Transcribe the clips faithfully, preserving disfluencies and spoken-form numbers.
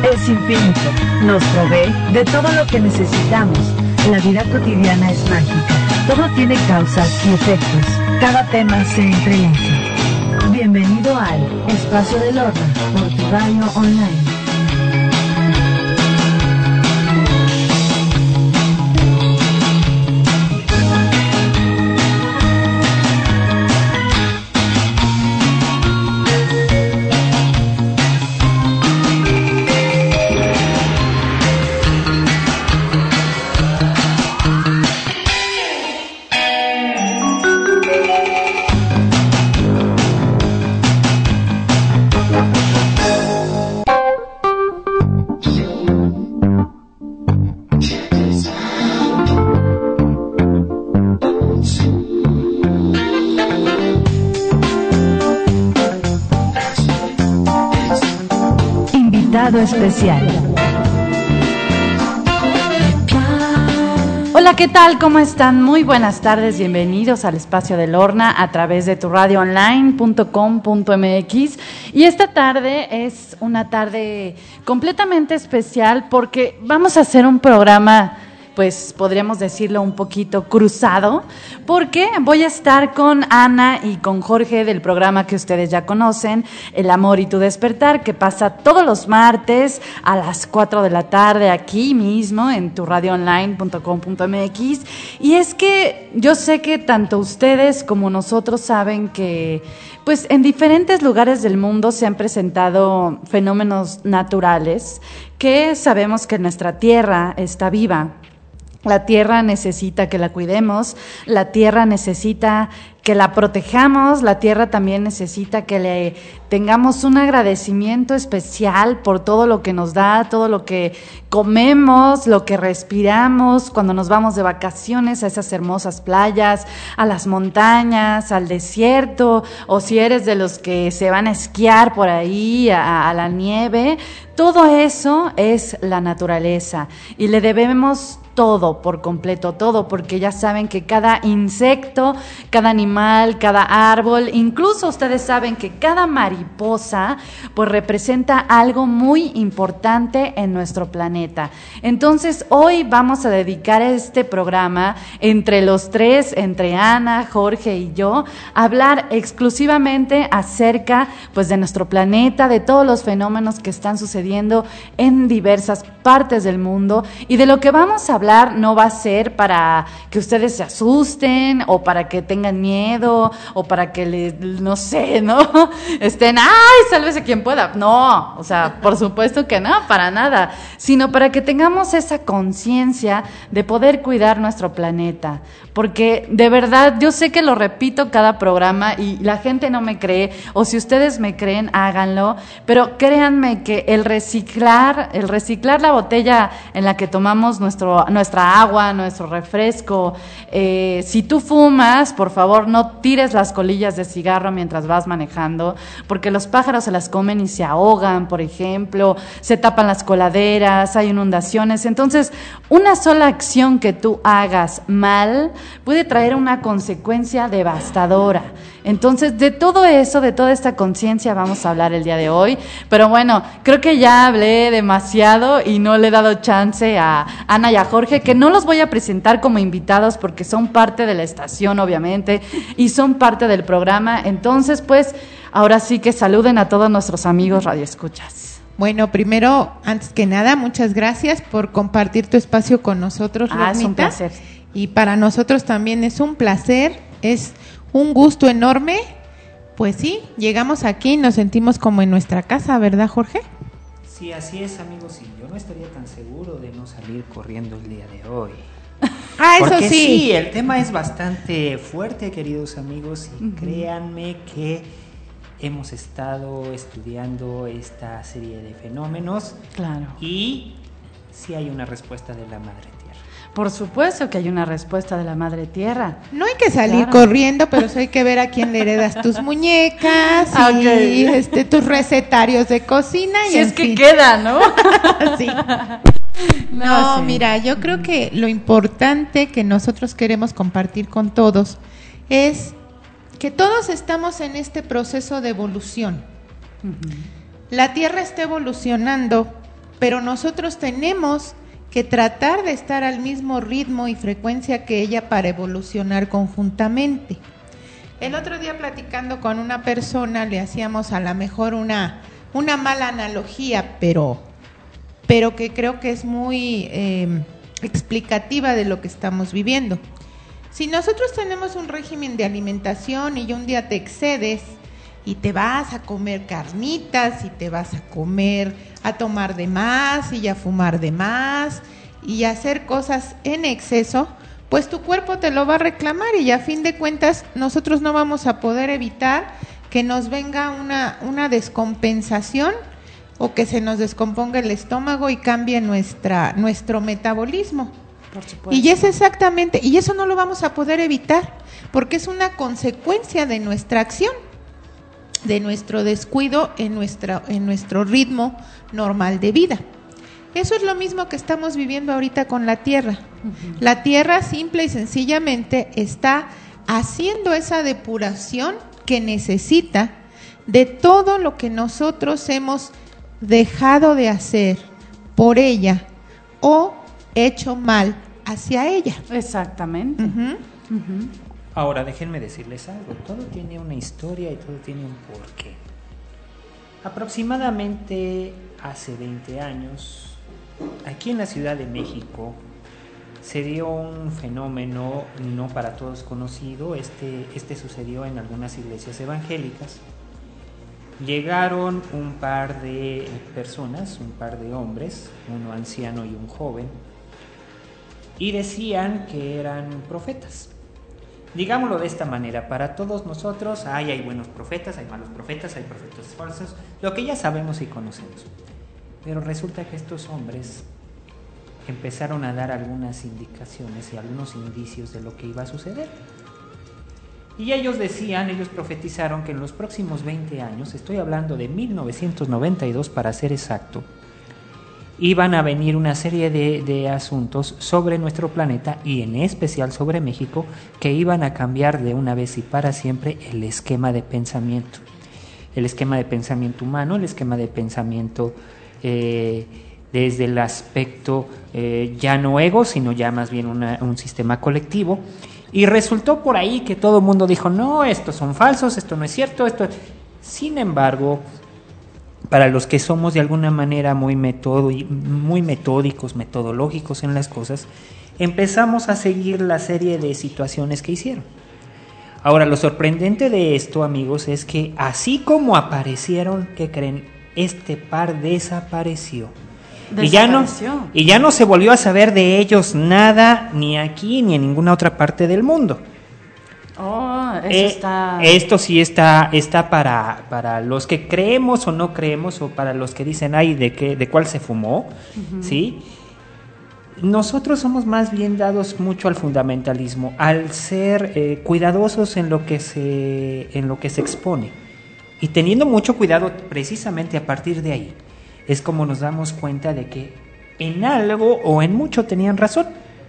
es infinito. Nos provee de todo lo que necesitamos. La vida cotidiana es mágica. Todo tiene causas y efectos. Cada tema se entrelaza. Bienvenido al Espacio del Horno por tu radio online. Especial. Hola, ¿qué tal? ¿Cómo están? Muy buenas tardes, bienvenidos al Espacio del Horna a través de tu radio online punto com punto m x. Y esta tarde es una tarde completamente especial porque vamos a hacer un programa, pues podríamos decirlo un poquito cruzado, porque voy a estar con Ana y con Jorge del programa que ustedes ya conocen, El Amor y tu Despertar, que pasa todos los martes a las cuatro de la tarde aquí mismo en tu radio online punto com punto m x. Y es que yo sé que tanto ustedes como nosotros saben que pues en diferentes lugares del mundo se han presentado fenómenos naturales que sabemos que nuestra tierra está viva. La tierra necesita que la cuidemos, la tierra necesita que la protejamos, la tierra también necesita que le tengamos un agradecimiento especial por todo lo que nos da, todo lo que comemos, lo que respiramos, cuando nos vamos de vacaciones a esas hermosas playas, a las montañas, al desierto, o si eres de los que se van a esquiar por ahí, a, a la nieve. Todo eso es la naturaleza y le debemos todo por completo, todo, porque ya saben que cada insecto, cada animal, cada árbol, incluso ustedes saben que cada mariposa, pues representa algo muy importante en nuestro planeta. Entonces, hoy vamos a dedicar este programa entre los tres, entre Ana, Jorge y yo, a hablar exclusivamente acerca, pues, de nuestro planeta, de todos los fenómenos que están sucediendo en diversas partes del mundo, y de lo que vamos a hablar no va a ser para que ustedes se asusten o para que tengan miedo o para que le, no sé, ¿no? Estén, ¡ay, sálvese quien pueda! No, o sea, por supuesto que no, para nada, sino para que tengamos esa conciencia de poder cuidar nuestro planeta, porque de verdad, yo sé que lo repito cada programa y la gente no me cree, o si ustedes me creen, háganlo, pero créanme que el reciclar, el reciclar la botella en la que tomamos nuestro, nuestra agua, nuestro refresco, eh, si tú fumas, por favor, no tires las colillas de cigarro mientras vas manejando, porque los pájaros se las comen y se ahogan, por ejemplo, se tapan las coladeras, hay inundaciones. Entonces, una sola acción que tú hagas mal puede traer una consecuencia devastadora. Entonces, de todo eso, de toda esta conciencia vamos a hablar el día de hoy, pero bueno, creo que ya hablé demasiado y no le he dado chance a Ana y a Jorge, que no los voy a presentar como invitados porque son parte de la estación, obviamente, y son parte del programa. Entonces, pues, ahora sí que saluden a todos nuestros amigos radioescuchas. Bueno, primero, antes que nada, muchas gracias por compartir tu espacio con nosotros, Rosmita. Ah, es un placer. Y para nosotros también es un placer, es un gusto enorme. Pues sí, llegamos aquí y nos sentimos como en nuestra casa, ¿verdad, Jorge? Sí, así es, amigos, y yo no estaría tan seguro de no salir corriendo el día de hoy. Ah, eso Porque sí. sí, el tema es bastante fuerte, queridos amigos, y uh-huh. créanme que hemos estado estudiando esta serie de fenómenos. Claro. Y sí hay una respuesta de la Madre Tierra. Por supuesto que hay una respuesta de la Madre Tierra. No hay que salir claro. corriendo, pero sí hay que ver a quién le heredas tus muñecas y okay. este, tus recetarios de cocina. Si y es en que fin. queda, ¿no? Sí. No, no sí. mira, yo creo que lo importante que nosotros queremos compartir con todos es que todos estamos en este proceso de evolución. Uh-huh. La Tierra está evolucionando pero nosotros tenemos que tratar de estar al mismo ritmo y frecuencia que ella para evolucionar conjuntamente. El otro día platicando con una persona le hacíamos a lo mejor una, una mala analogía, pero, pero que creo que es muy eh, explicativa de lo que estamos viviendo. Si nosotros tenemos un régimen de alimentación y un día te excedes y te vas a comer carnitas y te vas a comer, a tomar de más y a fumar de más y a hacer cosas en exceso, pues tu cuerpo te lo va a reclamar y a fin de cuentas nosotros no vamos a poder evitar que nos venga una, una descompensación o que se nos descomponga el estómago y cambie nuestra, nuestro metabolismo. Por supuesto. Y es exactamente, y eso no lo vamos a poder evitar, porque es una consecuencia de nuestra acción, de nuestro descuido en, nuestra, en nuestro ritmo normal de vida. Eso es lo mismo que estamos viviendo ahorita con la Tierra. Uh-huh. La Tierra simple y sencillamente está haciendo esa depuración que necesita de todo lo que nosotros hemos dejado de hacer por ella o hecho mal hacia ella. Exactamente. Uh-huh. Uh-huh. Ahora, déjenme decirles algo. Todo tiene una historia y todo tiene un porqué. Aproximadamente hace veinte años, aquí en la Ciudad de México, se dio un fenómeno no para todos conocido. Este, este sucedió en algunas iglesias evangélicas. Llegaron un par de personas, un par de hombres, uno anciano y un joven, y decían que eran profetas. Digámoslo de esta manera, para todos nosotros hay, hay buenos profetas, hay malos profetas, hay profetas falsos, lo que ya sabemos y conocemos. Pero resulta que estos hombres empezaron a dar algunas indicaciones y algunos indicios de lo que iba a suceder. Y ellos decían, ellos profetizaron que en los próximos veinte años, estoy hablando de mil novecientos noventa y dos para ser exacto, iban a venir una serie de, de asuntos sobre nuestro planeta y en especial sobre México que iban a cambiar de una vez y para siempre el esquema de pensamiento. El esquema de pensamiento humano, el esquema de pensamiento eh, desde el aspecto eh, ya no ego, sino ya más bien una, un sistema colectivo. Y resultó por ahí que todo el mundo dijo, no, estos son falsos, esto no es cierto, esto... Sin embargo, para los que somos de alguna manera muy, metodo, muy metódicos, metodológicos en las cosas, empezamos a seguir la serie de situaciones que hicieron. Ahora, lo sorprendente de esto, amigos, es que así como aparecieron, ¿qué creen? Este par desapareció. Y ya, no, y ya no se volvió a saber de ellos nada, ni aquí ni en ninguna otra parte del mundo. Oh, eso eh, está... Esto sí está, está para, para los que creemos o no creemos, o para los que dicen, ay, ¿de qué, de cuál se fumó? Uh-huh. ¿Sí? Nosotros somos más bien dados mucho al fundamentalismo, al ser eh, cuidadosos en lo que se, en lo que se expone. Y teniendo mucho cuidado precisamente a partir de ahí, es como nos damos cuenta de que en algo o en mucho tenían razón.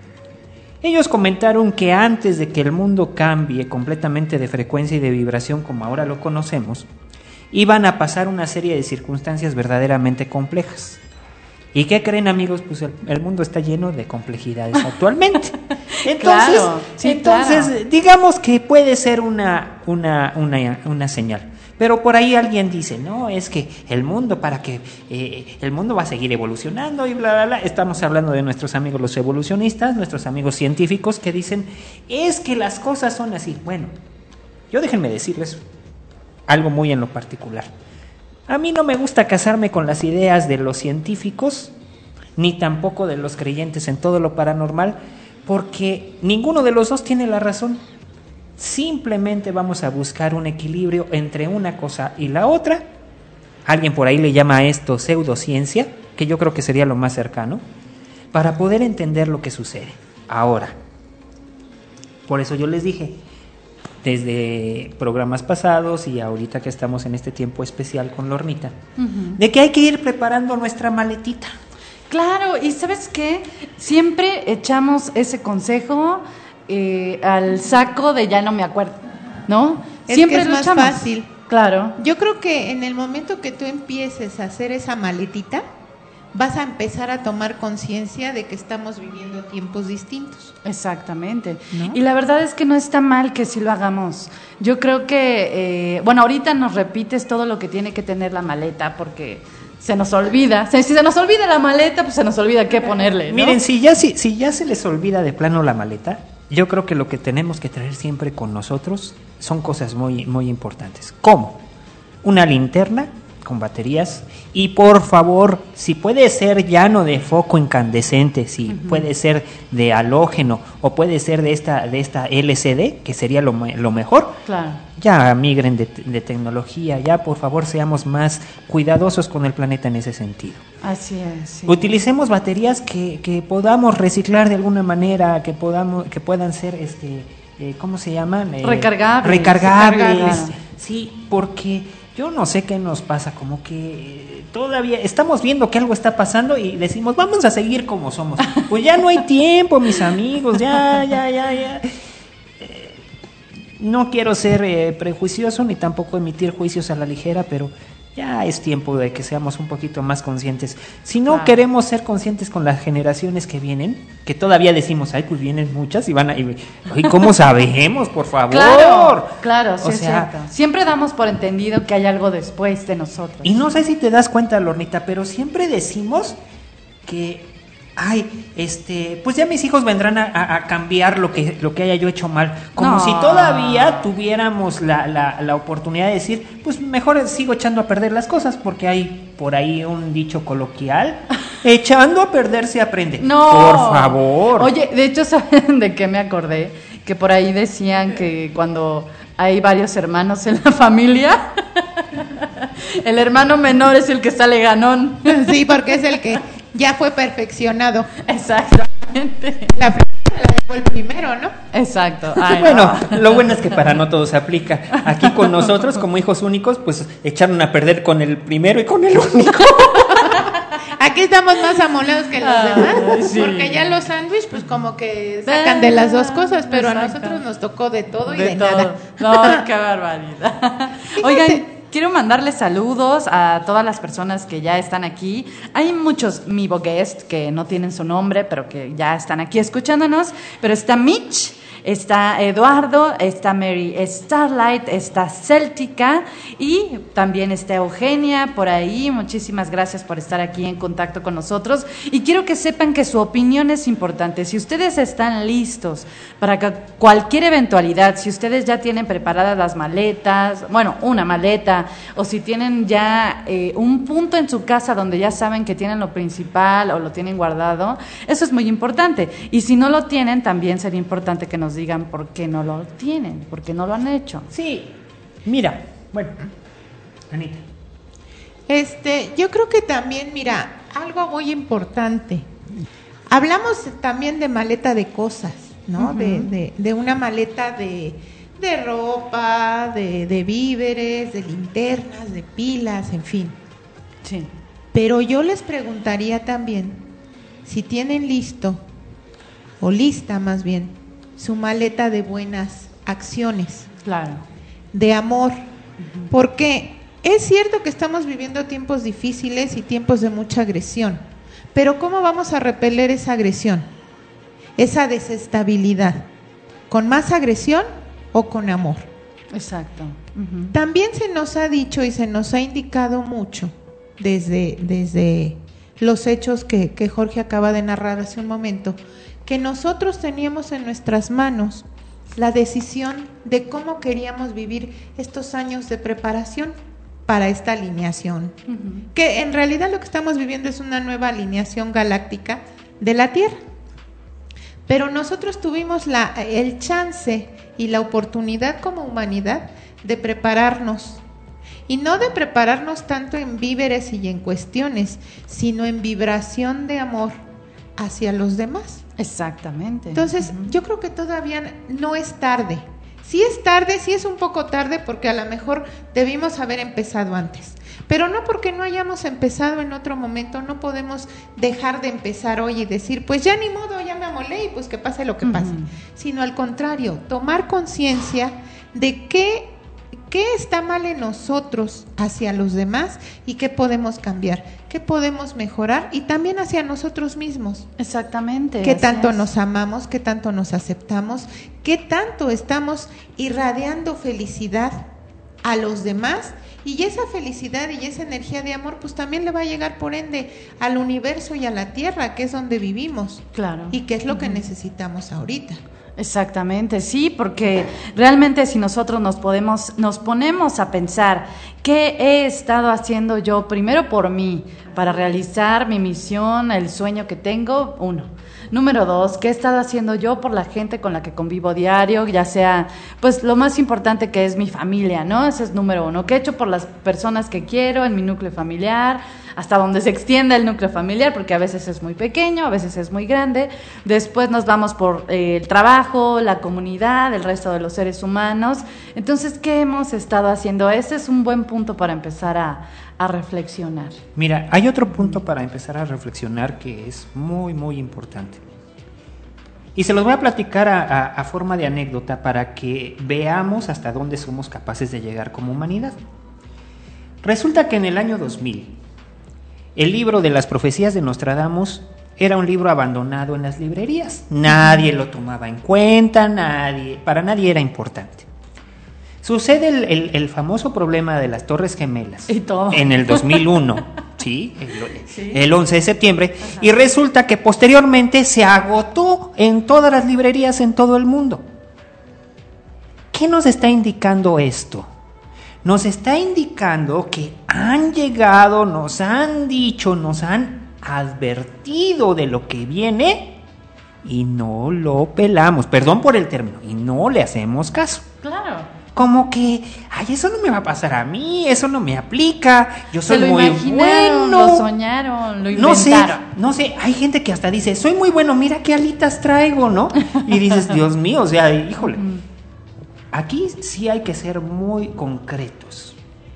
Ellos comentaron que antes de que el mundo cambie completamente de frecuencia y de vibración como ahora lo conocemos, iban a pasar una serie de circunstancias verdaderamente complejas. ¿Y qué creen, amigos? Pues el, el mundo está lleno de complejidades actualmente. Entonces, claro, sí, entonces claro. digamos que puede ser una, una, una, una señal. Pero por ahí alguien dice, no, es que el mundo, para que eh, el mundo va a seguir evolucionando y bla, bla, bla. Estamos hablando de nuestros amigos los evolucionistas, nuestros amigos científicos que dicen, es que las cosas son así. Bueno, yo déjenme decirles algo muy en lo particular. A mí no me gusta casarme con las ideas de los científicos, ni tampoco de los creyentes en todo lo paranormal, porque ninguno de los dos tiene la razón. Simplemente vamos a buscar un equilibrio entre una cosa y la otra. Alguien por ahí le llama a esto pseudociencia, que yo creo que sería lo más cercano, para poder entender lo que sucede. Ahora, por eso yo les dije, desde programas pasados y ahorita que estamos en este tiempo especial con Lornita, uh-huh. de que hay que ir preparando nuestra maletita. Claro, y ¿sabes qué? Siempre echamos ese consejo Eh, al saco de ya no me acuerdo, ¿no? Es Siempre que es lo más echamos. fácil. Claro. Yo creo que en el momento que tú empieces a hacer esa maletita, vas a empezar a tomar conciencia de que estamos viviendo tiempos distintos. Exactamente. ¿No? Y la verdad es que no está mal que sí lo hagamos. Yo creo que, eh, bueno, ahorita nos repites todo lo que tiene que tener la maleta porque se nos olvida. Si se nos olvida la maleta, pues se nos olvida qué ponerle, ¿no? Miren, si ya, si, si ya se les olvida de plano la maleta, yo creo que lo que tenemos que traer siempre con nosotros son cosas muy, muy importantes. ¿Cómo? Una linterna con baterías y por favor, si puede ser ya no de foco incandescente, si uh-huh. puede ser de halógeno o puede ser de esta de esta L C D, que sería lo, lo mejor, claro. Ya migren de, de tecnología, ya por favor seamos más cuidadosos con el planeta en ese sentido. Así es. Sí. Utilicemos baterías que, que podamos reciclar de alguna manera, que podamos que puedan ser este eh, ¿cómo se llaman? Eh, recargables. Recargables. Recargables. Sí, porque yo no sé qué nos pasa, como que todavía estamos viendo que algo está pasando y decimos, vamos a seguir como somos. Pues ya no hay tiempo, mis amigos, ya, ya, ya, ya. Eh, no quiero ser eh, prejuicioso ni tampoco emitir juicios a la ligera, pero ya es tiempo de que seamos un poquito más conscientes. Si no claro. queremos ser conscientes con las generaciones que vienen, que todavía decimos, ay, pues vienen muchas y van a... ¿Y, y cómo sabemos, por favor? Claro, claro, sí o es sea, cierto. Siempre damos por entendido que hay algo después de nosotros. Y no sé si te das cuenta, Lornita, pero siempre decimos que... Ay, este, pues ya mis hijos vendrán a, a, a cambiar lo que lo que haya yo hecho mal. Como no. si todavía tuviéramos la, la, la oportunidad de decir, pues mejor sigo echando a perder las cosas, porque hay por ahí un dicho coloquial, echando a perder se aprende. No. Por favor. Oye, de hecho, ¿saben de qué me acordé? Que por ahí decían que cuando hay varios hermanos en la familia, el hermano menor es el que sale ganón. Sí, porque es el que ya fue perfeccionado. Exactamente. La primera la dejó el primero, ¿no? Exacto. Ay, bueno, no. Lo bueno es que para no todo se aplica. Aquí con nosotros, como hijos únicos, pues echaron a perder con el primero y con el único. Aquí estamos más amolados que los Ay, demás, sí. Porque ya los sándwiches, pues como que sacan de las dos cosas, pero Exacto. a nosotros nos tocó de todo de y de todo. nada. No, qué barbaridad. Oigan, quiero mandarles saludos a todas las personas que ya están aquí. Hay muchos Mivo Guest que no tienen su nombre, pero que ya están aquí escuchándonos. Pero está Mitch, está Eduardo, está Mary Starlight, está Céltica y también está Eugenia por ahí. Muchísimas gracias por estar aquí en contacto con nosotros. Y quiero que sepan que su opinión es importante. Si ustedes están listos para que cualquier eventualidad, si ustedes ya tienen preparadas las maletas, bueno, una maleta, o si tienen ya eh, un punto en su casa donde ya saben que tienen lo principal o lo tienen guardado, eso es muy importante. Y si no lo tienen, también sería importante que nos digan por qué no lo tienen, por qué no lo han hecho. Sí, mira, bueno, Anita. Este, yo creo que también, mira, algo muy importante. Hablamos también de maleta de cosas, ¿no? Uh-huh. de, de, de una maleta de, de ropa, de, de víveres, de linternas, de pilas, en fin. Sí. Pero yo les preguntaría también si tienen listo, o lista más bien, su maleta de buenas acciones. Claro. De amor. Uh-huh. Porque es cierto que estamos viviendo tiempos difíciles y tiempos de mucha agresión. Pero ¿cómo vamos a repeler esa agresión? Esa desestabilidad. ¿Con más agresión o con amor? Exacto. Uh-huh. También se nos ha dicho y se nos ha indicado mucho desde, desde los hechos que, que Jorge acaba de narrar hace un momento, que nosotros teníamos en nuestras manos la decisión de cómo queríamos vivir estos años de preparación para esta alineación, uh-huh. que en realidad lo que estamos viviendo es una nueva alineación galáctica de la Tierra. Pero nosotros tuvimos la, el chance y la oportunidad como humanidad de prepararnos, y no de prepararnos tanto en víveres y en cuestiones, sino en vibración de amor hacia los demás. Exactamente. Entonces, uh-huh. yo creo que todavía no es tarde. Sí es tarde, sí es un poco tarde, porque a lo mejor debimos haber empezado antes. Pero no porque no hayamos empezado en otro momento, no podemos dejar de empezar hoy y decir, pues ya ni modo, ya me amolé y pues que pase lo que pase. Uh-huh. Sino al contrario, tomar conciencia de qué, qué está mal en nosotros hacia los demás y qué podemos cambiar, qué podemos mejorar y también hacia nosotros mismos. Exactamente. Qué tanto es. nos amamos, qué tanto nos aceptamos, qué tanto estamos irradiando felicidad a los demás. Y esa felicidad y esa energía de amor, pues también le va a llegar por ende al universo y a la tierra, que es donde vivimos. Claro. Y que es lo que Uh-huh. necesitamos ahorita. Exactamente, sí, porque realmente si nosotros nos podemos, nos ponemos a pensar qué he estado haciendo yo primero por mí, para realizar mi misión, el sueño que tengo, uno. Número dos, ¿qué he estado haciendo yo por la gente con la que convivo diario? Ya sea, pues lo más importante que es mi familia, ¿no? Ese es número uno. ¿Qué he hecho por las personas que quiero en mi núcleo familiar? Hasta donde se extienda el núcleo familiar, porque a veces es muy pequeño, a veces es muy grande. Después nos vamos por eh, el trabajo, la comunidad, el resto de los seres humanos. Entonces, ¿qué hemos estado haciendo? Ese es un buen punto para empezar a, a reflexionar. Mira, hay otro punto para empezar a reflexionar que es muy, muy importante. Y se los voy a platicar a, a, a forma de anécdota para que veamos hasta dónde somos capaces de llegar como humanidad. Resulta que en el año dos mil, el libro de las profecías de Nostradamus era un libro abandonado en las librerías. Nadie lo tomaba en cuenta, nadie, para nadie era importante. Sucede el, el, el famoso problema de las Torres Gemelas y todo. En el dos mil uno, ¿sí? El, sí. el once de septiembre. Ajá. Y resulta que posteriormente se agotó en todas las librerías en todo el mundo. ¿Qué nos está indicando esto? Nos está indicando que han llegado, nos han dicho, nos han advertido de lo que viene y no lo pelamos, perdón por el término, y no le hacemos caso. Claro. Como que, ay, eso no me va a pasar a mí, eso no me aplica, yo soy Se lo muy imaginaron, bueno. lo soñaron, lo inventaron. No sé, no sé, hay gente que hasta dice, soy muy bueno, mira qué alitas traigo, ¿no? Y dices, Dios mío, o sea, híjole. Aquí sí hay que ser muy concretos.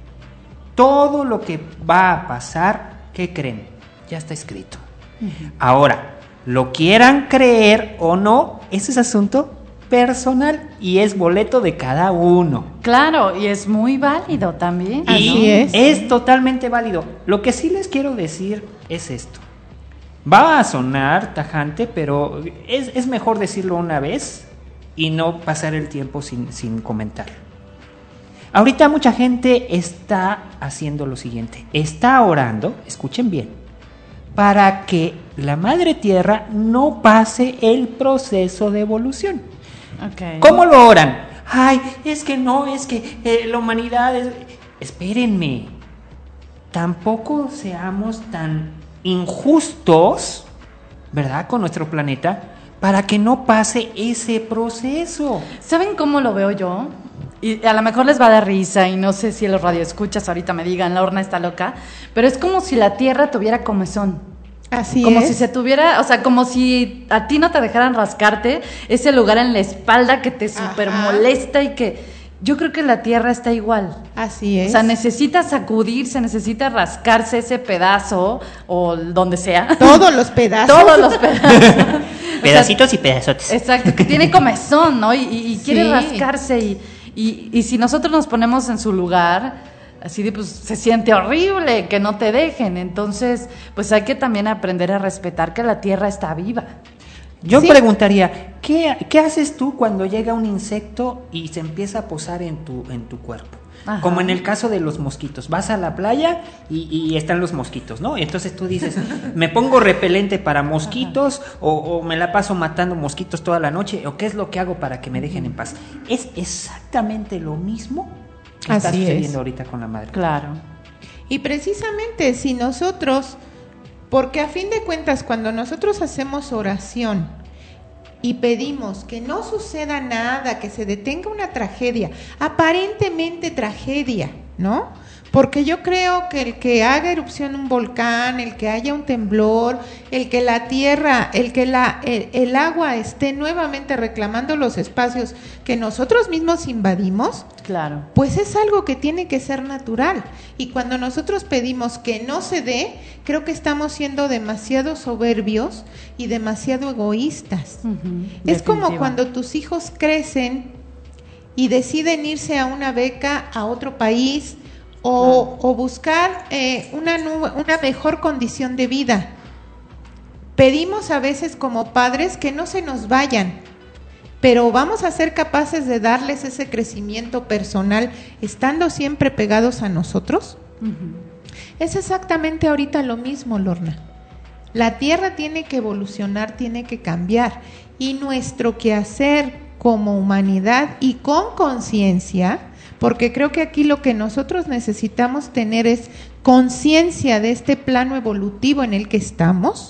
Todo lo que va a pasar, ¿qué creen? Ya está escrito. Uh-huh. Ahora, lo quieran creer o no, ese es asunto personal y es boleto de cada uno. Claro, y es muy válido también. Y Así es. es totalmente válido. Lo que sí les quiero decir es esto. Va a sonar tajante, pero es, es mejor decirlo una vez y no pasar el tiempo sin, sin comentarlo. Ahorita mucha gente está haciendo lo siguiente, está orando, escuchen bien, para que la Madre Tierra no pase el proceso de evolución. Okay. ¿Cómo lo oran? Ay, es que no, es que eh, la humanidad es... Espérenme, tampoco seamos tan injustos, ¿verdad?, con nuestro planeta, para que no pase ese proceso. ¿Saben cómo lo veo yo? Y a lo mejor les va a dar risa y no sé si los radioescuchas ahorita me digan, la horna está loca, pero es como si la Tierra tuviera comezón. Así como es. si se tuviera, o sea, como si a ti no te dejaran rascarte ese lugar en la espalda que te súper molesta y que yo creo que la Tierra está igual. Así es. O sea, necesita sacudirse, necesita rascarse ese pedazo o donde sea. Todos los pedazos. Todos los pedazos. Pedacitos o sea, y pedazotes. Exacto, que tiene comezón, ¿no? Y, y, y quiere Sí. rascarse y, y, y si nosotros nos ponemos en su lugar, así de pues se siente horrible que no te dejen. Entonces, pues hay que también aprender a respetar que la tierra está viva. Yo Sí. preguntaría, ¿qué, ¿qué haces tú cuando llega un insecto y se empieza a posar en tu, en tu cuerpo? Ajá. Como en el caso de los mosquitos, vas a la playa y, y están los mosquitos, ¿no? Entonces tú dices, me pongo repelente para mosquitos o, o me la paso matando mosquitos toda la noche, o qué es lo que hago para que me dejen en paz. Es exactamente lo mismo que está Así sucediendo es. ahorita con la madre. Claro. Y precisamente si nosotros, porque a fin de cuentas cuando nosotros hacemos oración y pedimos que no suceda nada, que se detenga una tragedia, aparentemente tragedia, ¿no? Porque yo creo que el que haga erupción un volcán, el que haya un temblor, el que la tierra, el que la, el, el agua esté nuevamente reclamando los espacios que nosotros mismos invadimos, Claro. pues es algo que tiene que ser natural. Y cuando nosotros pedimos que no se dé, creo que estamos siendo demasiado soberbios y demasiado egoístas. Uh-huh. Es como Definitivo. cuando tus hijos crecen y deciden irse a una beca a otro país o, o buscar eh, una, una mejor condición de vida. Pedimos a veces como padres que no se nos vayan, pero vamos a ser capaces de darles ese crecimiento personal estando siempre pegados a nosotros. Uh-huh. Es exactamente ahorita lo mismo, Lorna. La Tierra tiene que evolucionar, tiene que cambiar, y nuestro quehacer como humanidad y con conciencia, porque creo que aquí lo que nosotros necesitamos tener es conciencia de este plano evolutivo en el que estamos,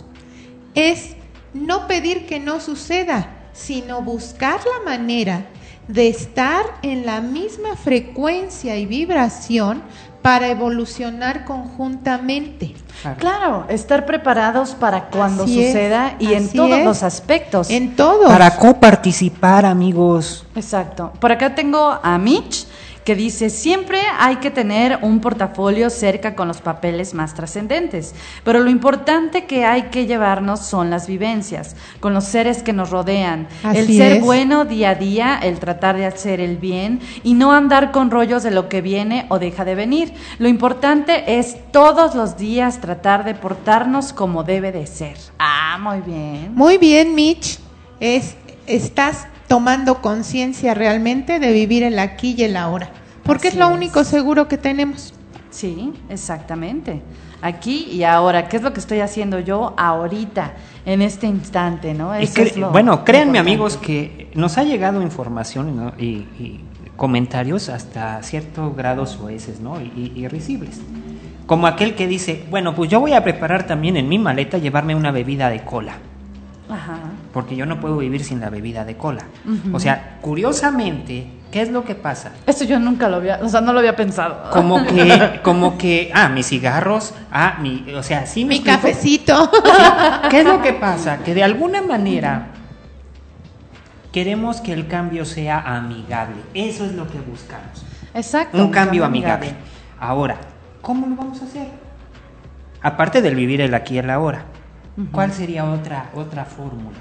es no pedir que no suceda, sino buscar la manera de estar en la misma frecuencia y vibración para evolucionar conjuntamente. Claro, estar preparados para cuando Así suceda es, y en todos es. los aspectos. En todos. Para coparticipar, amigos. Exacto. Por acá tengo a Mitch, que dice, siempre hay que tener un portafolio cerca con los papeles más trascendentes, pero lo importante que hay que llevarnos son las vivencias, con los seres que nos rodean, Así el ser es. bueno día a día, el tratar de hacer el bien y no andar con rollos de lo que viene o deja de venir. Lo importante es todos los días tratar de portarnos como debe de ser. Ah, muy bien. Muy bien, Mitch. Es, estás tomando conciencia realmente de vivir el aquí y el ahora, porque Así es lo es. único seguro que tenemos. Sí, exactamente. Aquí y ahora, ¿qué es lo que estoy haciendo yo ahorita, en este instante, ¿no? Y Eso cre- es lo bueno, créanme, importante. amigos, que nos ha llegado información, ¿no? y, y comentarios hasta cierto grado soeces, ¿no? y, y risibles. Como aquel que dice, bueno, pues yo voy a preparar también en mi maleta llevarme una bebida de cola. Ajá. Porque yo no puedo vivir sin la bebida de cola. Uh-huh. O sea, curiosamente, ¿qué es lo que pasa? Esto yo nunca lo había, o sea, no lo había pensado. Como que, como que, ah, mis cigarros, ah, mi, o sea, sí me Mi explico. cafecito. ¿Qué es lo que pasa? Que de alguna manera queremos que el cambio sea amigable. Eso es lo que buscamos. Exacto. Un cambio amigable. Ahora, ¿cómo lo vamos a hacer? Aparte del vivir el aquí y el ahora. Uh-huh. ¿Cuál sería otra, otra fórmula?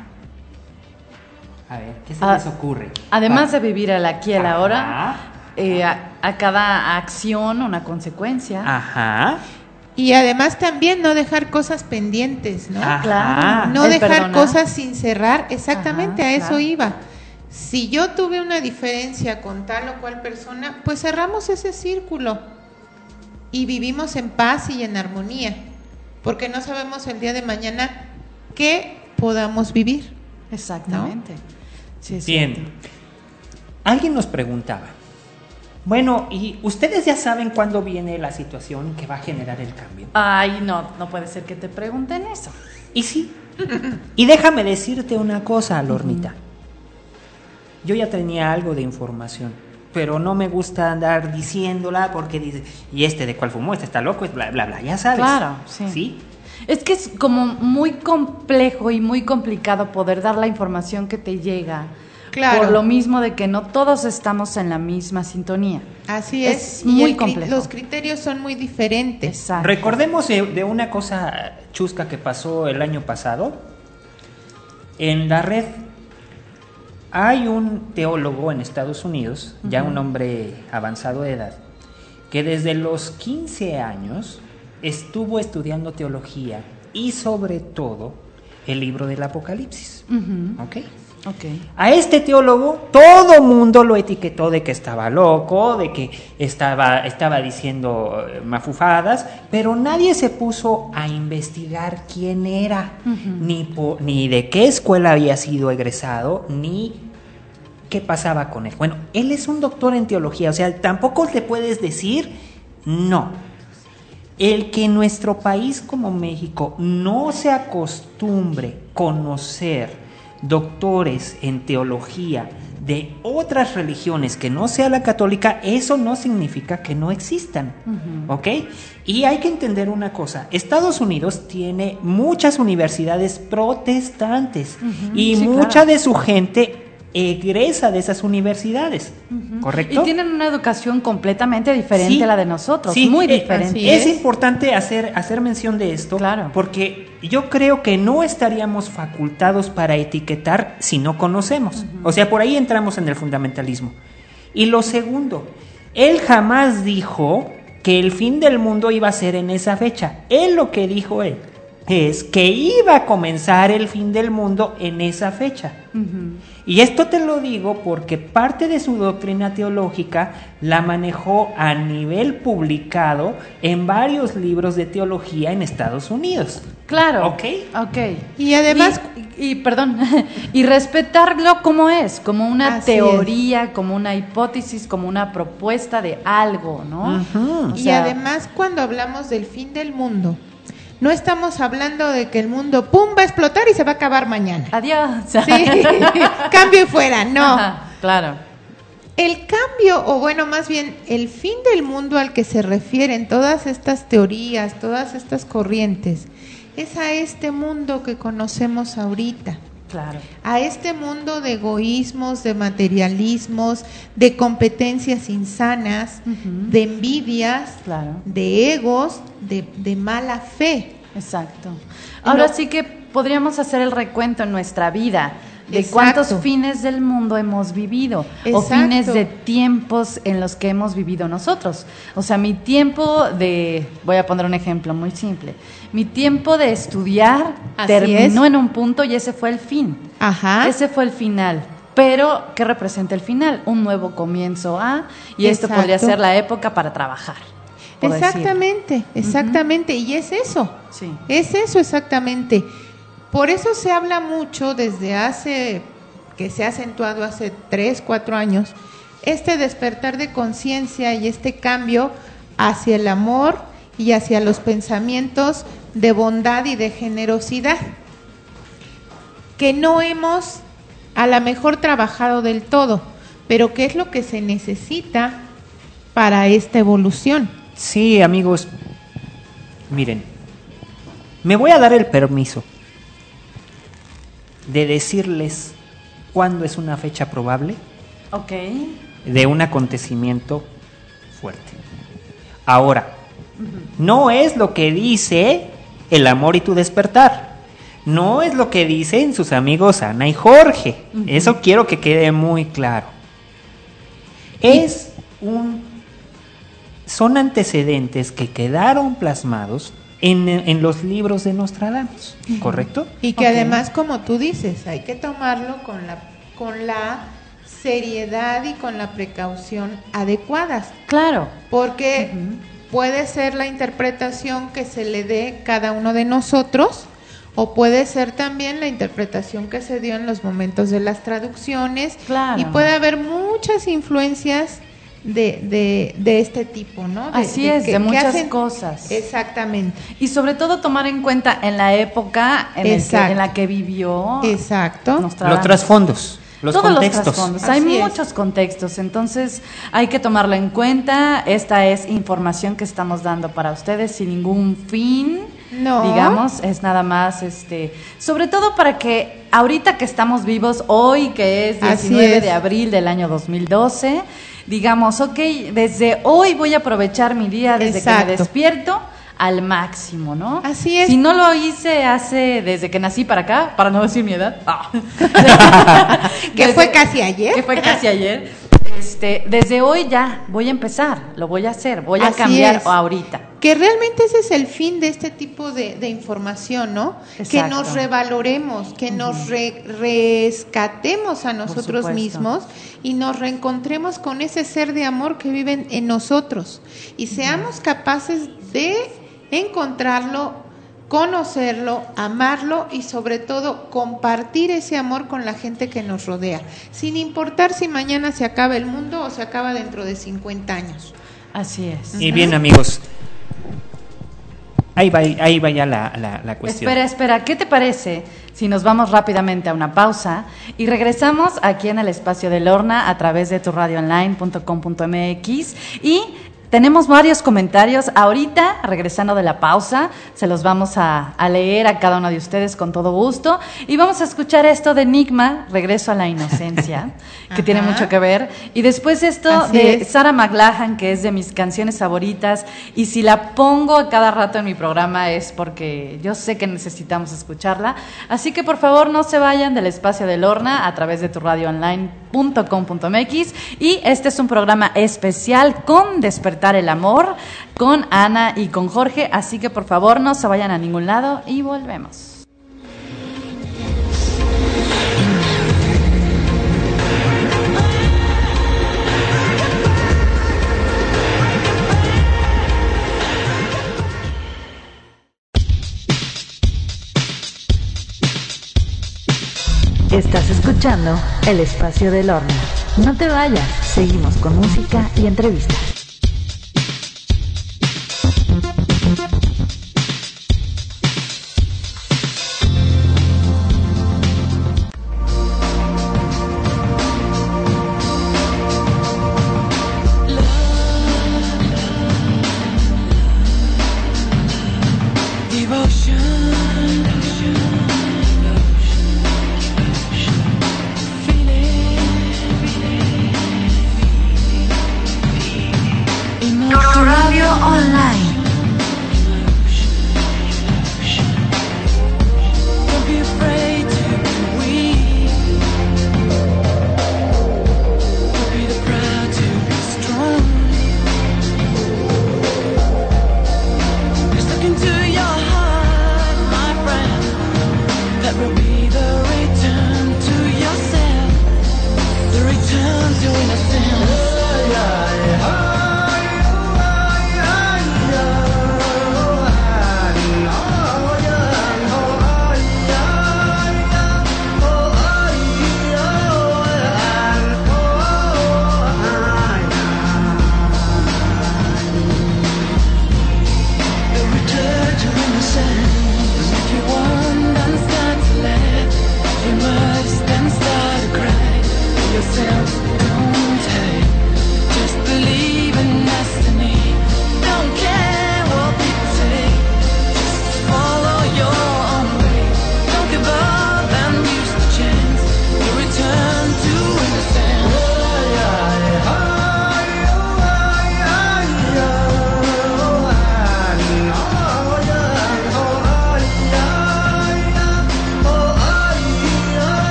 A ver, ¿qué se Ah, les ocurre? Además Para- de vivir al aquí y al Ajá. ahora, eh, a, a cada acción una consecuencia. Ajá. Y además también no dejar cosas pendientes, ¿no? Ajá. Claro. No El dejar perdonar. cosas sin cerrar, exactamente. Ajá, a eso claro. iba. Si yo tuve una diferencia con tal o cual persona, pues cerramos ese círculo y vivimos en paz y en armonía, porque no sabemos el día de mañana qué podamos vivir. Exactamente. Sí, es Bien. cierto. Alguien nos preguntaba, bueno, ¿y ustedes ya saben cuándo viene la situación que va a generar el cambio? Ay, no, no puede ser que te pregunten eso. Y sí. Y déjame decirte una cosa, Lornita. Yo ya tenía algo de información, pero no me gusta andar diciéndola porque dice, ¿y este de cuál fumó? Este está loco, bla, bla, bla, ya sabes. Claro, sí. ¿Sí? Es que es como muy complejo y muy complicado poder dar la información que te llega. Claro. Por lo mismo de que no todos estamos en la misma sintonía. Así Es es, muy y el cri- complejo. los criterios son muy diferentes. Exacto. Recordemos de, de una cosa chusca que pasó el año pasado. En la red hay un teólogo en Estados Unidos, ya un hombre avanzado de edad, que desde los quince años estuvo estudiando teología y sobre todo el libro del Apocalipsis. Ujú. ¿Ok? Ok. A este teólogo todo mundo lo etiquetó de que estaba loco, de que estaba, estaba diciendo eh, mafufadas, pero nadie se puso a investigar quién era, Ujú. ni, po- ni de qué escuela había sido egresado, ni qué pasaba con él. Bueno, él es un doctor en teología, o sea, tampoco te puedes decir no. El que en nuestro país como México no se acostumbre conocer doctores en teología de otras religiones que no sea la católica, eso no significa que no existan, Ujú. ¿ok? Y hay que entender una cosa, Estados Unidos tiene muchas universidades protestantes Ujú, y sí, mucha claro. de su gente egresa de esas universidades, Ujú. ¿correcto? Y tienen una educación completamente diferente Sí, a la de nosotros, sí, muy eh, diferente. así Es es. importante hacer, hacer mención de esto, Claro. porque yo creo que no estaríamos facultados para etiquetar si no conocemos. O sea, por ahí entramos en el fundamentalismo. Y lo segundo, él jamás dijo que el fin del mundo iba a ser en esa fecha. Él lo que dijo él es que iba a comenzar el fin del mundo en esa fecha. Uh-huh. Y esto te lo digo porque parte de su doctrina teológica la manejó a nivel publicado en varios libros de teología en Estados Unidos. Claro. ¿Ok? Ok. Y además... Y, y perdón, y respetarlo como es, como una Así teoría, es. como una hipótesis, como una propuesta de algo, ¿no? Uh-huh. O y sea, además cuando hablamos del fin del mundo, no estamos hablando de que el mundo pum va a explotar y se va a acabar mañana. Adiós. Sí, cambio y fuera, no. Ajá, claro. El cambio, o bueno, más bien el fin del mundo al que se refieren todas estas teorías, todas estas corrientes, es a este mundo que conocemos ahorita. Claro. A este mundo de egoísmos, de materialismos, de competencias insanas, uh-huh. de envidias, claro. de egos, de, de mala fe. Exacto. Ahora No. sí que podríamos hacer el recuento en nuestra vida de Exacto. cuántos fines del mundo hemos vivido. Exacto. O fines de tiempos en los que hemos vivido nosotros. O sea, mi tiempo de, voy a poner un ejemplo muy simple, mi tiempo de estudiar Así terminó es. en un punto y ese fue el fin. Ajá. Ese fue el final. Pero, ¿qué representa el final? Un nuevo comienzo A, y esto Exacto. podría ser la época para trabajar. por Exactamente, decir. exactamente. Uh-huh. Y es eso. Sí. Es eso exactamente. Por eso se habla mucho desde hace, que se ha acentuado hace tres, cuatro años, este despertar de conciencia y este cambio hacia el amor y hacia los pensamientos de bondad y de generosidad, que no hemos a lo mejor trabajado del todo, pero que es lo que se necesita para esta evolución. Sí, amigos, miren, me voy a dar el permiso de decirles cuándo es una fecha probable Ok. de un acontecimiento fuerte. Ahora, uh-huh. no es lo que dice El amor y tu despertar, no es lo que dicen sus amigos Ana y Jorge, uh-huh. eso quiero que quede muy claro. Es un, son antecedentes que quedaron plasmados En, en los libros de Nostradamus, ¿correcto? Y que okay. además, como tú dices, hay que tomarlo con la, con la seriedad y con la precaución adecuadas. Claro. Porque uh-huh. puede ser la interpretación que se le dé cada uno de nosotros, o puede ser también la interpretación que se dio en los momentos de las traducciones. Claro. Y puede haber muchas influencias De, de, de este tipo, ¿no? De, Así de es, que, de muchas hacen, cosas. Exactamente. Y sobre todo tomar en cuenta en la época en, el que, en la que vivió. Exacto. Los trasfondos, los Todos contextos. los trasfondos. Así Hay es. muchos contextos, entonces hay que tomarlo en cuenta. Esta es información que estamos dando para ustedes sin ningún fin. No. Digamos, es nada más, este, sobre todo para que ahorita que estamos vivos, hoy que es diecinueve es. de abril del año dos mil doce, digamos, ok, desde hoy voy a aprovechar mi día desde Exacto. que me despierto al máximo, ¿no? Así es. Si no lo hice hace, desde que nací para acá, para no decir mi edad, ah. que Desde- fue casi ayer. que fue casi ayer, este, desde hoy ya voy a empezar, lo voy a hacer, voy a Así cambiar es. ahorita. Que realmente ese es el fin de este tipo de, de información, ¿no? Exacto. Que nos revaloremos, que uh-huh. nos re, rescatemos a nosotros supuesto. mismos y nos reencontremos con ese ser de amor que vive en nosotros y seamos uh-huh. capaces de encontrarlo, conocerlo, amarlo y sobre todo compartir ese amor con la gente que nos rodea, sin importar si mañana se acaba el mundo o se acaba dentro de cincuenta años. Así es. Y bien, amigos, ahí va, ahí va ya la, la, la cuestión. Espera, espera, ¿qué te parece si nos vamos rápidamente a una pausa y regresamos aquí en el espacio de Lorna a través de tu radio online punto com punto m x? Y tenemos varios comentarios. Ahorita, regresando de la pausa, se los vamos a, a leer a cada uno de ustedes con todo gusto. Y vamos a escuchar esto de Enigma, Regreso a la Inocencia, que tiene mucho que ver. Y después esto Así de es. Sarah McLachlan, que es de mis canciones favoritas. Y si la pongo a cada rato en mi programa es porque yo sé que necesitamos escucharla. Así que por favor no se vayan del espacio de Lorna a través de tu radio online punto com punto m x y este es un programa especial con Despertar el Amor, con Ana y con Jorge, así que por favor no se vayan a ningún lado y volvemos. Estás escuchando El Espacio del Horno. No te vayas, seguimos con música y entrevistas.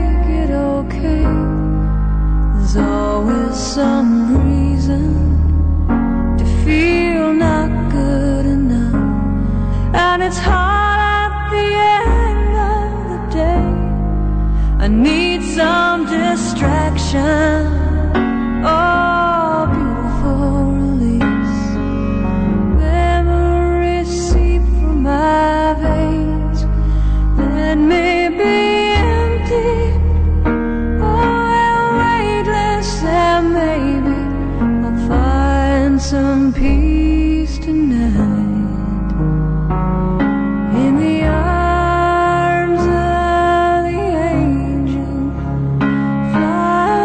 some reason some peace tonight in the arms of the angel. Fly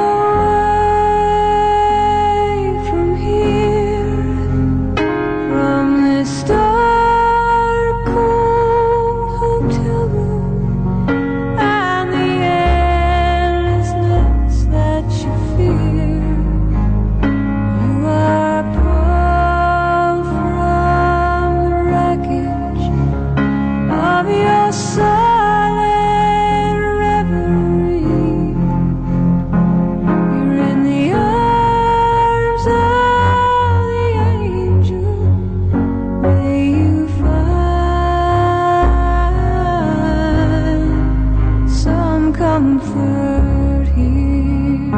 away from here, from this dark cold hotel room and the endlessness that you fear. You are pulled from the wreckage of your silent reverie. You're in the arms of the angel. May you find some comfort here.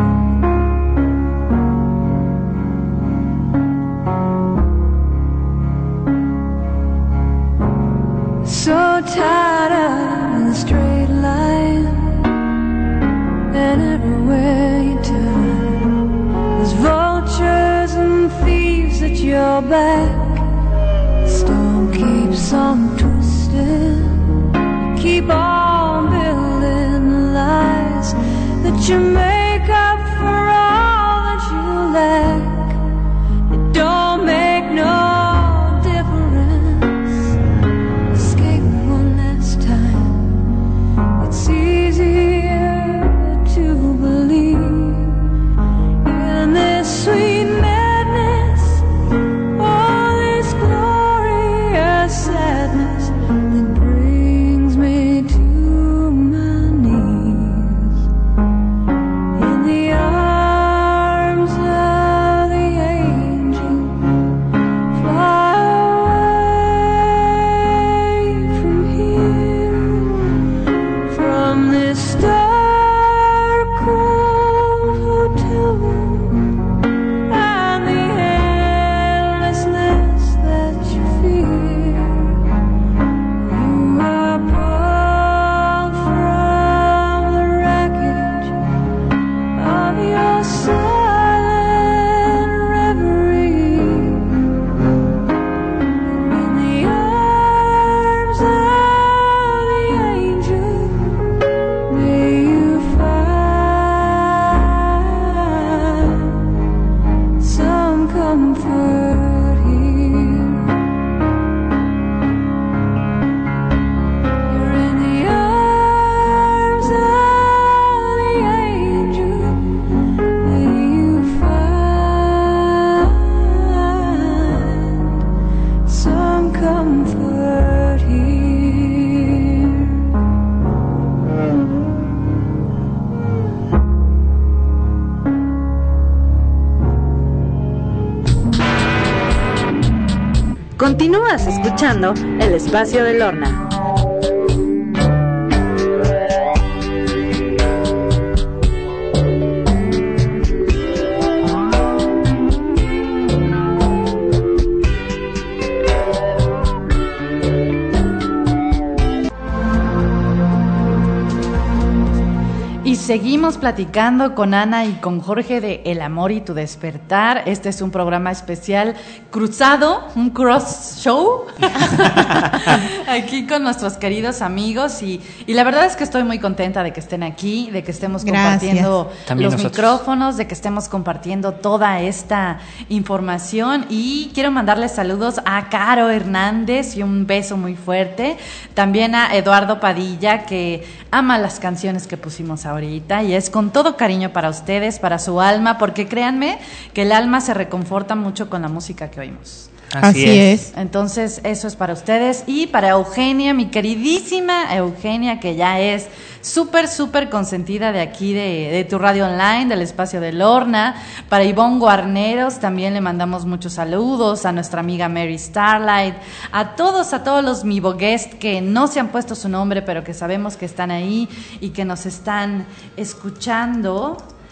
So tired of the straight line, and everywhere you turn, there's vultures and thieves at your back. The storm keeps on twisting. Keep on building the lies that you make up for all that you lack. It don't make no difference. Escape one last time. It's easier to believe in this sweet madness, or this glorious sadness that brings me to my knees. In the arms of the angel, fly away from here, from this dark cold hotel room and the endlessness that you fear. You are pulled from the wreckage of your silent reverie. In the arms of the angel, may you find some comfort here. You're in the arms of the angel. May you find some comfort here. Continúas escuchando El Espacio de Lorna. Y seguimos platicando con Ana y con Jorge de El Amor y tu Despertar. Este es un programa especial cruzado, un cross show, aquí con nuestros queridos amigos. Y, y la verdad es que estoy muy contenta de que estén aquí, de que estemos compartiendo También los nosotros. micrófonos, de que estemos compartiendo toda esta información. Y quiero mandarles saludos a Caro Hernández y un beso muy fuerte. También a Eduardo Padilla, que ama las canciones que pusimos ahorita, y es con todo cariño para ustedes, para su alma, porque créanme que el alma se reconforta mucho con la música que oímos. Así, Así es. es. Entonces, eso es para ustedes. Y para Eugenia, mi queridísima Eugenia, que ya es súper, súper consentida de aquí, de, de tu radio online, del Espacio de Lorna. Para Ivonne Guarneros, también le mandamos muchos saludos. A nuestra amiga Mary Starlight. A todos, a todos los Mivo Guest que no se han puesto su nombre, pero que sabemos que están ahí y que nos están escuchando.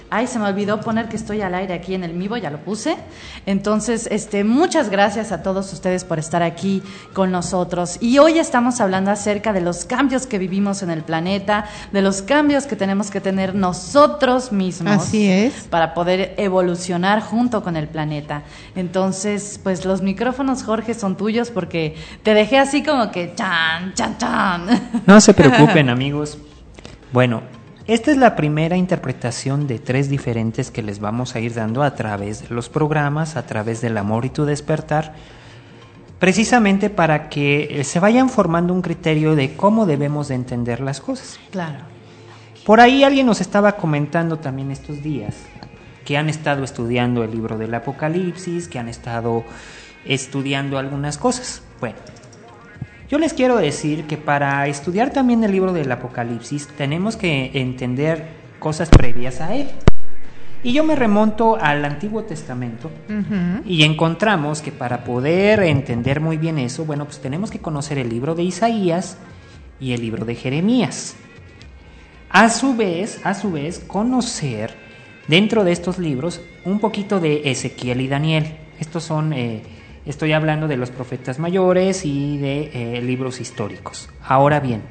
Ay, se me olvidó poner que estoy al aire aquí en el Mivo, ya lo puse. Entonces, este, muchas gracias a todos ustedes por estar aquí con nosotros. Y hoy estamos hablando acerca de los cambios que vivimos en el planeta, de los cambios que tenemos que tener nosotros mismos. Así es. Para poder evolucionar junto con el planeta. Entonces, pues los micrófonos, Jorge, son tuyos porque te dejé así como que chan, chan, chan. No se preocupen, amigos. Bueno, esta es la primera interpretación de tres diferentes que les vamos a ir dando a través de los programas, a través del Amor y tu Despertar, precisamente para que se vayan formando un criterio de cómo debemos de entender las cosas. Claro. Por ahí alguien nos estaba comentando también estos días que han estado estudiando el libro del Apocalipsis, que han estado estudiando algunas cosas. Bueno, yo les quiero decir que para estudiar también el libro del Apocalipsis tenemos que entender cosas previas a él. Y yo me remonto al Antiguo Testamento Ujú. y encontramos que para poder entender muy bien eso, bueno, pues tenemos que conocer el libro de Isaías y el libro de Jeremías. A su vez, a su vez, conocer dentro de estos libros un poquito de Ezequiel y Daniel. Estos son... Eh, Estoy hablando de los profetas mayores y de eh, libros históricos. Ahora bien,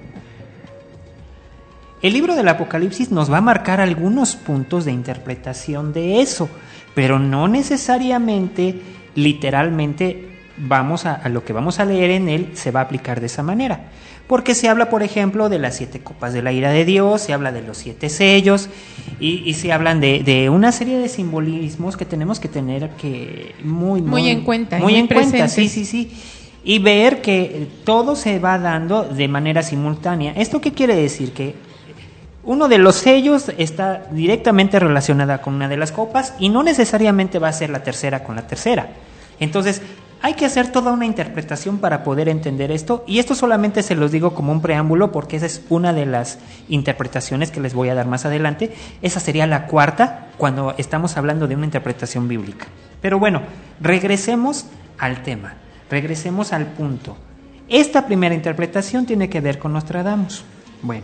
el libro del Apocalipsis nos va a marcar algunos puntos de interpretación de eso, pero no necesariamente, literalmente, vamos a, a lo que vamos a leer en él se va a aplicar de esa manera. Porque se habla, por ejemplo, de las siete copas de la ira de Dios, se habla de los siete sellos y, y se hablan de, de una serie de simbolismos que tenemos que tener que muy, muy, Muy en cuenta, Muy muy en cuenta, presentes. sí, sí, sí. Y ver que todo se va dando de manera simultánea. ¿Esto qué quiere decir? Que uno de los sellos está directamente relacionada con una de las copas y no necesariamente va a ser la tercera con la tercera. Entonces, hay que hacer toda una interpretación para poder entender esto, y esto solamente se los digo como un preámbulo porque esa es una de las interpretaciones que les voy a dar más adelante. Esa sería la cuarta cuando estamos hablando de una interpretación bíblica. Pero bueno, regresemos al tema, regresemos al punto. Esta primera interpretación tiene que ver con Nostradamus. Bueno,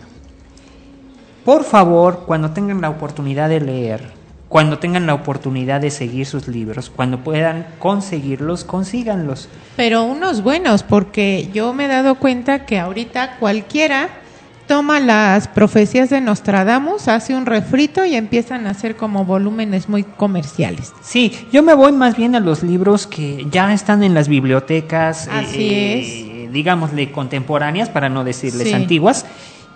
por favor, cuando tengan la oportunidad de leer, cuando tengan la oportunidad de seguir sus libros, cuando puedan conseguirlos, consíganlos. Pero unos buenos, porque yo me he dado cuenta que ahorita cualquiera toma las profecías de Nostradamus, hace un refrito y empiezan a hacer como volúmenes muy comerciales. Sí, yo me voy más bien a los libros que ya están en las bibliotecas, Así eh, digámosle contemporáneas, para no decirles Sí. antiguas,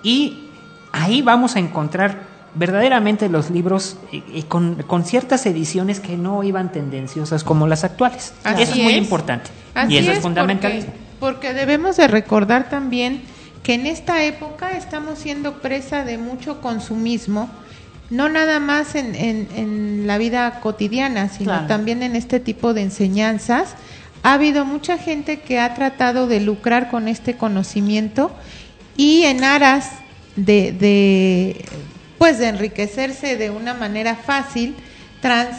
y ahí vamos a encontrar verdaderamente los libros eh, eh, con, con ciertas ediciones que no iban tendenciosas como las actuales. Así Eso es muy es. importante. Así y eso es, es, fundamental. Porque, porque debemos de recordar también que en esta época estamos siendo presa de mucho consumismo, no nada más en, en, en la vida cotidiana, sino Claro. también en este tipo de enseñanzas. Ha habido mucha gente que ha tratado de lucrar con este conocimiento y en aras de, de pues de enriquecerse de una manera fácil, trans,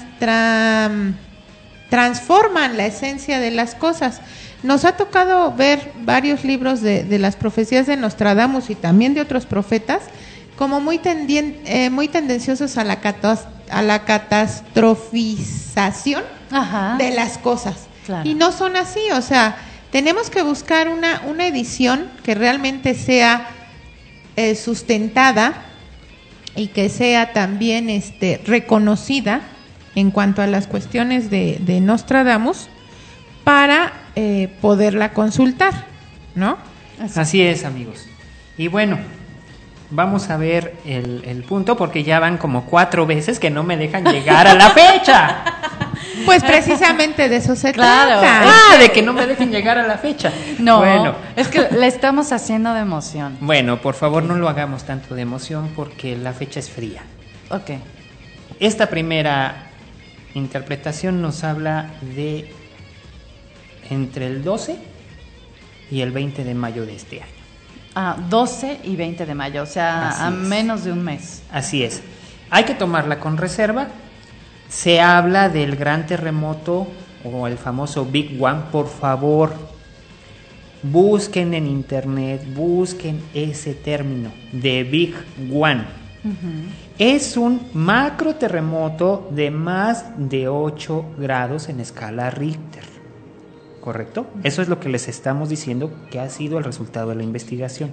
tram- transforman la esencia de las cosas. Nos ha tocado ver varios libros de, de las profecías de Nostradamus y también de otros profetas como muy, tendien, eh, muy tendenciosos a la, catas, a la catastrofización Ajá. de las cosas. Claro. Y no son así, o sea, tenemos que buscar una, una edición que realmente sea eh, sustentada y que sea también este, reconocida en cuanto a las cuestiones de, de Nostradamus para eh, poderla consultar, ¿no? Así es, amigos. Y bueno, vamos a ver el, el punto, porque ya van como cuatro veces que no me dejan llegar a la fecha. Pues precisamente de eso se Claro. trata. Ah, de que no me dejen llegar a la fecha. No, Bueno, es que le estamos haciendo de emoción. bueno, por favor no lo hagamos tanto de emoción porque la fecha es fría. Ok. Esta primera interpretación nos habla de entre el doce y el veinte de mayo de este año. Ah, doce y veinte de mayo, o sea, Así a es. menos de un mes. Así es. Hay que tomarla con reserva. Se habla del gran terremoto o el famoso Big One. Por favor, busquen en internet, busquen ese término de Big One. Ujú. Es un macro terremoto de más de ocho grados en escala Richter. ¿Correcto? Eso es lo que les estamos diciendo que ha sido el resultado de la investigación.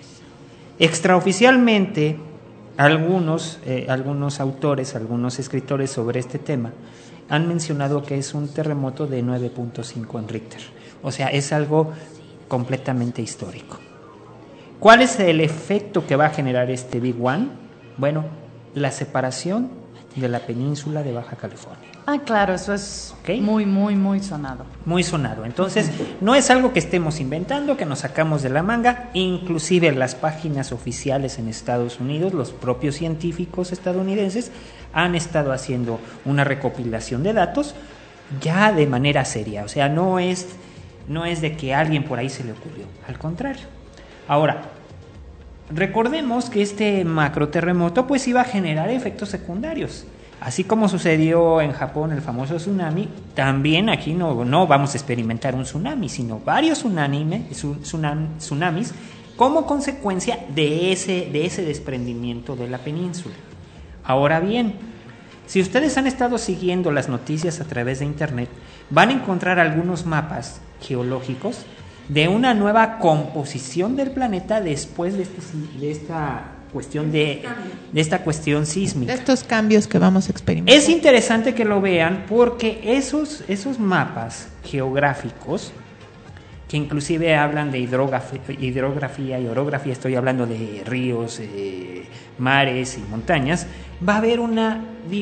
Extraoficialmente, algunos, eh, algunos autores, algunos escritores sobre este tema han mencionado que es un terremoto de nueve punto cinco en Richter. O sea, es algo completamente histórico. ¿Cuál es el efecto que va a generar este Big One? Bueno, la separación de la península de Baja California. Ah, claro, eso es Ok. muy, muy, muy sonado. Muy sonado. Entonces, no es algo que estemos inventando, que nos sacamos de la manga. Inclusive en las páginas oficiales en Estados Unidos, los propios científicos estadounidenses han estado haciendo una recopilación de datos ya de manera seria. O sea, no es, no es de que a alguien por ahí se le ocurrió. Al contrario. Ahora, recordemos que este macroterremoto pues iba a generar efectos secundarios. Así como sucedió en Japón el famoso tsunami, también aquí no, no vamos a experimentar un tsunami, sino varios tsunami, tsunami, tsunamis como consecuencia de ese, de ese desprendimiento de la península. Ahora bien, si ustedes han estado siguiendo las noticias a través de internet, van a encontrar algunos mapas geológicos de una nueva composición del planeta después de, este, de esta cuestión de, de esta cuestión sísmica. De estos cambios que vamos a experimentar. Es interesante que lo vean porque esos, esos mapas geográficos, que inclusive hablan de hidrografía, hidrografía y orografía, estoy hablando de ríos, eh, mares y montañas, va a haber una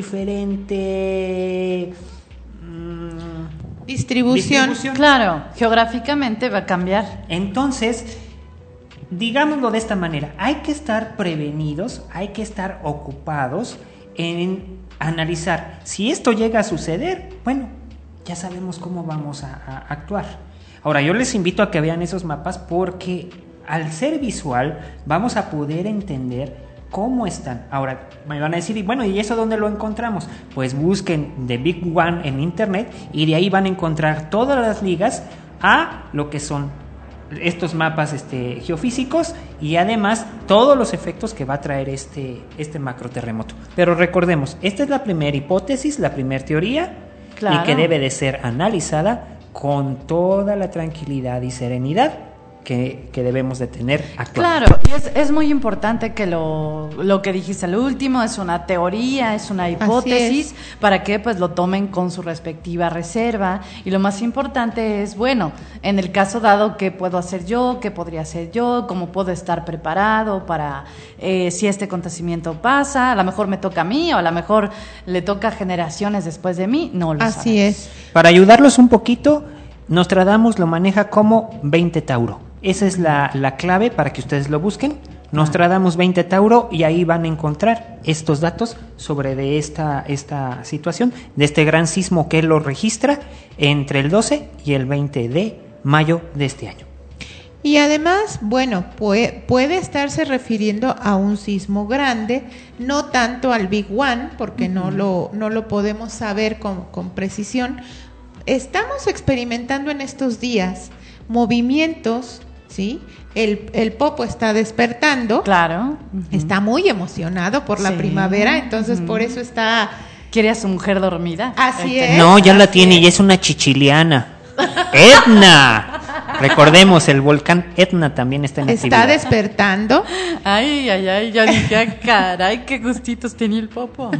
diferente mmm, Distribución. distribución. Claro, geográficamente va a cambiar. Entonces, digámoslo de esta manera, hay que estar prevenidos, hay que estar ocupados en analizar si esto llega a suceder. Bueno, ya sabemos cómo vamos a, a actuar. Ahora, yo les invito a que vean esos mapas porque al ser visual vamos a poder entender cómo están. Ahora, me van a decir, y bueno, ¿y eso dónde lo encontramos? Pues busquen The Big One en internet y de ahí van a encontrar todas las ligas a lo que son estos mapas este, geofísicos y además todos los efectos que va a traer este, este macroterremoto. Pero recordemos, esta es la primera hipótesis, la primera teoría, Claro. y que debe de ser analizada con toda la tranquilidad y serenidad que, que debemos de tener actualmente. Claro, y es, es muy importante que lo, lo que dijiste al último es una teoría, es una hipótesis, para que pues lo tomen con su respectiva reserva. Y lo más importante es, bueno, en el caso dado, ¿qué puedo hacer yo? ¿Qué podría hacer yo? ¿Cómo puedo estar preparado para eh, si este acontecimiento pasa? A lo mejor me toca a mí o a lo mejor le toca a generaciones después de mí, no lo Así sabemos. es. Para ayudarlos un poquito, Nostradamus lo maneja como veinte Tauro. Esa es la, la clave para que ustedes lo busquen. Nostradamus veinte Tauro y ahí van a encontrar estos datos sobre de esta, esta situación, de este gran sismo que él lo registra entre el doce y el veinte de mayo de este año. Y además, bueno, puede, puede estarse refiriendo a un sismo grande, no tanto al Big One, porque uh-huh. no, lo, no lo podemos saber con, con precisión. Estamos experimentando en estos días movimientos, ¿sí? El, el Popo está despertando. Claro. Uh-huh. Está muy emocionado por la Sí. primavera, entonces uh-huh. por eso está... ¿Quiere a su mujer dormida? Así Ahí es. No, ya la así tiene es. y es una chichiliana. ¡Etna! Recordemos, el volcán Etna también está en Está actividad. despertando. Ay, ay, ay, yo dije, ah, caray, qué gustitos tenía el Popo.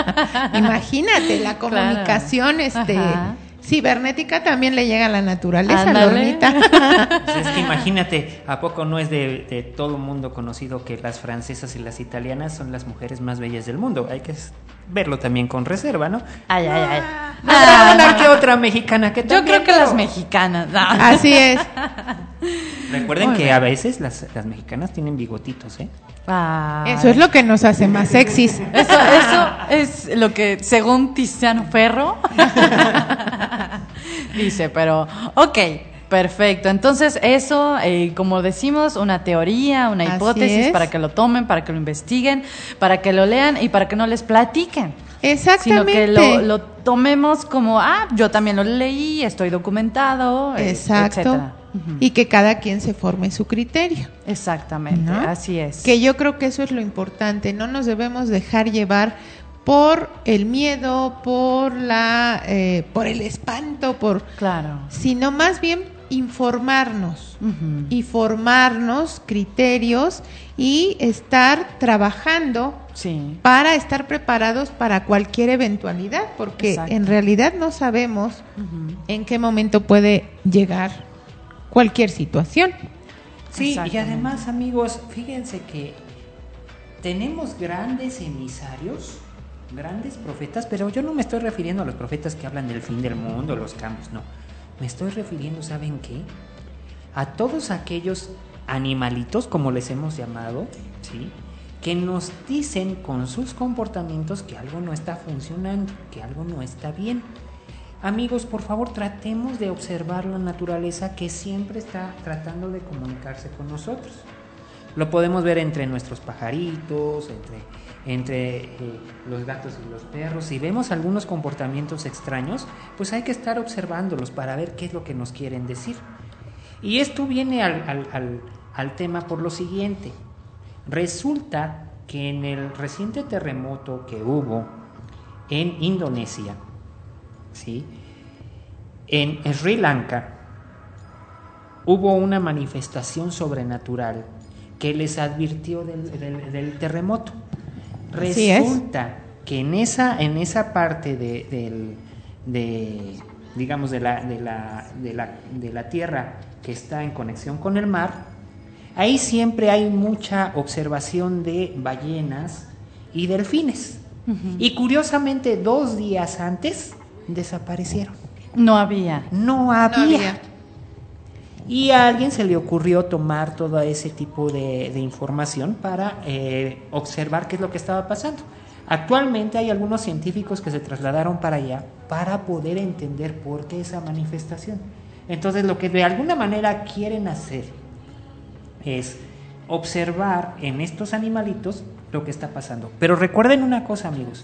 Imagínate, la comunicación Claro. este Ajá. cibernética también le llega a la naturaleza, Ándale. Lornita. Pues es que imagínate, ¿a poco no es de, de todo el mundo conocido que las francesas y las italianas son las mujeres más bellas del mundo? Hay que s- verlo también con reserva, ¿no? Ay, ay, ay. Habrá Ah, una no. que otra mexicana que Yo también, creo que pero- las mexicanas. no. Así es. Recuerden Muy que bien. a veces las, las mexicanas tienen bigotitos, ¿eh? Ay. Eso es lo que nos hace más sexys. Eso, eso es lo que, según Tiziano Ferro, dice, pero, ok, perfecto. Entonces, eso, eh, como decimos, una teoría, una Así hipótesis es. para que lo tomen, para que lo investiguen, para que lo lean y para que no les platiquen. Sino Exactamente. que lo, lo tomemos como, ah, yo también lo leí, estoy documentado, eh, Exacto. etcétera. Ujú. y que cada quien se forme su criterio. Exactamente, ¿No? así es. Que yo creo que eso es lo importante, no nos debemos dejar llevar por el miedo, por la, eh, por el espanto, por, Claro. sino más bien informarnos Ujú. y formarnos criterios y estar trabajando Sí. para estar preparados para cualquier eventualidad, porque Exacto. en realidad no sabemos Ujú. en qué momento puede llegar cualquier situación. Sí, y Exactamente. además, amigos, fíjense que tenemos grandes emisarios, grandes profetas, pero yo no me estoy refiriendo a los profetas que hablan del fin del mundo, los cambios, no. Me estoy refiriendo, ¿saben qué? A todos aquellos animalitos, como les hemos llamado, ¿sí?, que nos dicen con sus comportamientos que algo no está funcionando, que algo no está bien. Amigos, por favor, tratemos de observar la naturaleza que siempre está tratando de comunicarse con nosotros. Lo podemos ver entre nuestros pajaritos, entre, entre eh, los gatos y los perros. Si vemos algunos comportamientos extraños, pues hay que estar observándolos para ver qué es lo que nos quieren decir. Y esto viene al, al, al, al tema por lo siguiente. Resulta que en el reciente terremoto que hubo en Indonesia, ¿sí?, en Sri Lanka, hubo una manifestación sobrenatural que les advirtió del, del, del terremoto. Así es. Resulta que en esa, en esa parte de, del, de, digamos, de la, de, la, de, la, de la tierra que está en conexión con el mar, ahí siempre hay mucha observación de ballenas y delfines. Ujú. Y curiosamente, dos días antes desaparecieron. No había. No había. No había. Y a alguien se le ocurrió tomar todo ese tipo de, de información para eh, observar qué es lo que estaba pasando. Actualmente hay algunos científicos que se trasladaron para allá para poder entender por qué esa manifestación. Entonces, lo que de alguna manera quieren hacer es observar en estos animalitos lo que está pasando. Pero recuerden una cosa, amigos,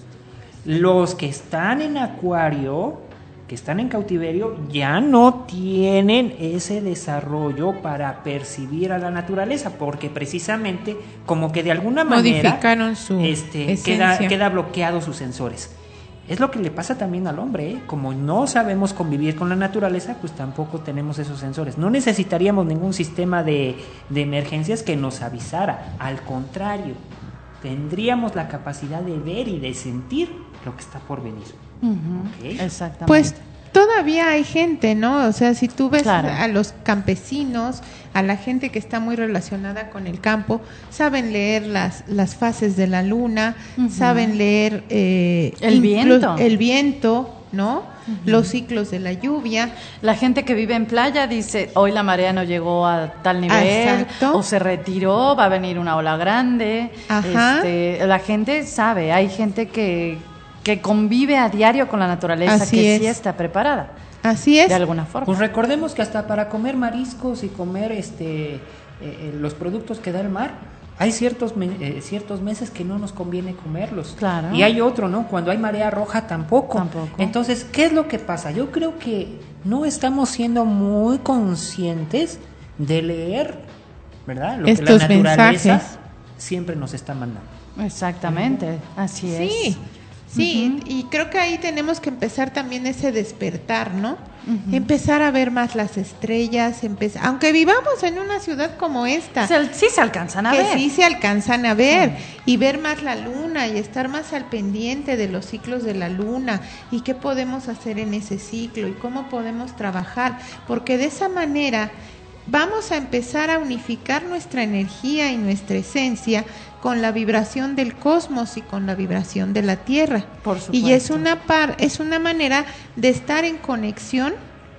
los que están en acuario, que están en cautiverio, ya no tienen ese desarrollo para percibir a la naturaleza, porque precisamente como que de alguna manera Modificaron su este, queda, esencia. queda bloqueado sus sensores. Es lo que le pasa también al hombre, ¿eh? Como no sabemos convivir con la naturaleza, pues tampoco tenemos esos sensores. No necesitaríamos ningún sistema de, de emergencias que nos avisara. Al contrario, tendríamos la capacidad de ver y de sentir lo que está por venir. Ujú. Ok. Exactamente. Pues todavía hay gente, ¿no? O sea, si tú ves Claro. a los campesinos, a la gente que está muy relacionada con el campo, saben leer las, las fases de la luna, Ujú. saben leer eh, El inclu- viento. el viento, ¿no? Los ciclos de la lluvia. La gente que vive en playa dice, hoy la marea no llegó a tal nivel, Exacto. o se retiró, va a venir una ola grande. Ajá. Este, la gente sabe, hay gente que, que convive a diario con la naturaleza, Así que es. sí está preparada, Así es. de alguna forma. Pues recordemos que hasta para comer mariscos y comer este eh, eh, los productos que da el mar, hay ciertos me- eh, ciertos meses que no nos conviene comerlos. Claro. Y hay otro, ¿no? Cuando hay marea roja tampoco. Tampoco. Entonces, ¿qué es lo que pasa? Yo creo que no estamos siendo muy conscientes de leer, ¿verdad? Lo que Estos la naturaleza mensajes. siempre nos está mandando. Exactamente, así es. Sí, sí, Ujú. y creo que ahí tenemos que empezar también ese despertar, ¿no? Ujú. Empezar a ver más las estrellas, empezar, aunque vivamos en una ciudad como esta, Se- sí se alcanzan a que ver. sí se alcanzan a ver y ver más la luna y estar más al pendiente de los ciclos de la luna y qué podemos hacer en ese ciclo y cómo podemos trabajar, porque de esa manera vamos a empezar a unificar nuestra energía y nuestra esencia con la vibración del cosmos y con la vibración de la Tierra. Por Y es supuesto. una par, es una manera de estar en conexión,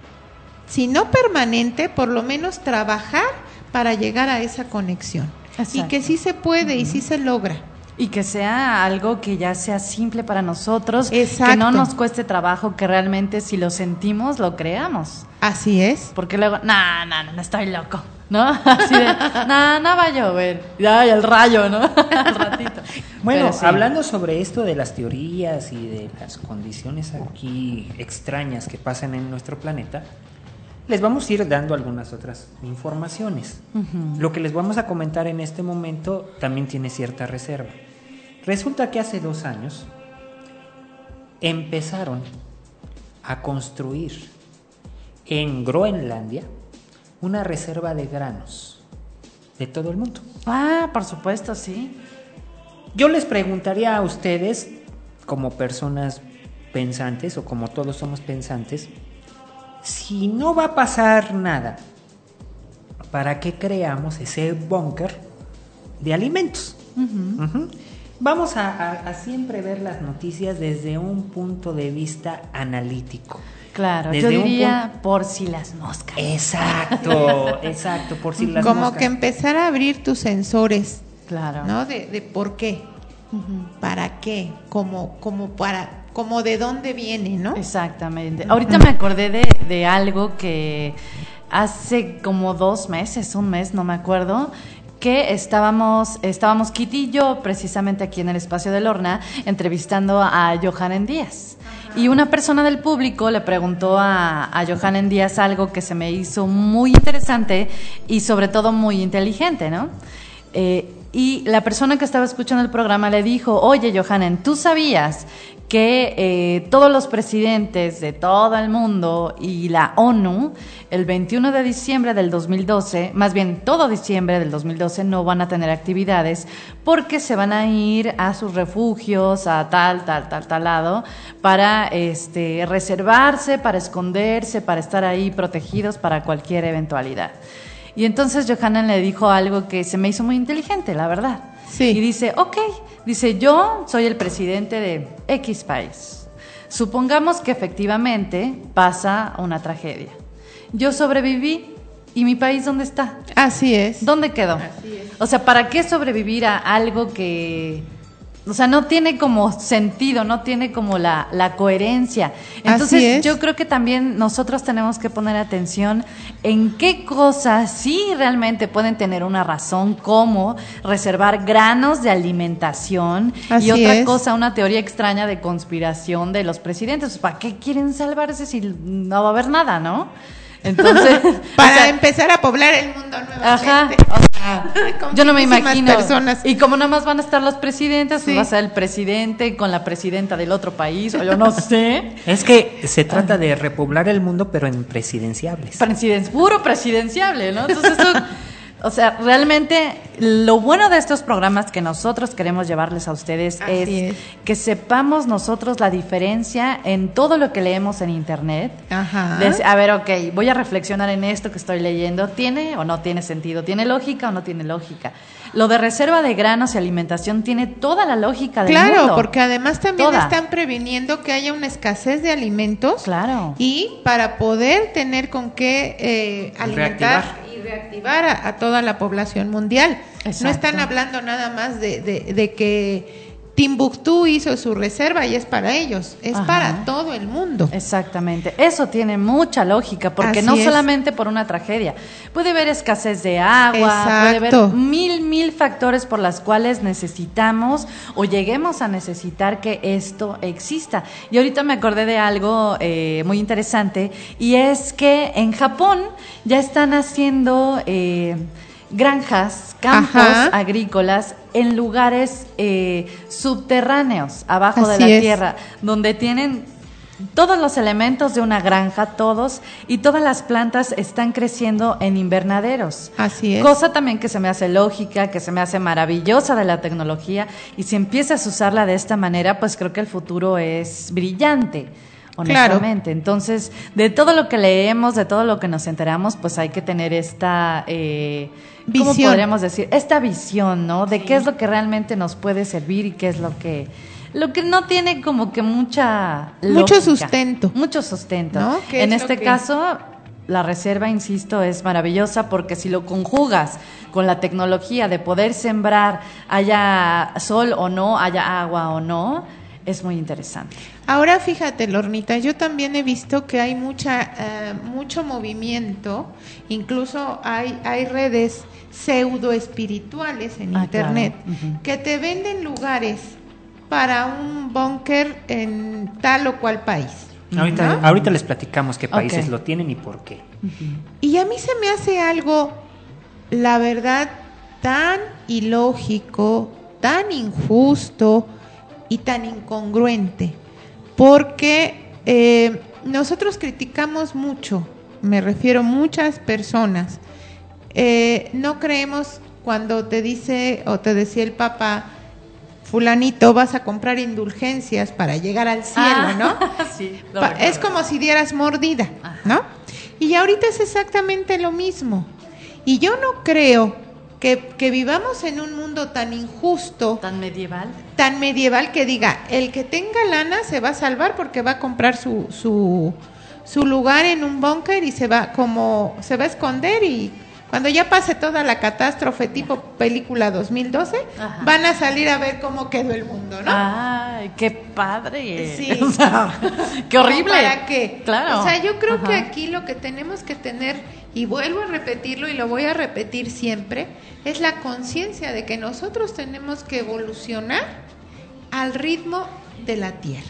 si no permanente, por lo menos trabajar para llegar a esa conexión. Y Exacto. que sí se puede y sí se logra. Y que sea algo que ya sea simple para nosotros, Exacto. que no nos cueste trabajo, que realmente si lo sentimos, lo creamos. Así es. Porque luego, no, no, no, no estoy loco, ¿no? Así de, no, no va a llover. Ay, el rayo, ¿no? Al ratito. Bueno, Pero sí. hablando sobre esto de las teorías y de las condiciones aquí extrañas que pasan en nuestro planeta, les vamos a ir dando algunas otras informaciones. Uh-huh. Lo que les vamos a comentar en este momento también tiene cierta reserva. Resulta que hace dos años empezaron a construir en Groenlandia una reserva de granos de todo el mundo. Ah, por supuesto, sí. Yo les preguntaría a ustedes, como personas pensantes o como todos somos pensantes, si no va a pasar nada, ¿para qué creamos ese búnker de alimentos? Uh-huh. Uh-huh. Vamos a, a, a siempre ver las noticias desde un punto de vista analítico. Claro, desde yo diría punto... por si las moscas. Exacto, exacto, por si las Como moscas. Como que empezar a abrir tus sensores. Claro. ¿No? De, de por qué, uh-huh. para qué, como, como para, como de dónde viene, ¿no? Exactamente. Uh-huh. Ahorita me acordé de, de algo que hace como dos meses, un mes, no me acuerdo, que estábamos, estábamos Kitty y yo precisamente aquí en el espacio de Lorna entrevistando a Johanan Díaz. Ajá. Y una persona del público le preguntó a, a Johanan Díaz algo que se me hizo muy interesante y sobre todo muy inteligente, ¿no? Eh, y la persona que estaba escuchando el programa le dijo, oye Johanan, ¿tú sabías que eh, todos los presidentes de todo el mundo y la ONU, el veintiuno de diciembre del dos mil doce, más bien todo diciembre del dos mil doce, no van a tener actividades porque se van a ir a sus refugios, a tal, tal, tal, tal lado, para este, reservarse, para esconderse, para estar ahí protegidos para cualquier eventualidad? Y entonces Johanan le dijo algo que se me hizo muy inteligente, la verdad. Sí. Y dice, ok, dice, yo soy el presidente de X país. Supongamos que efectivamente pasa una tragedia. Yo sobreviví, ¿y mi país dónde está? Así es. ¿Dónde quedó? Así es. O sea, ¿para qué sobrevivir a algo que... O sea, no tiene como sentido, no tiene como la, la coherencia. Entonces, yo creo que también nosotros tenemos que poner atención en qué cosas sí realmente pueden tener una razón, como reservar granos de alimentación. Así y otra es. cosa, una teoría extraña de conspiración de los presidentes. ¿Para qué quieren salvarse si no va a haber nada, no? Entonces, para o sea, empezar a poblar el mundo nuevamente. Ajá, o sea, yo no me imagino. Personas. Y como nada más van a estar los presidentes, sí. pues va a ser el presidente con la presidenta del otro país, o yo no sé. Es que se trata de repoblar el mundo, pero en presidenciables. Presiden- puro presidenciable, ¿no? Entonces eso, o sea, realmente lo bueno de estos programas que nosotros queremos llevarles a ustedes es, es que sepamos nosotros la diferencia en todo lo que leemos en internet. Ajá. De, a ver, ok, voy a reflexionar en esto que estoy leyendo. ¿Tiene o no tiene sentido? ¿Tiene lógica o no tiene lógica? Lo de reserva de granos y alimentación tiene toda la lógica del claro, mundo. Claro, porque además también toda. están previniendo que haya una escasez de alimentos. Claro. Y para poder tener con qué eh, alimentar reactivar. y reactivar a, a toda la población mundial. Exacto. No están hablando nada más de, de, de que Timbuktu hizo su reserva y es para ellos, es Ajá. para todo el mundo. Exactamente, eso tiene mucha lógica, porque Así no es. solamente por una tragedia, puede haber escasez de agua, Exacto. puede haber mil, mil factores por las cuales necesitamos o lleguemos a necesitar que esto exista. Y ahorita me acordé de algo eh, muy interesante, y es que en Japón ya están haciendo eh, granjas, campos Ajá. agrícolas en lugares eh, subterráneos, abajo Así de la es. tierra, donde tienen todos los elementos de una granja, todos, y todas las plantas están creciendo en invernaderos. Así es. Cosa también que se me hace lógica, que se me hace maravillosa de la tecnología, y si empiezas a usarla de esta manera, pues creo que el futuro es brillante. Honestamente, claro. Entonces, de todo lo que leemos, de todo lo que nos enteramos, pues hay que tener esta, eh, ¿cómo visión. podríamos decir? Esta visión, ¿no? De sí. qué es lo que realmente nos puede servir y qué es lo que, lo que no tiene como que mucha lógica. Mucho sustento. Mucho sustento. ¿No? En este que... caso, la reserva, insisto, es maravillosa porque si lo conjugas con la tecnología de poder sembrar, haya sol o no, haya agua o no, es muy interesante. Ahora fíjate, Lornita, yo también he visto que hay mucha eh, mucho movimiento, incluso hay hay redes pseudo espirituales en ah, internet claro. uh-huh. que te venden lugares para un búnker en tal o cual país. Ahorita, ¿no? ahorita les platicamos qué países Ok. lo tienen y por qué. Y a mí se me hace algo, la verdad, tan ilógico, tan injusto y tan incongruente, porque eh, nosotros criticamos mucho, me refiero a muchas personas, eh, no creemos cuando te dice o te decía el Papa, fulanito, vas a comprar indulgencias para llegar al cielo, Ah, ¿no? sí, lo Pa- recuerdo. es como si dieras mordida, Ajá. ¿no? Y ahorita es exactamente lo mismo. Y yo no creo que, que vivamos en un mundo tan injusto, Tan medieval. tan medieval, que diga, el que tenga lana se va a salvar porque va a comprar su, su, su lugar en un búnker y se va como se va a esconder, y cuando ya pase toda la catástrofe tipo película dos mil doce, Ajá. van a salir a ver cómo quedó el mundo, ¿no? Ay, qué padre. Sí. O sea, qué horrible. ¿Para qué? Claro. O sea, yo creo Ajá. que aquí lo que tenemos que tener, y vuelvo a repetirlo y lo voy a repetir siempre, es la conciencia de que nosotros tenemos que evolucionar al ritmo de la Tierra.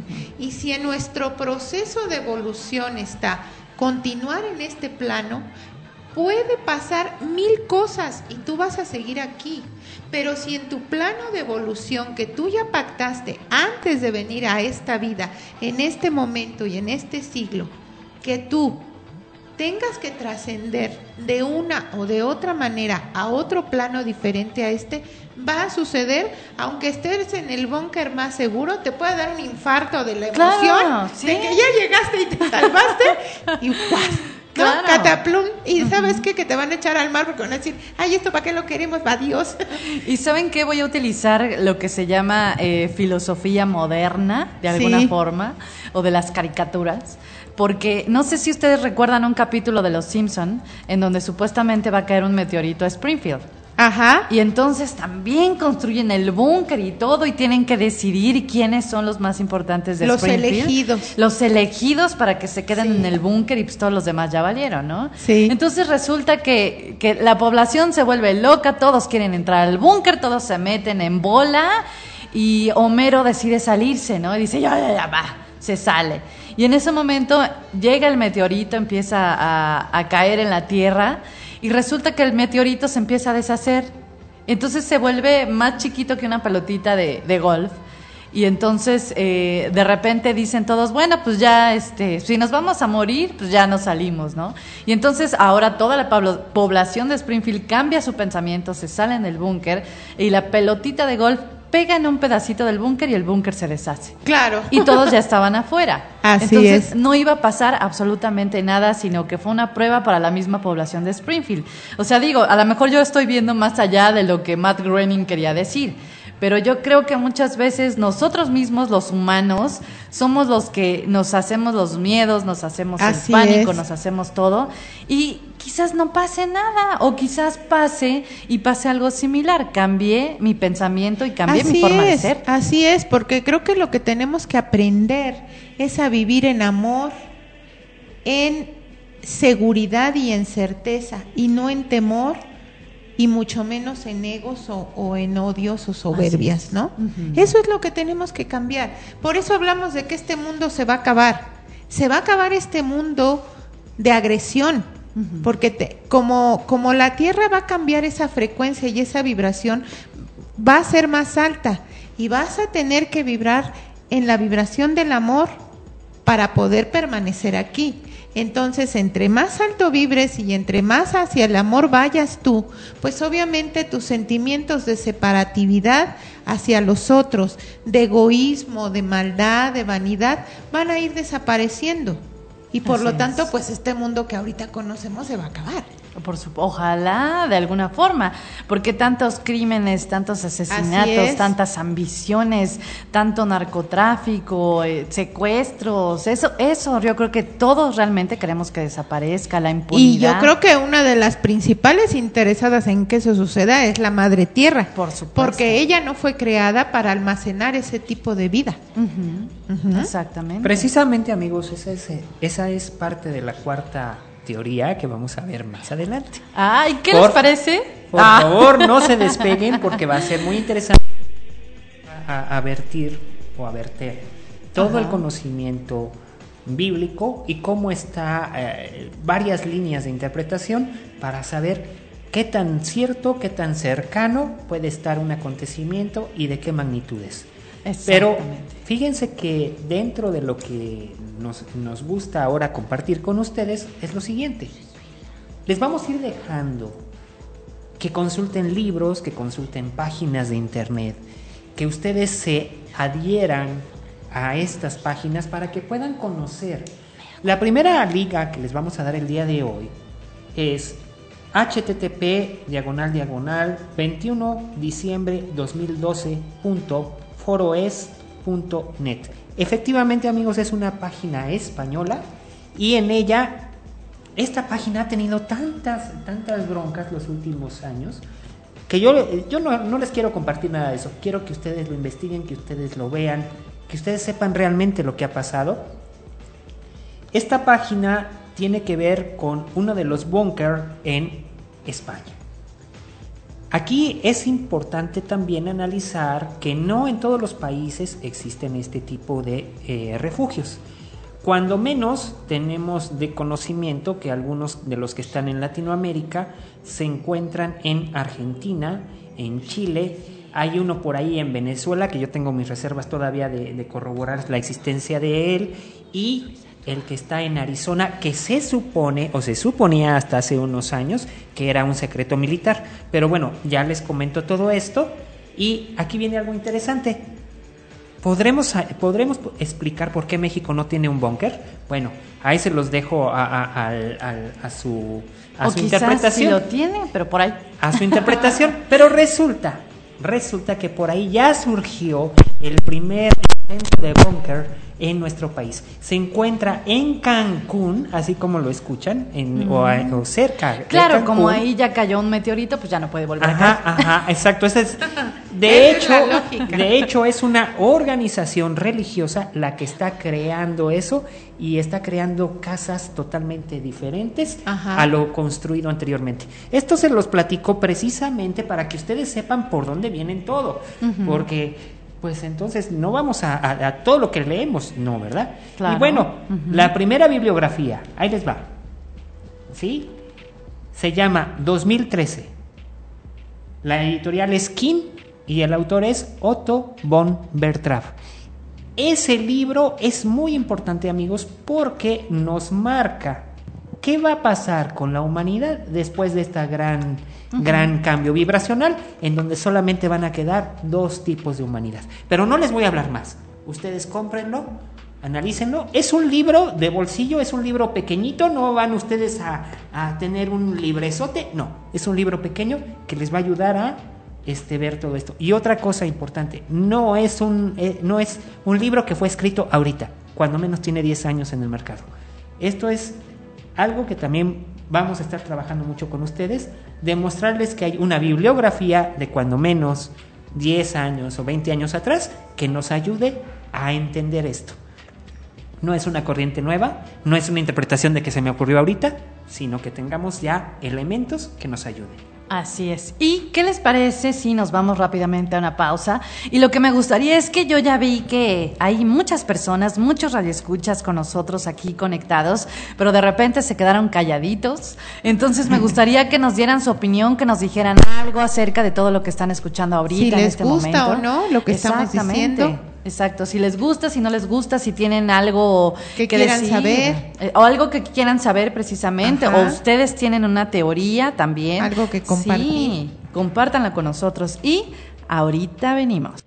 Y si en nuestro proceso de evolución está continuar en este plano, puede pasar mil cosas y tú vas a seguir aquí. Pero si en tu plano de evolución que tú ya pactaste antes de venir a esta vida, en este momento y en este siglo, que tú tengas que trascender de una o de otra manera a otro plano diferente a este, va a suceder, aunque estés en el búnker más seguro, te puede dar un infarto de la Claro, emoción, sí. de que ya llegaste y te salvaste, y ¡guau! ¿No? Claro. Cataplum, y ¿sabes qué? Que te van a echar al mar porque van a decir, ay, ¿esto para qué lo queremos? Adiós. ¿Y saben qué? Voy a utilizar lo que se llama eh, filosofía moderna, de alguna Sí. forma, o de las caricaturas, porque no sé si ustedes recuerdan un capítulo de Los Simpson en donde supuestamente va a caer un meteorito a Springfield. Ajá. Y entonces también construyen el búnker y todo y tienen que decidir quiénes son los más importantes de Los Springfield. elegidos. Los elegidos para que se queden Sí. en el búnker y pues todos los demás ya valieron, ¿no? Sí. Entonces resulta que, que la población se vuelve loca, todos quieren entrar al búnker, todos se meten en bola y Homero decide salirse, ¿no? Y dice, ya, ya, ya, va, se sale. Y en ese momento llega el meteorito, empieza a, a caer en la Tierra y resulta que el meteorito se empieza a deshacer. Entonces se vuelve más chiquito que una pelotita de, de golf. Y entonces eh, de repente dicen todos, bueno, pues ya, este, si nos vamos a morir, pues ya nos salimos, ¿no? Y entonces ahora toda la pablo- población de Springfield cambia su pensamiento, se salen del búnker y la pelotita de golf pega en un pedacito del búnker y el búnker se deshace. Claro. Y todos ya estaban afuera. Así Entonces es. no iba a pasar absolutamente nada, sino que fue una prueba para la misma población de Springfield. O sea, digo, a lo mejor yo estoy viendo más allá de lo que Matt Groening quería decir, pero yo creo que muchas veces nosotros mismos, los humanos, somos los que nos hacemos los miedos, nos hacemos Así el pánico, es. nos hacemos todo, y quizás no pase nada, o quizás pase y pase algo similar. Cambié mi pensamiento y cambié mi forma es, de ser. Así es, porque creo que lo que tenemos que aprender es a vivir en amor, en seguridad y en certeza, y no en temor, y mucho menos en egos o, o en odios o soberbias, ¿no? Ujú. Eso es lo que tenemos que cambiar. Por eso hablamos de que este mundo se va a acabar. Se va a acabar este mundo de agresión, Ujú. porque te- como, como la Tierra va a cambiar esa frecuencia y esa vibración, va a ser más alta y vas a tener que vibrar en la vibración del amor para poder permanecer aquí. Entonces, entre más alto vibres y entre más hacia el amor vayas tú, pues obviamente tus sentimientos de separatividad hacia los otros, de egoísmo, de maldad, de vanidad, van a ir desapareciendo. Y por Así lo es. tanto, pues este mundo que ahorita conocemos se va a acabar. Por su, ojalá, de alguna forma, porque tantos crímenes, tantos Así asesinatos, es. tantas ambiciones, tanto narcotráfico, eh, secuestros, eso, eso, yo creo que todos realmente queremos que desaparezca la impunidad. Y yo creo que una de las principales interesadas en que eso suceda es la Madre Tierra. Por supuesto. Porque ella no fue creada para almacenar ese tipo de vida. Ujú, Ujú. exactamente. Precisamente, amigos, esa es, esa es parte de la cuarta teoría que vamos a ver más adelante. Ay, ¿qué Por- les parece? Por Ah. favor, no se despeguen porque va a ser muy interesante a, a vertir o a verter todo Ajá. el conocimiento, bíblico y cómo está eh, varias líneas de interpretación para saber qué tan cierto, qué tan cercano puede estar un acontecimiento y de qué magnitudes. Pero fíjense que dentro de lo que nos, nos gusta ahora compartir con ustedes es lo siguiente. Les vamos a ir dejando que consulten libros, que consulten páginas de internet, que ustedes se adhieran a estas páginas para que puedan conocer. La primera liga que les vamos a dar el día de hoy es http diagonal diagonal veintiuno de diciembre de dos mil doce punto foroes punto net. Efectivamente, amigos, es una página española y en ella esta página ha tenido tantas tantas broncas los últimos años que yo, yo no, no les quiero compartir nada de eso. Quiero que ustedes lo investiguen, que ustedes lo vean, que ustedes sepan realmente lo que ha pasado. Esta página tiene que ver con uno de los búnker en España. Aquí es importante también analizar que no en todos los países existen este tipo de eh, refugios. Cuando menos tenemos de conocimiento que algunos de los que están en Latinoamérica se encuentran en Argentina, en Chile, hay uno por ahí en Venezuela, que yo tengo mis reservas todavía de, de corroborar la existencia de él, y el que está en Arizona, que se supone, o se suponía hasta hace unos años, que era un secreto militar. Pero bueno, ya les comento todo esto, y aquí viene algo interesante. ¿Podremos, ¿Podremos explicar por qué México no tiene un búnker? Bueno, ahí se los dejo a, a, a, a, a su, a o su quizás interpretación. Sí lo tiene, pero por ahí. A su interpretación, pero resulta, resulta que por ahí ya surgió el primer intento de búnker en nuestro país. Se encuentra en Cancún, así como lo escuchan, en, mm. o, a, o cerca. Claro, como ahí ya cayó un meteorito, pues ya no puede volver. Ajá, a ajá, exacto. Esa es, de hecho, de hecho es una organización religiosa la que está creando eso y está creando casas totalmente diferentes ajá. a lo construido anteriormente. Esto se los platico precisamente para que ustedes sepan por dónde vienen todo, uh-huh. porque pues entonces no vamos a, a, a todo lo que leemos, no, ¿verdad? Claro. Y bueno, uh-huh. la primera bibliografía, ahí les va, ¿sí? Se llama dos mil trece. La editorial es King y el autor es Otto von Bertrand. Ese libro es muy importante, amigos, porque nos marca qué va a pasar con la humanidad después de esta gran, uh-huh. gran cambio vibracional, en donde solamente van a quedar dos tipos de humanidad. Pero no les voy a hablar más. Ustedes cómprenlo, analícenlo. Es un libro de bolsillo, es un libro pequeñito, no van ustedes a, a tener un librezote, no. Es un libro pequeño que les va a ayudar a este, ver todo esto. Y otra cosa importante, no es un, eh, no es un libro que fue escrito ahorita, cuando menos tiene diez años en el mercado. Esto es algo que también vamos a estar trabajando mucho con ustedes, demostrarles que hay una bibliografía de cuando menos diez años o veinte años atrás que nos ayude a entender esto. No es una corriente nueva, no es una interpretación de que se me ocurrió ahorita, sino que tengamos ya elementos que nos ayuden. Así es. ¿Y qué les parece si nos vamos rápidamente a una pausa? Y lo que me gustaría es que yo ya vi que hay muchas personas, muchos radioescuchas con nosotros aquí conectados, pero de repente se quedaron calladitos. Entonces me gustaría que nos dieran su opinión, que nos dijeran algo acerca de todo lo que están escuchando ahorita, si en les este gusta momento. O no lo que estamos diciendo. Exacto, si les gusta, si no les gusta, si tienen algo que, que quieran decir, saber eh, o algo que quieran saber precisamente, ajá. o ustedes tienen una teoría también, algo que compartir. Sí, compártanla con nosotros y ahorita venimos.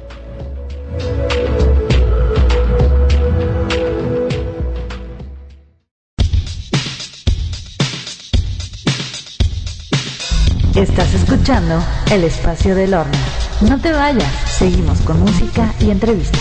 Estás escuchando El Espacio del Horno. No te vayas, seguimos con música y entrevistas.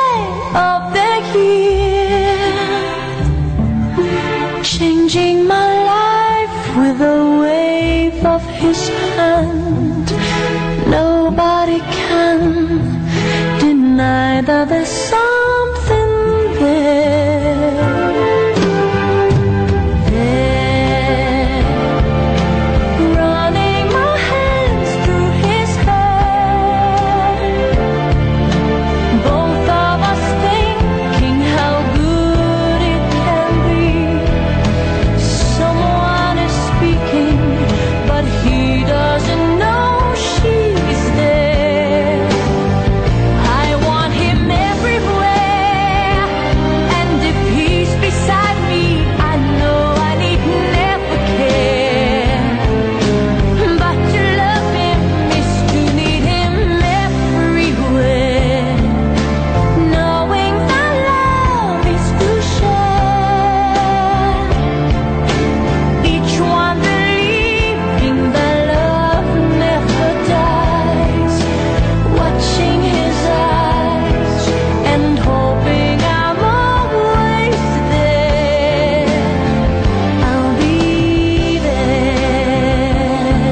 Changing my that there's something there. There, running my hands through his hair. Both of us thinking how good it can be. Someone is speaking, but he doesn't know she's there. I want him everywhere, and if he's beside me, I know I need never care. But to love him is to need him everywhere, knowing that love is to share. Each one believing that love never dies, watching his eyes and hoping I'm always there. I'll be there.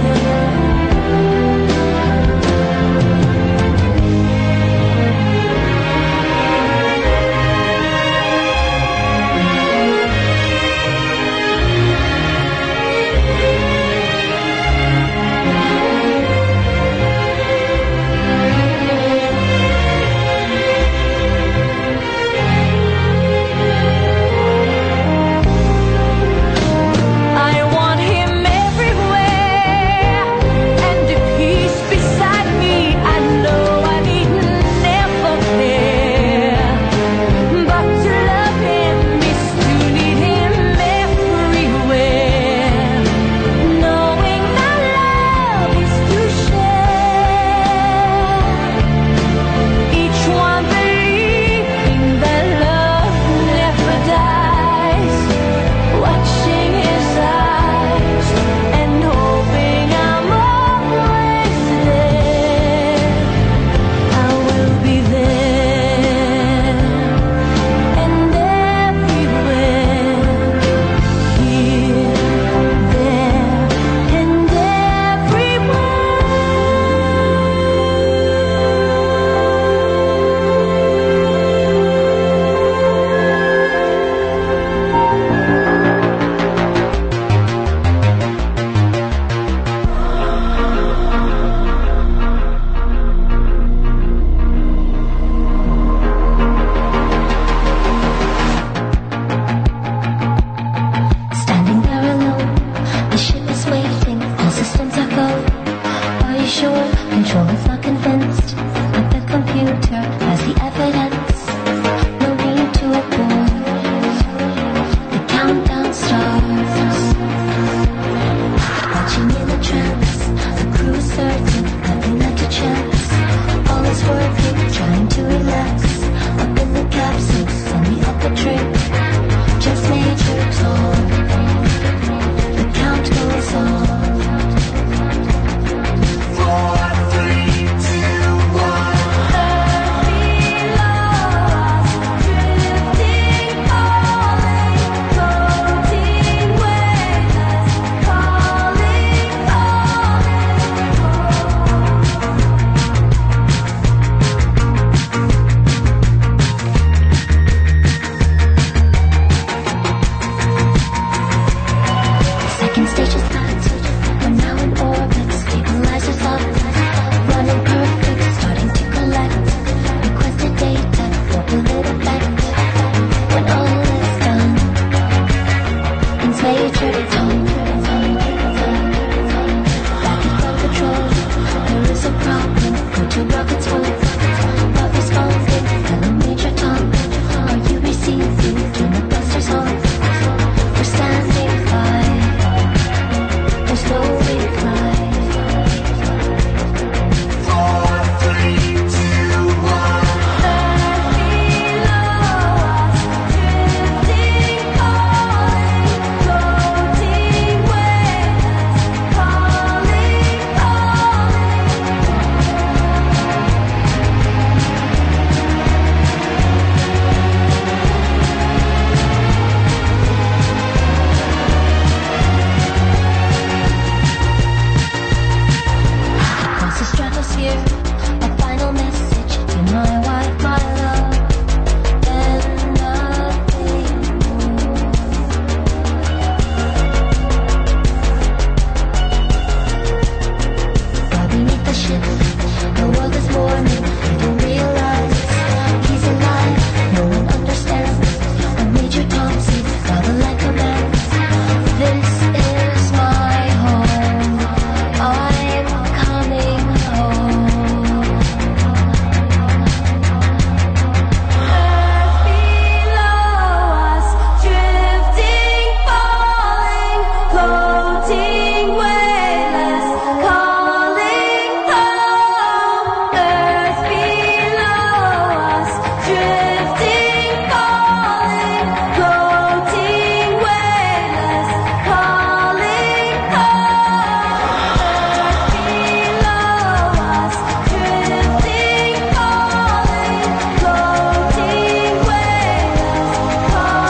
I want him everywhere, and if he's beside me, I know I need never fear. But to love him is to need him everywhere, knowing that love is to share. Each one believing that love never dies, watching his eyes and hoping I'm always there. I will be there and everywhere, here, there, and standing there alone, the ship is waiting, all systems are go. Are you sure? Control is not convinced, but the computer has the evidence. No need to abort. The countdown starts. Watching in a trance, the crew certain, nothing like a chance. All is working, trying to relax. Up in the capsule, on the upper trip, just Major Tom. The count goes on. Four, three, two, one. The world is warming, don't realize he's alive. No one understands. I'm Major Thompson, rather like a man. This is my home. I'm coming home. Earth below us, drifting, falling, floating, weightless, calling home. Earth below us, drifting, falling, floating, weightless, calling home. Earth below us, drifting, falling, floating, weightless,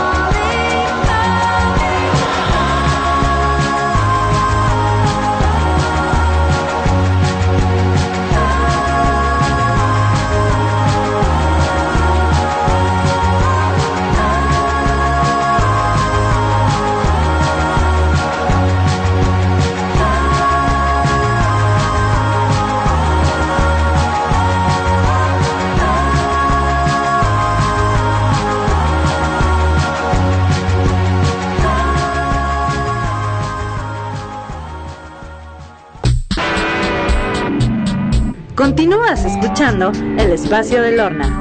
Continúas escuchando El Espacio de Lorna.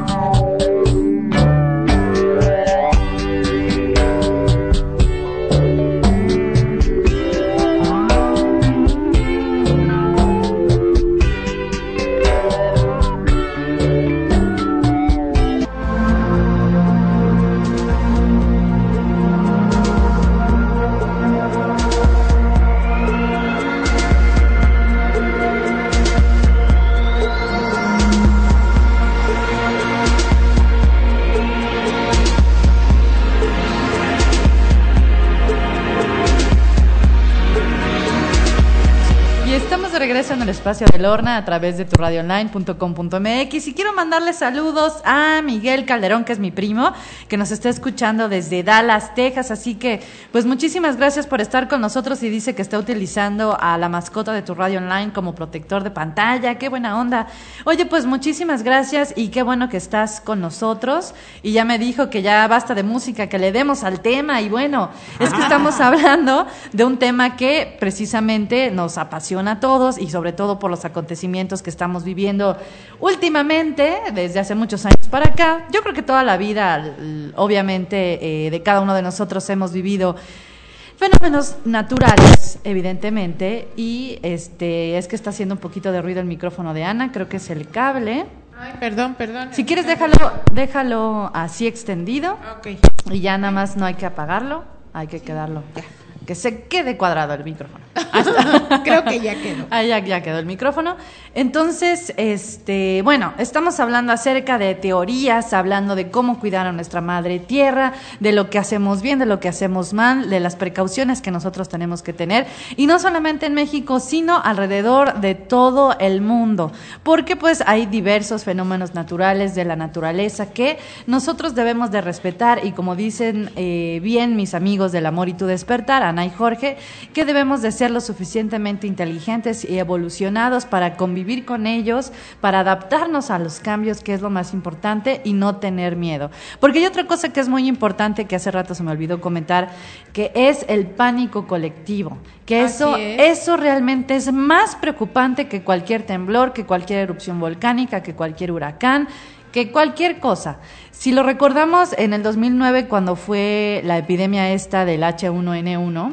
Regreso en el Espacio de Lorna a través de tu radio online punto com punto m x y quiero mandarle saludos a Miguel Calderón, que es mi primo, que nos está escuchando desde Dallas, Texas, así que pues muchísimas gracias por estar con nosotros y dice que está utilizando a la mascota de tu radio online como protector de pantalla. Qué buena onda. Oye, pues muchísimas gracias y qué bueno que estás con nosotros, y ya me dijo que ya basta de música, que le demos al tema, y bueno, es que estamos hablando de un tema que precisamente nos apasiona a todos y sobre todo por los acontecimientos que estamos viviendo últimamente, desde hace muchos años para acá. Yo creo que toda la vida, obviamente, eh, de cada uno de nosotros hemos vivido fenómenos naturales, evidentemente, y este es que está haciendo un poquito de ruido el micrófono de Ana, creo que es el cable. Ay, perdón, perdón. Si quieres, déjalo, déjalo así extendido. Ok. Y ya nada más no hay que apagarlo, hay que quedarlo. Ya. Que se quede cuadrado el micrófono. Creo que ya quedó. Ah, ya, ya quedó el micrófono. Entonces, este, bueno, estamos hablando acerca de teorías, hablando de cómo cuidar a nuestra madre tierra, de lo que hacemos bien, de lo que hacemos mal, de las precauciones que nosotros tenemos que tener, y no solamente en México, sino alrededor de todo el mundo, porque pues hay diversos fenómenos naturales de la naturaleza que nosotros debemos de respetar, y como dicen eh, bien mis amigos del Amor y tu Despertar, Ana y Jorge, que debemos de ser lo suficientemente inteligentes y evolucionados para convivir con ellos, para adaptarnos a los cambios, que es lo más importante, y no tener miedo. Porque hay otra cosa que es muy importante, que hace rato se me olvidó comentar, que es el pánico colectivo, que eso, eso realmente es más preocupante que cualquier temblor, que cualquier erupción volcánica, que cualquier huracán, que cualquier cosa. Si lo recordamos, en el dos mil nueve, cuando fue la epidemia esta del hache uno ene uno,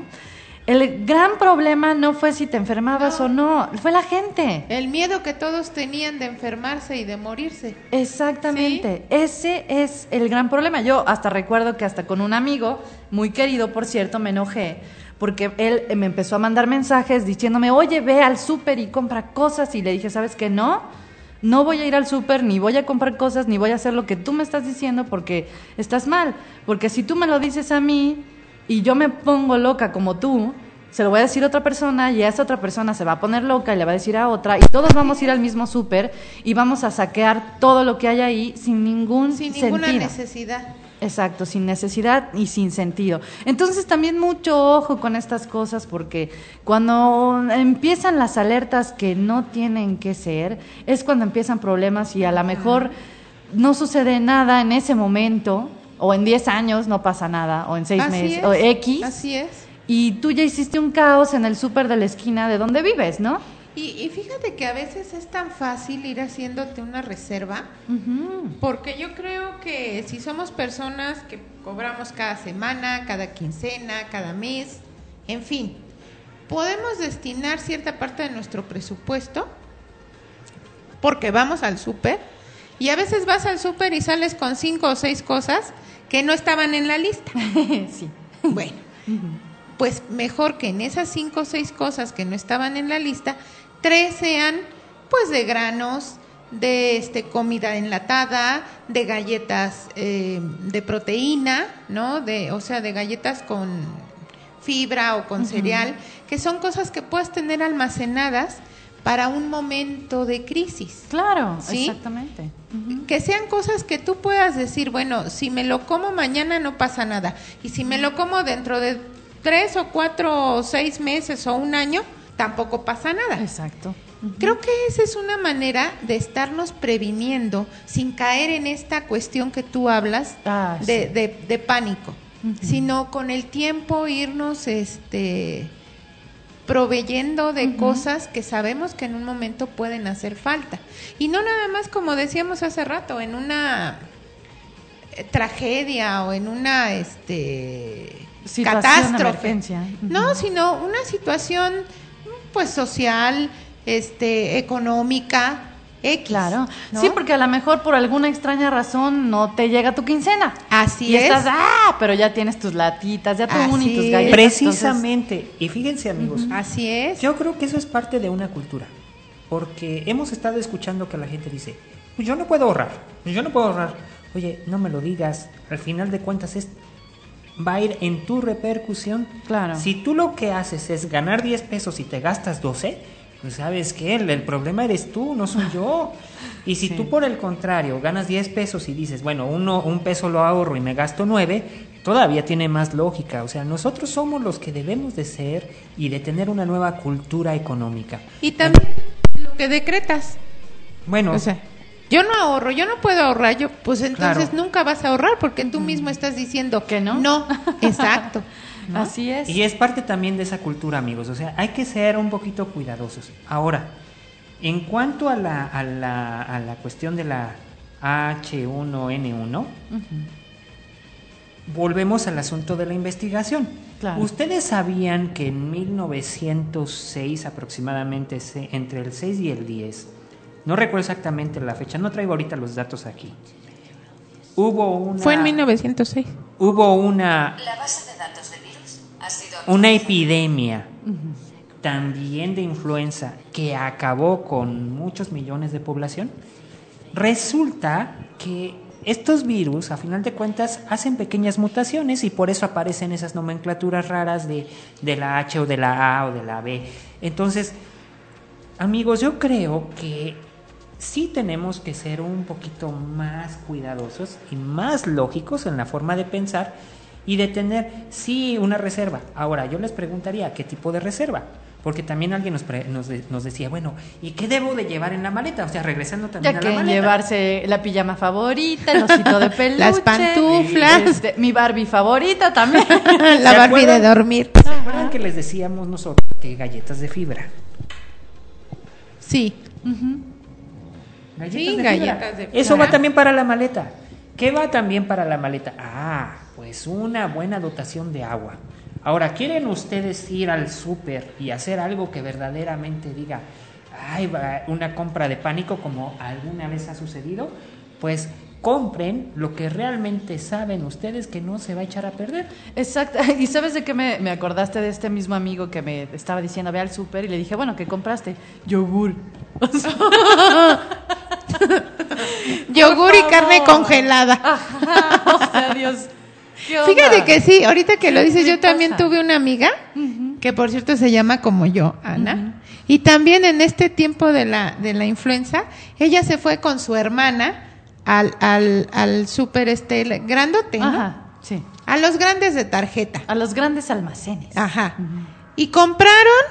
el gran problema no fue si te enfermabas no. o no, fue la gente. El miedo que todos tenían de enfermarse y de morirse. Exactamente, ¿sí? Ese es el gran problema. Yo hasta recuerdo que hasta con un amigo, muy querido por cierto, me enojé, porque él me empezó a mandar mensajes diciéndome, oye, ve al súper y compra cosas, y le dije, ¿sabes qué? No, no voy a ir al súper, ni voy a comprar cosas, ni voy a hacer lo que tú me estás diciendo, porque estás mal. Porque si tú me lo dices a mí y yo me pongo loca como tú, se lo voy a decir a otra persona y esa otra persona se va a poner loca y le va a decir a otra y todos vamos a ir al mismo súper y vamos a saquear todo lo que hay ahí sin ningún Sin sentido. ninguna necesidad. Exacto, sin necesidad y sin sentido. Entonces también mucho ojo con estas cosas porque cuando empiezan las alertas que no tienen que ser, es cuando empiezan problemas y a lo mejor no sucede nada en ese momento o en diez años no pasa nada o en seis Así meses es, o X. Así es. Y tú ya hiciste un caos en el súper de la esquina de donde vives, ¿no? Y, y fíjate que a veces es tan fácil ir haciéndote una reserva, Uh-huh. porque yo creo que si somos personas que cobramos cada semana, cada quincena, cada mes, en fin, podemos destinar cierta parte de nuestro presupuesto porque vamos al súper y a veces vas al súper y sales con cinco o seis cosas que no estaban en la lista. Sí. Bueno, pues mejor que en esas cinco o seis cosas que no estaban en la lista, tres sean pues de granos, de este comida enlatada, de galletas eh, de proteína, ¿no? De, o sea, de galletas con fibra o con uh-huh. cereal, que son cosas que puedes tener almacenadas para un momento de crisis. Claro, ¿sí? Exactamente. Uh-huh. Que sean cosas que tú puedas decir, bueno, si me lo como mañana no pasa nada, y si me lo como dentro de tres o cuatro o seis meses o un año, tampoco pasa nada. Exacto. Uh-huh. Creo que esa es una manera de estarnos previniendo sin caer en esta cuestión que tú hablas ah, de, sí. de, de pánico, uh-huh. sino con el tiempo irnos este proveyendo de uh-huh. cosas que sabemos que en un momento pueden hacer falta. Y no nada más, como decíamos hace rato, en una eh, tragedia o en una este situación, catástrofe. Emergencia. Uh-huh. No, sino una situación pues social, este, económica, X. Claro, ¿no? sí, porque a lo mejor por alguna extraña razón no te llega tu quincena. Así y es. estás, ah, pero ya tienes tus latitas, ya tu Así uni, tus es. galletas. Precisamente, entonces, y fíjense amigos, uh-huh. así es. Yo creo que eso es parte de una cultura, porque hemos estado escuchando que la gente dice, pues yo no puedo ahorrar, yo no puedo ahorrar. Oye, no me lo digas, al final de cuentas es va a ir en tu repercusión. Claro. Si tú lo que haces es ganar diez pesos y te gastas doce, pues sabes que el, el problema eres tú, no soy yo. Y si sí. tú por el contrario ganas diez pesos y dices, bueno, uno, un peso lo ahorro y me gasto nueve, todavía tiene más lógica. O sea, nosotros somos los que debemos de ser y de tener una nueva cultura económica. Y también lo que decretas. Bueno, o sea, yo no ahorro, yo no puedo ahorrar, yo pues entonces claro. nunca vas a ahorrar porque tú mismo estás diciendo que no. No, exacto. ¿no? Así es. Y es parte también de esa cultura, amigos. O sea, hay que ser un poquito cuidadosos. Ahora, en cuanto a la, a la, a la cuestión de la H uno N uno, uh-huh. volvemos al asunto de la investigación. Claro. ¿Ustedes sabían que en mil novecientos seis aproximadamente, entre el seis y el diez, no recuerdo exactamente la fecha, no traigo ahorita los datos aquí, hubo una... Fue en mil novecientos seis. Hubo una... La base de datos de virus ha sido... Una epidemia uh-huh. también de influenza que acabó con muchos millones de población. Resulta que estos virus, a final de cuentas, hacen pequeñas mutaciones y por eso aparecen esas nomenclaturas raras de, de la H o de la A o de la B. Entonces, amigos, yo creo que sí tenemos que ser un poquito más cuidadosos y más lógicos en la forma de pensar y de tener, sí, una reserva. Ahora, yo les preguntaría, ¿qué tipo de reserva? Porque también alguien nos, pre, nos, de, nos decía, bueno, ¿y qué debo de llevar en la maleta? O sea, regresando también ya a que la maleta. Llevarse la pijama favorita, el osito de peluche, las pantuflas, este, mi Barbie favorita también, la Barbie de dormir. ¿Se acuerdan que les decíamos nosotros que galletas de fibra? Sí. Uh-huh. Galletas, sí, de, galletas fibra. de Eso fibra. va también para la maleta. ¿Qué va también para la maleta? Ah, pues una buena dotación de agua. Ahora, ¿quieren ustedes ir al súper y hacer algo que verdaderamente diga, ay, va, una compra de pánico como alguna vez ha sucedido? Pues compren lo que realmente saben ustedes que no se va a echar a perder. Exacto. ¿Y sabes de qué me, me acordaste de este mismo amigo que me estaba diciendo, ve al súper? Y le dije, bueno, ¿qué compraste? Yogur. Yogur y carne congelada. Ajá, o sea, Dios. Fíjate que sí, ahorita que lo dices, yo pasa? también tuve una amiga uh-huh. que por cierto se llama como yo, Ana. Ujú. Y también en este tiempo de la, de la influenza, ella se fue con su hermana al, al, al súper este grandote, ¿no? Ajá, sí. A los grandes de tarjeta. A los grandes almacenes. Ajá. Y compraron,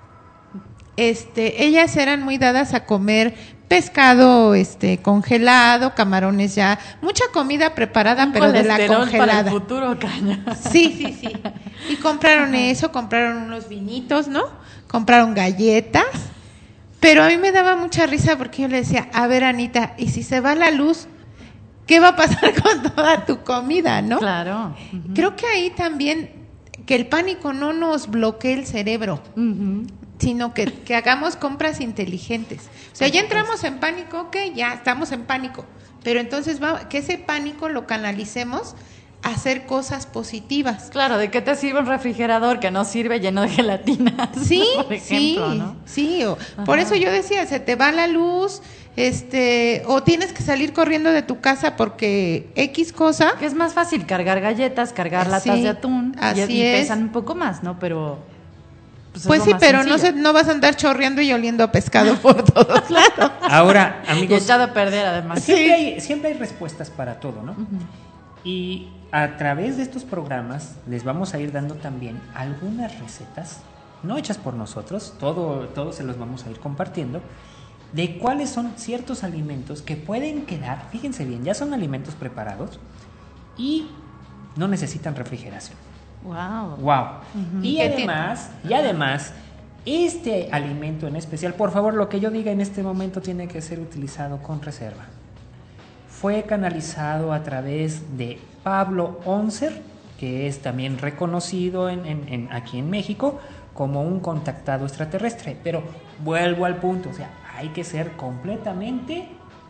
este, ellas eran muy dadas a comer pescado, este, congelado, camarones ya, mucha comida preparada, Un pero de la colesterol congelada. para el futuro, caña. Sí, sí, sí. Y compraron eso, compraron unos vinitos, ¿no? Compraron galletas. Pero a mí me daba mucha risa porque yo le decía, a ver, Anita, ¿y si se va la luz? ¿Qué va a pasar con toda tu comida, no? Claro. Ujú. Creo que ahí también, que el pánico no nos bloquee el cerebro, Ujú. sino que, que hagamos compras inteligentes. O sea, ya entramos en pánico, ok, ya estamos en pánico. Pero entonces va, que ese pánico lo canalicemos a hacer cosas positivas. Claro, ¿de qué te sirve un refrigerador que no sirve lleno de gelatina? Sí, por ejemplo, sí, ¿no? sí. o- por eso yo decía, se te va la luz, este, o tienes que salir corriendo de tu casa porque X cosa. Que es más fácil cargar galletas, cargar latas Sí, de atún y- así y, es. pesan un poco más, ¿no? Pero pues, es Pues lo sí, más pero no, sencillo. se, no vas a andar chorreando y oliendo a pescado por todos lados. Ahora, Y amigos, echado a perder además. siempre, hay, siempre hay respuestas para todo, ¿no? Y a través de estos programas les vamos a ir dando también algunas recetas, no hechas por nosotros, todo, todo se los vamos a ir compartiendo, de cuáles son ciertos alimentos que pueden quedar, fíjense bien, ya son alimentos preparados y no necesitan refrigeración. Wow. Wow. Y ¿Qué además, y además, este alimento en especial, por favor, lo que yo diga en este momento tiene que ser utilizado con reserva. Fue canalizado a través de Pablo Oncer, que es también reconocido en, en- en- aquí en México como un contactado extraterrestre. Pero vuelvo al punto, o sea, hay que ser completamente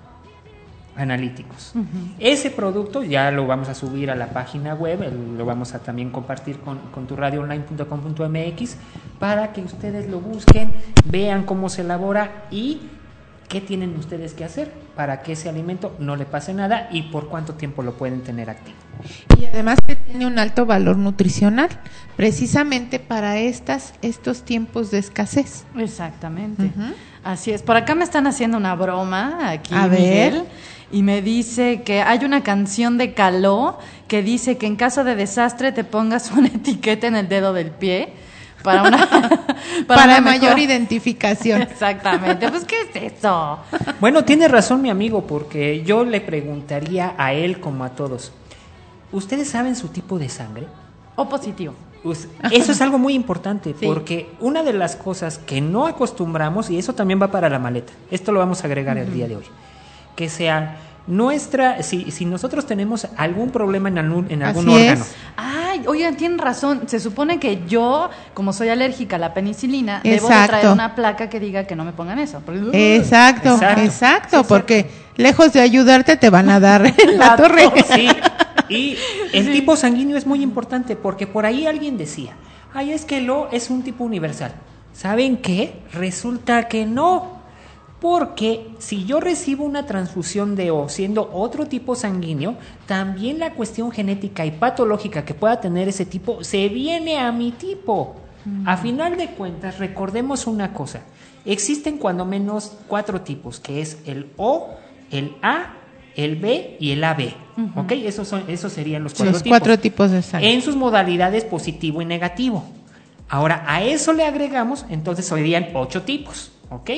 analíticos. Ese producto ya lo vamos a subir a la página web, el- lo vamos a también compartir con, con tu radio online punto com punto m x para que ustedes lo busquen, vean cómo se elabora y qué tienen ustedes que hacer para que ese alimento no le pase nada y por cuánto tiempo lo pueden tener activo. Y además que tiene un alto valor nutricional, precisamente para estas, estos tiempos de escasez. Exactamente. Ujú. Así es. Por acá me están haciendo una broma aquí, A Miguel, ver. y me dice que hay una canción de Caló que dice que en caso de desastre te pongas una etiqueta en el dedo del pie para una Para, una mayor mejor- identificación. Exactamente. Pues ¿qué es eso? Bueno, tiene razón mi amigo, porque yo le preguntaría a él como a todos, ¿ustedes saben su tipo de sangre? O positivo. Pues, eso es algo muy importante, Sí. porque una de las cosas que no acostumbramos, y eso también va para la maleta, esto lo vamos a agregar el día de hoy, que sea nuestra, si, si nosotros tenemos algún problema en algún, en algún Así órgano, es. Ay, oigan, tienen razón. Se supone que yo, como soy alérgica a la penicilina, debo de Exacto. traer una placa que diga que no me pongan eso. Porque- Exacto, exacto, Exacto. porque lejos de ayudarte te van a dar en la torre. sí, y el tipo sanguíneo es muy importante, porque por ahí alguien decía, ay, es que el O es un tipo universal. ¿Saben qué? Resulta que no. Porque si yo recibo una transfusión de O siendo otro tipo sanguíneo, también la cuestión genética y patológica que pueda tener ese tipo se viene a mi tipo. A final de cuentas, recordemos una cosa. Existen cuando menos cuatro tipos, que es el O, el A, el B y el A B. ¿Ok? Esos, son, esos serían los cuatro Los tipos. cuatro tipos de sangre. En sus modalidades positivo y negativo. Ahora, a eso le agregamos, entonces serían ocho tipos. ¿Ok?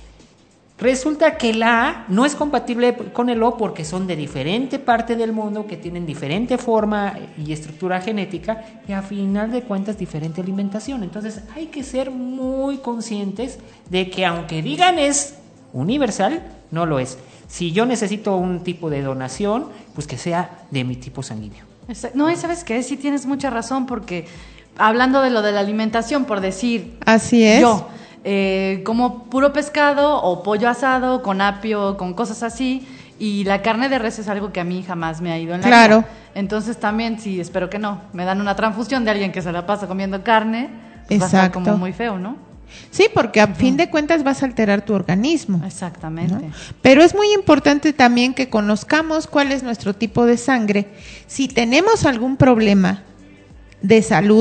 Resulta que la A no es compatible con el O porque son de diferente parte del mundo, que tienen diferente forma y estructura genética y a final de cuentas diferente alimentación. Entonces hay que ser muy conscientes de que aunque digan es universal, no lo es. Si yo necesito un tipo de donación, pues que sea de mi tipo sanguíneo. Esa- No, y sabes qué, sí tienes mucha razón, porque hablando de lo de la alimentación, por decir, Así es. yo eh, como puro pescado o pollo asado con apio, con cosas así, y la carne de res es algo que a mí jamás me ha ido en la Claro. vida. Entonces también, sí, espero que no, me dan una transfusión de alguien que se la pasa comiendo carne, pues va a estar Exacto. como muy feo, ¿no? Sí, porque a fin de cuentas vas a alterar tu organismo. Exactamente. ¿no? Pero es muy importante también que conozcamos cuál es nuestro tipo de sangre. Si tenemos algún problema de salud,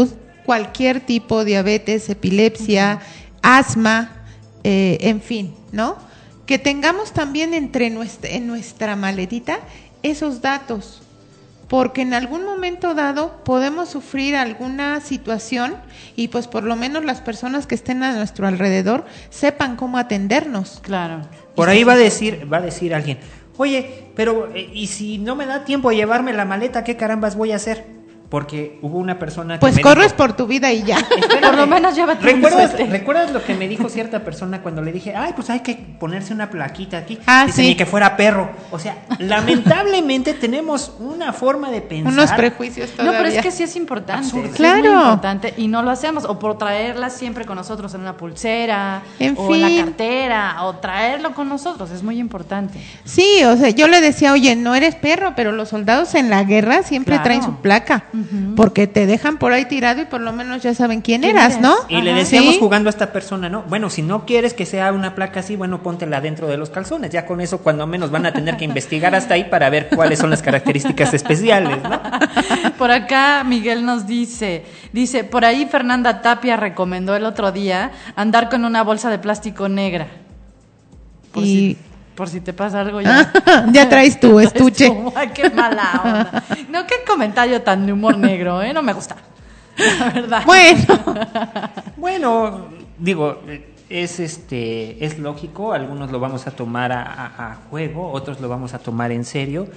cualquier tipo, diabetes, epilepsia, uh-huh. asma, eh, en fin, ¿no? Que tengamos también entre nuestra, en nuestra maletita esos datos, porque en algún momento dado podemos sufrir alguna situación y pues por lo menos las personas que estén a nuestro alrededor sepan cómo atendernos. Claro. Por ahí va a decir, va a decir alguien, oye, pero eh, ¿y si no me da tiempo a llevarme la maleta, qué carambas voy a hacer? Porque hubo una persona que pues me corres dijo, por tu vida y ya. Por lo menos llévate un ¿Recuerdas, suéter. ¿Recuerdas lo que me dijo cierta persona cuando le dije, ay, pues hay que ponerse una plaquita aquí? Ah, Dice, sí. ni que fuera perro. O sea, lamentablemente tenemos una forma de pensar. Unos prejuicios todavía. No, pero es que sí es importante. Absurdo. Sí Claro. es muy importante y no lo hacemos. O por traerla siempre con nosotros en una pulsera, En o en la fin. cartera, o traerlo con nosotros. Es muy importante. Sí, o sea, yo le decía, oye, no eres perro, pero los soldados en la guerra siempre Claro. traen su placa, Ujú. porque te dejan por ahí tirado y por lo menos ya saben quién, ¿Quién eras, eres? ¿no? Y le Ajá. decíamos Sí. jugando a esta persona, ¿no? Bueno, si no quieres que sea una placa así, bueno, póntela dentro de los calzones. Ya con eso, cuando menos van a tener que investigar hasta ahí para ver cuáles son las características especiales, ¿no? Por acá Miguel nos dice, dice, por ahí Fernanda Tapia recomendó el otro día andar con una bolsa de plástico negra. Por, Y- si, por si te pasa algo ya. Ya traes tu estuche. Traes tu- Ay, qué mala onda. No, qué comentario tan de humor negro, ¿eh? No me gusta. La verdad. Bueno, Bueno, digo, es este, es lógico, algunos lo vamos a tomar a, a- a juego, otros lo vamos a tomar en serio.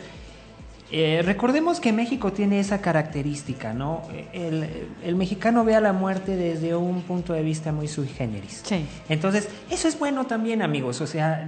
Eh, recordemos que México tiene esa característica, ¿no? El, el mexicano ve a la muerte desde un punto de vista muy sui generis. Sí. Entonces, eso es bueno también, amigos. O sea,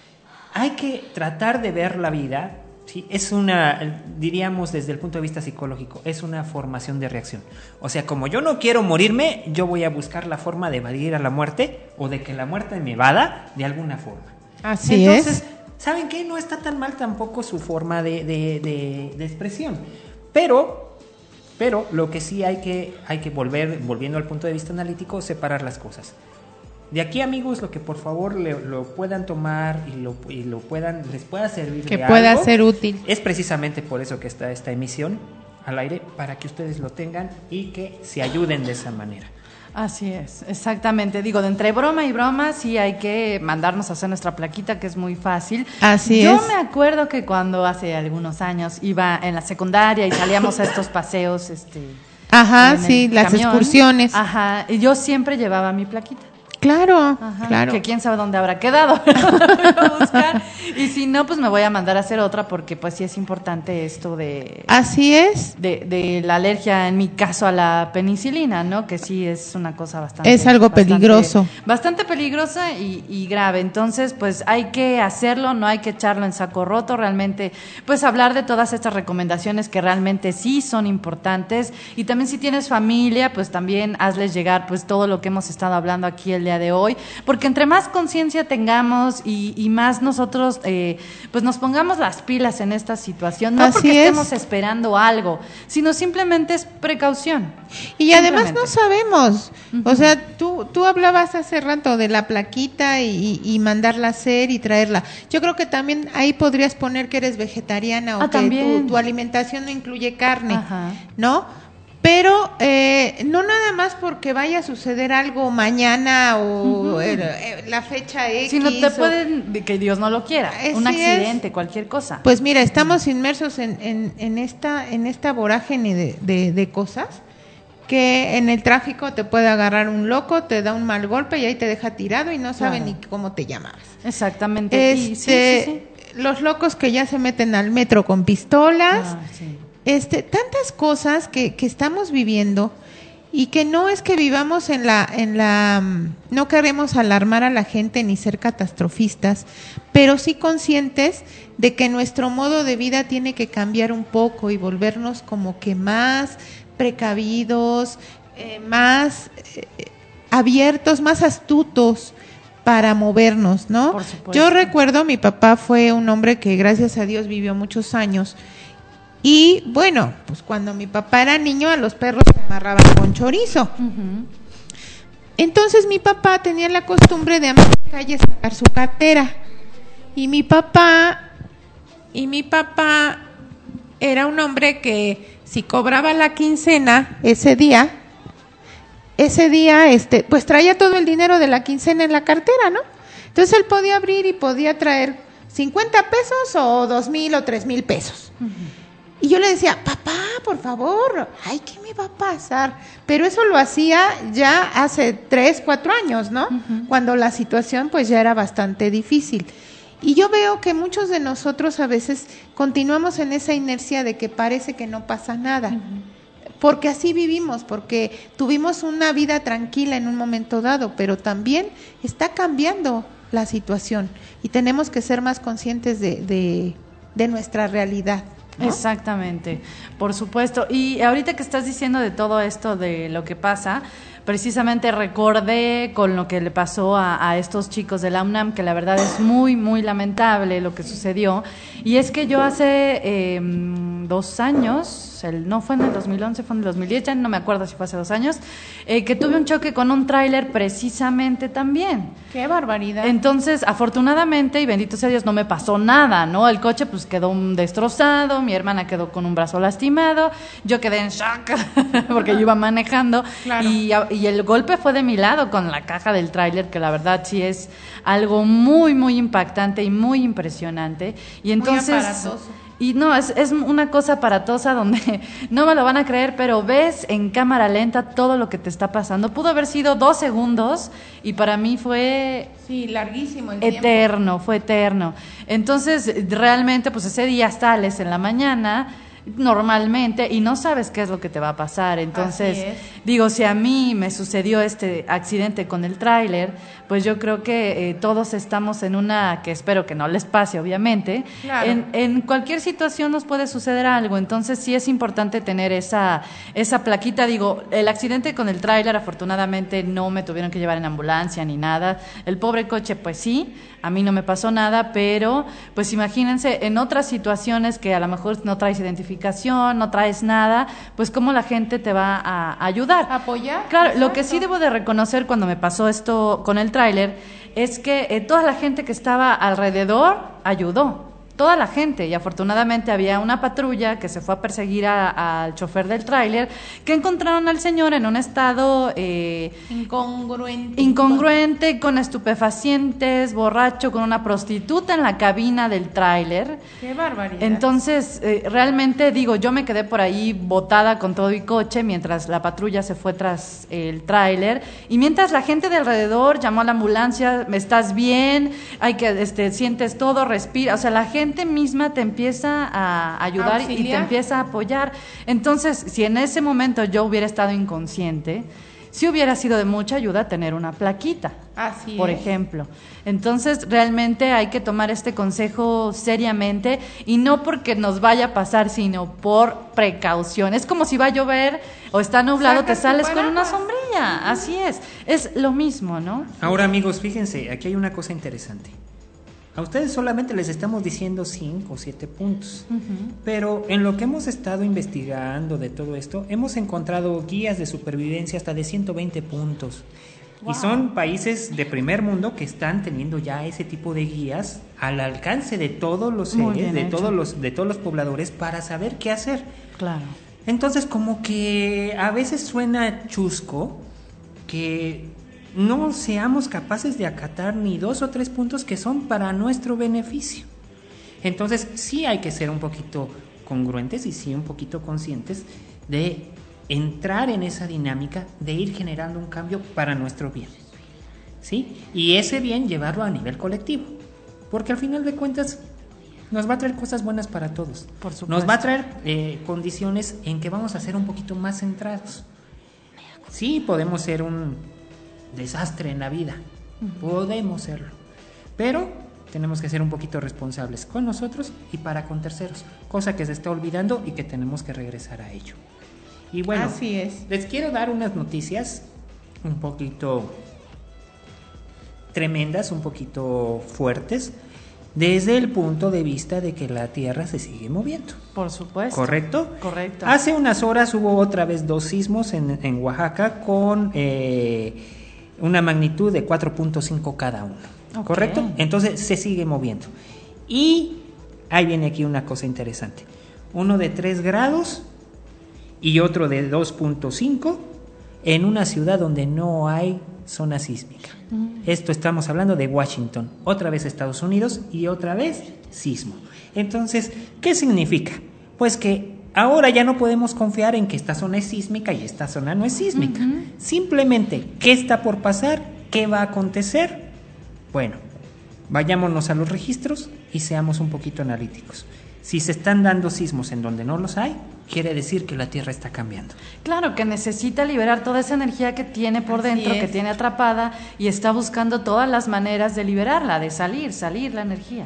hay que tratar de ver la vida, ¿sí? Es una, diríamos desde el punto de vista psicológico, es una formación de reacción. O sea, como yo no quiero morirme, yo voy a buscar la forma de evadir a la muerte o de que la muerte me evada de alguna forma. así Entonces, es. ¿saben qué? No está tan mal tampoco su forma de, de, de, de expresión. Pero, pero lo que sí hay que, hay que volver, volviendo al punto de vista analítico, separar las cosas. De aquí, amigos, lo que por favor le, lo puedan tomar y lo, y lo puedan, les pueda servir Que de pueda algo, ser útil. es precisamente por eso que está esta emisión al aire, para que ustedes lo tengan y que se ayuden de esa manera. Así es, exactamente. Digo, de entre broma y broma sí hay que mandarnos a hacer nuestra plaquita, que es muy fácil. Así Yo es. me acuerdo que cuando hace algunos años iba en la secundaria y salíamos a estos paseos, este, Ajá, en el sí, las camión. excursiones. Ajá, y yo siempre llevaba mi plaquita. Claro, Ajá, claro. que quién sabe dónde habrá quedado. Voy a buscar. Y si no, pues me voy a mandar a hacer otra, porque pues sí es importante esto de, Así es. de, de la alergia, en mi caso, a la penicilina, ¿no? Que sí es una cosa bastante... Es algo bastante- peligroso. Bastante peligrosa y, y grave. Entonces, pues hay que hacerlo, no hay que echarlo en saco roto. Realmente, pues hablar de todas estas recomendaciones que realmente sí son importantes. Y también si tienes familia, pues también hazles llegar pues todo lo que hemos estado hablando aquí el día de hoy. Porque entre más conciencia tengamos y, y más nosotros eh, pues nos pongamos las pilas en esta situación, no Así porque es. estemos esperando algo, sino simplemente es precaución. Y además no Simplemente. sabemos, o sea, tú, tú hablabas hace rato de la plaquita y, y mandarla a hacer y traerla. Yo creo que también ahí podrías poner que eres vegetariana o Ah, que también. tu, tu alimentación no incluye carne, Ajá. ¿no? Pero eh, no nada más porque vaya a suceder algo mañana o el- eh, la fecha X. Si no te o- pueden, de que Dios no lo quiera, Así un es. accidente, cualquier cosa. Pues mira, estamos inmersos en, en, en esta en esta vorágine de, de, de cosas que en el tráfico te puede agarrar un loco, te da un mal golpe y ahí te deja tirado y no sabe Claro. ni cómo te llamabas. Exactamente. Y sí, Este, sí, sí. los locos que ya se meten al metro con pistolas, Ah, sí. este, tantas cosas que, que estamos viviendo y que no es que vivamos en la, en la, mm, no queremos alarmar a la gente ni ser catastrofistas, pero sí conscientes de que nuestro modo de vida tiene que cambiar un poco y volvernos como que más precavidos, eh, más eh, abiertos, más astutos para movernos, ¿no? Por supuesto. Yo recuerdo, mi papá fue un hombre que gracias a Dios vivió muchos años. Y bueno, pues cuando mi papá era niño a los perros se amarraban con chorizo. Ujú. Entonces mi papá tenía la costumbre de a media calle sacar su cartera. Y mi papá, y mi papá era un hombre que si cobraba la quincena ese día, ese día, este, pues traía todo el dinero de la quincena en la cartera, ¿no? Entonces él podía abrir y podía traer cincuenta pesos o dos mil o tres mil pesos. Uh-huh. Y yo le decía, papá, por favor, ay, ¿qué me va a pasar? Pero eso lo hacía ya hace tres, cuatro años, ¿no? Uh-huh. Cuando la situación pues ya era bastante difícil. Y yo veo que muchos de nosotros a veces continuamos en esa inercia de que parece que no pasa nada. Uh-huh. Porque así vivimos, porque tuvimos una vida tranquila en un momento dado, pero también está cambiando la situación y tenemos que ser más conscientes de, de, de nuestra realidad, ¿no? Exactamente, por supuesto. Y ahorita que estás diciendo de todo esto, de lo que pasa, precisamente recordé con lo que le pasó a, a estos chicos de la UNAM, que la verdad es muy, muy lamentable lo que sucedió. Y es que yo hace eh, dos años, el, no fue en el dos mil once, fue en el dos mil diez, ya no me acuerdo si fue hace dos años, eh, que tuve un choque con un tráiler precisamente también. ¡Qué barbaridad! Entonces, afortunadamente, y bendito sea Dios, no me pasó nada, ¿no? El coche pues quedó destrozado, mi hermana quedó con un brazo lastimado, yo quedé en shock porque yo iba manejando. Claro. y, y el golpe fue de mi lado con la caja del tráiler, que la verdad sí es algo muy, muy impactante y muy impresionante. Y entonces, muy aparatoso. Y no, es, es una cosa aparatosa donde no me lo van a creer, pero ves en cámara lenta todo lo que te está pasando. Pudo haber sido dos segundos y para mí fue... Sí, larguísimo el eterno, tiempo. fue eterno. Entonces, realmente, pues ese día sales en la mañana normalmente y no sabes qué es lo que te va a pasar. Entonces, digo, si a mí me sucedió este accidente con el tráiler, pues yo creo que eh, todos estamos en una, que espero que no les pase, obviamente. Claro. En, en cualquier situación nos puede suceder algo, entonces sí es importante tener esa, esa plaquita. Digo, el accidente con el tráiler, afortunadamente no me tuvieron que llevar en ambulancia ni nada. El pobre coche, pues sí, a mí no me pasó nada, pero pues imagínense en otras situaciones que a lo mejor no traes identificación, no traes nada, pues cómo la gente te va a ayudar. Apoyar. Claro, Exacto. Lo que sí debo de reconocer cuando me pasó esto con el tráiler es que eh, toda la gente que estaba alrededor ayudó. Toda la gente, y afortunadamente había una patrulla que se fue a perseguir al chofer del tráiler, que encontraron al señor en un estado eh, incongruente, incongruente, con estupefacientes, borracho, con una prostituta en la cabina del tráiler. ¡Qué barbaridad! Entonces, eh, realmente digo, yo me quedé por ahí botada con todo y coche mientras la patrulla se fue tras el tráiler, y mientras la gente de alrededor llamó a la ambulancia, ¿estás bien? Hay que, este, sientes todo, respira, o sea, la gente misma te empieza a ayudar Auxiliar. y te empieza a apoyar. Entonces, si en ese momento yo hubiera estado inconsciente, sí hubiera sido de mucha ayuda tener una plaquita, Así por es. ejemplo. Entonces, realmente hay que tomar este consejo seriamente, y no porque nos vaya a pasar, sino por precaución. Es como si va a llover o está nublado, Sacas te sales tu con una paraguas. sombrilla. Así es. Es lo mismo, ¿no? Ahora, amigos, fíjense, aquí hay una cosa interesante. A ustedes solamente les estamos diciendo cinco o siete puntos, uh-huh. pero en lo que hemos estado investigando de todo esto, hemos encontrado guías de supervivencia hasta de ciento veinte puntos. Wow. Y son países de primer mundo que están teniendo ya ese tipo de guías al alcance de todos los seres, de todos los, de todos los pobladores, para saber qué hacer. Claro. Entonces, como que a veces suena chusco que no seamos capaces de acatar ni dos o tres puntos que son para nuestro beneficio. Entonces, sí hay que ser un poquito congruentes y sí un poquito conscientes de entrar en esa dinámica de ir generando un cambio para nuestro bien, ¿sí? Y ese bien llevarlo a nivel colectivo, porque al final de cuentas nos va a traer cosas buenas para todos. Por supuesto. Nos va a traer eh, condiciones en que vamos a ser un poquito más centrados. Sí, podemos ser un desastre en la vida, uh-huh. podemos serlo, pero tenemos que ser un poquito responsables con nosotros y para con terceros, cosa que se está olvidando y que tenemos que regresar a ello. Y bueno, así es. Les quiero dar unas noticias un poquito tremendas, un poquito fuertes, desde el punto de vista de que la Tierra se sigue moviendo. Por supuesto. ¿Correcto? Correcto. Hace unas horas hubo otra vez dos sismos en, en Oaxaca con eh, una magnitud de cuatro punto cinco cada uno. Okay. ¿Correcto? Entonces se sigue moviendo. Y ahí viene aquí una cosa interesante. Uno de tres grados y otro de dos punto cinco en una ciudad donde no hay zona sísmica. Mm. Esto estamos hablando de Washington, otra vez Estados Unidos y otra vez sismo. Entonces, ¿qué significa? Pues que ahora ya no podemos confiar en que esta zona es sísmica y esta zona no es sísmica. Uh-huh. Simplemente, ¿qué está por pasar? ¿Qué va a acontecer? Bueno, vayámonos a los registros y seamos un poquito analíticos. Si se están dando sismos en donde no los hay, quiere decir que la Tierra está cambiando. Claro, que necesita liberar toda esa energía que tiene por Así dentro, es. que tiene atrapada, y está buscando todas las maneras de liberarla, de salir, salir la energía.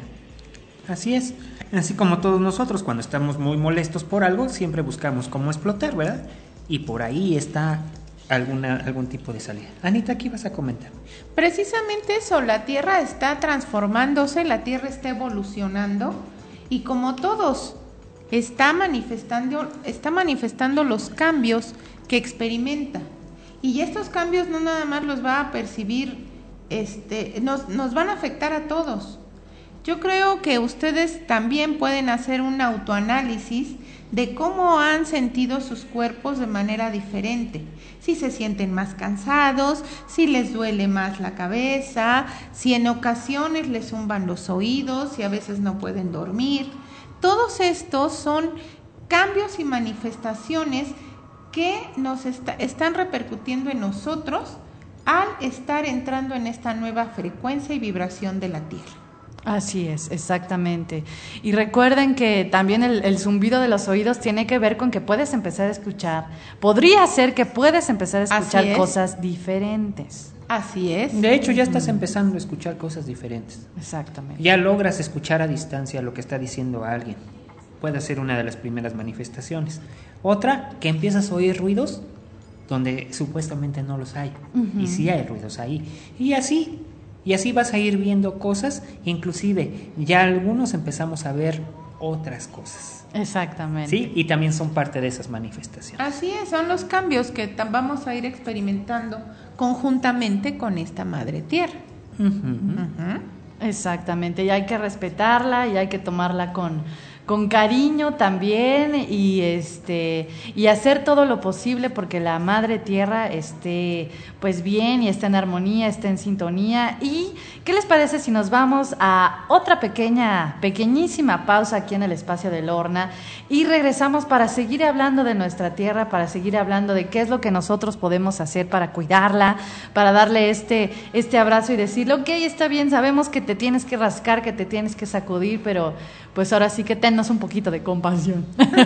Así es. Así como todos nosotros, cuando estamos muy molestos por algo, siempre buscamos cómo explotar, ¿verdad? Y por ahí está alguna, algún tipo de salida. Anita, ¿qué ibas a comentar? Precisamente eso, la Tierra está transformándose, la Tierra está evolucionando y como todos está manifestando, está manifestando los cambios que experimenta. Y estos cambios no nada más los va a percibir, este, nos, nos van a afectar a todos. Yo creo que ustedes también pueden hacer un autoanálisis de cómo han sentido sus cuerpos de manera diferente. Si se sienten más cansados, si les duele más la cabeza, si en ocasiones les zumban los oídos, si a veces no pueden dormir. Todos estos son cambios y manifestaciones que nos está, están repercutiendo en nosotros al estar entrando en esta nueva frecuencia y vibración de la Tierra. Así es, exactamente. Y recuerden que también el, el zumbido de los oídos tiene que ver con que puedes empezar a escuchar. Podría ser que puedes empezar a escuchar cosas diferentes. Así es. De hecho, ya estás empezando a escuchar cosas diferentes. Exactamente. Ya logras escuchar a distancia lo que está diciendo alguien. Puede ser una de las primeras manifestaciones. Otra, que empiezas a oír ruidos donde supuestamente no los hay. Uh-huh. Y sí hay ruidos ahí. Y así... Y así vas a ir viendo cosas, inclusive ya algunos empezamos a ver otras cosas. Exactamente. Sí, y también son parte de esas manifestaciones. Así es, son los cambios que vamos a ir experimentando conjuntamente con esta Madre Tierra. Uh-huh. Uh-huh. Exactamente, y hay que respetarla y hay que tomarla con... con cariño también y este y hacer todo lo posible porque la Madre Tierra esté pues bien y esté en armonía, esté en sintonía. ¿Y qué les parece si nos vamos a otra pequeña, pequeñísima pausa aquí en el espacio de Lorna y regresamos para seguir hablando de nuestra tierra, para seguir hablando de qué es lo que nosotros podemos hacer para cuidarla, para darle este, este abrazo y decirle, ok, está bien, sabemos que te tienes que rascar, que te tienes que sacudir, pero pues ahora sí que tennos un poquito de compasión.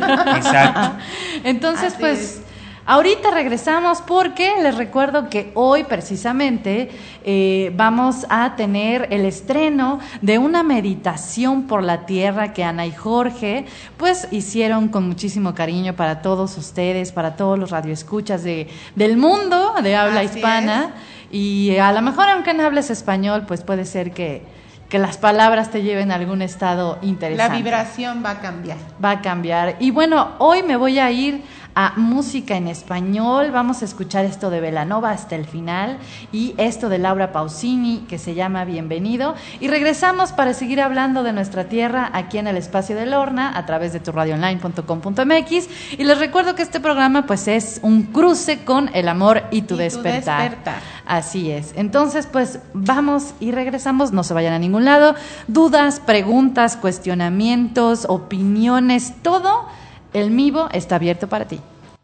Exacto. Entonces, Así pues, es. Ahorita regresamos porque les recuerdo que hoy precisamente eh, vamos a tener el estreno de una meditación por la tierra que Ana y Jorge pues hicieron con muchísimo cariño para todos ustedes, para todos los radioescuchas de, del mundo de habla Así hispana. es. Y a lo mejor aunque no hables español, pues puede ser que que las palabras te lleven a algún estado interesante. La vibración va a cambiar. Va a cambiar. Y bueno, hoy me voy a ir a música en español. Vamos a escuchar esto de Belanova hasta el final y esto de Laura Pausini que se llama Bienvenido. Y regresamos para seguir hablando de nuestra tierra aquí en el espacio de Lorna a través de tu radio online punto com punto m x. Y les recuerdo que este programa pues es un cruce con el amor y tu, y despertar. tu despertar. Así es. Entonces pues vamos y regresamos. No se vayan a ningún lado. Dudas, preguntas, cuestionamientos, opiniones, todo el Mivo está abierto para ti.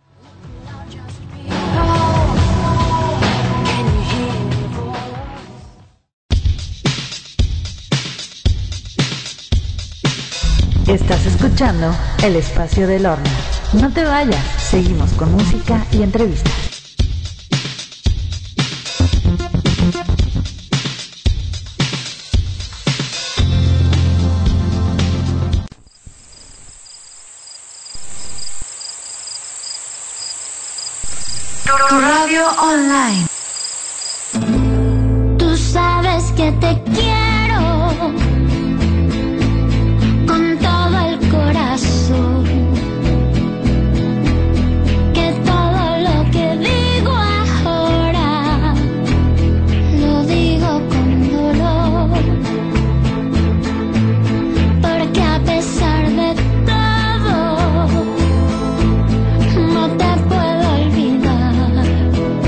Estás escuchando El Espacio de Lorna. No te vayas, seguimos con música y entrevistas. Tu radio online. Tú sabes que te quiero con todo el corazón. Que todo lo que digo ahora lo digo con dolor. Porque a pesar de todo no te puedo olvidar.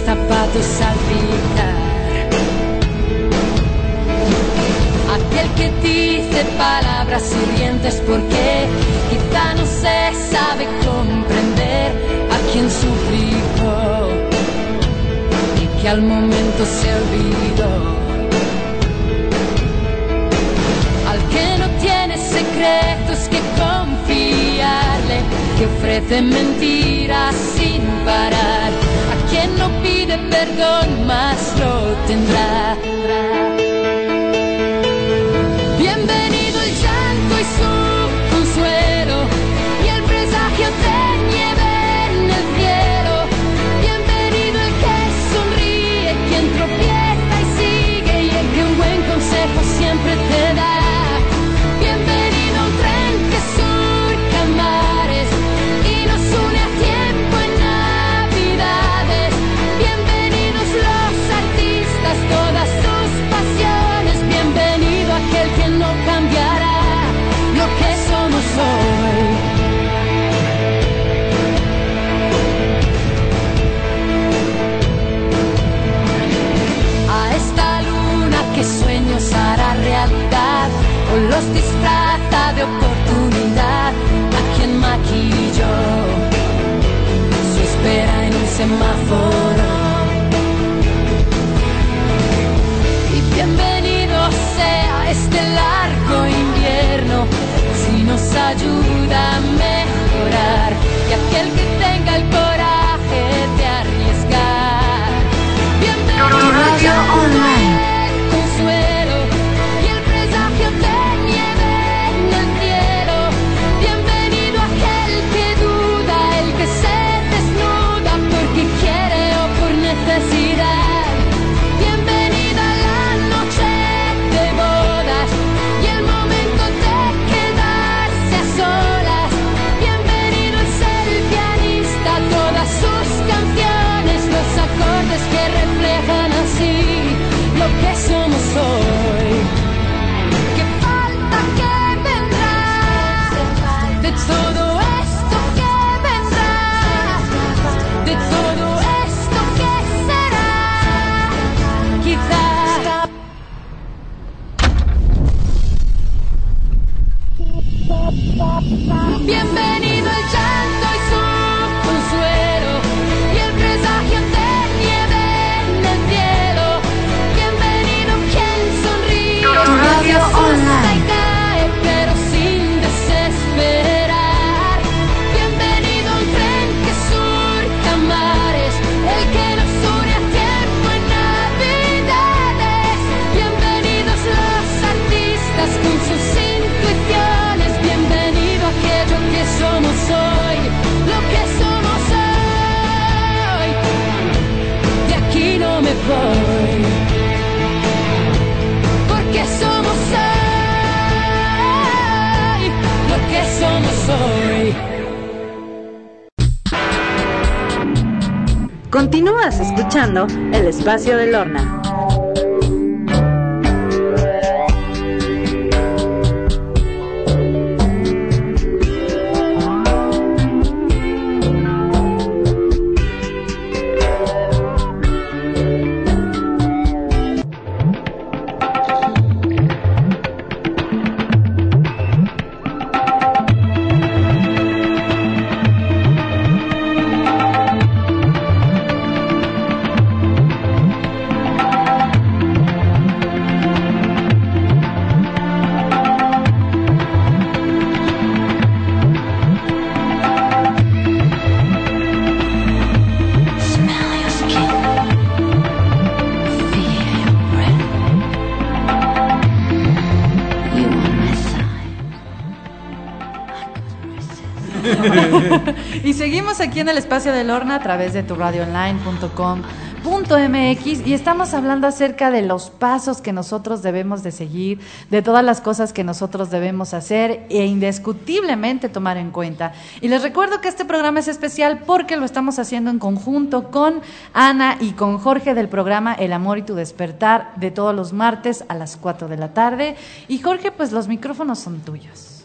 zapatos salpicar. Aquel que dice palabras hirientes porque quizá no se sabe comprender a quien suplicó y que al momento se olvidó. Al que no tiene secretos que confiarle, que ofrece mentiras sin parar, a quien no pide perdón más lo tendrá. Bienvenido el llanto y su consuelo y el presagio de nieve en el cielo. Bienvenido el que sonríe, quien tropieza y sigue y el que un buen consejo siempre te da. Bienvenido a un tren que surca mares y nos une a tiempo en navidades. Bienvenidos los artistas, todas sus pasiones. Bienvenido aquel que no cambiará lo que somos hoy. A esta luna que sueños hará realidad o los disfraza de oportunidad, a quien maquilló su espera en un semáforo. Y bienvenido sea este largo invierno si nos ayuda a mejorar, y aquel que tenga el coraje de arriesgar. Bienvenido Radio Online. el consuelo y el presagio de nieve en el cielo. Bienvenido aquel que duda, el que se desnuda porque quiere o por necesidad. Bienvenida la noche de bodas y el momento de quedarse a solas. Bienvenido es el pianista, todas sus canciones, los acordes que reflejan así lo que somos hoy. Que falta que vendrá de todo esto que vendrá, de todo esto que será, quizás. Bienvenido el llanto y su consuelo y el presagio de nieve en el cielo. Bienvenido quien sonríe, Radio se asusta Online. y cae pero sin desesperar. Bienvenido un tren que surca mares, el que nos une a tiempo en navidades. Bienvenidos los artistas con sus intuiciones. Bienvenido aquello que somos hoy, lo que somos hoy. De aquí no me voy, porque somos hoy, lo que somos hoy. Continúas escuchando El Espacio de Lorna. Y seguimos aquí en el Espacio de Lorna a través de tu radio online punto com punto m x y estamos hablando acerca de los pasos que nosotros debemos de seguir, de todas las cosas que nosotros debemos hacer e indiscutiblemente tomar en cuenta. Y les recuerdo que este programa es especial porque lo estamos haciendo en conjunto con Ana y con Jorge del programa El Amor y tu Despertar, de todos los martes a las cuatro de la tarde. Y Jorge, pues los micrófonos son tuyos.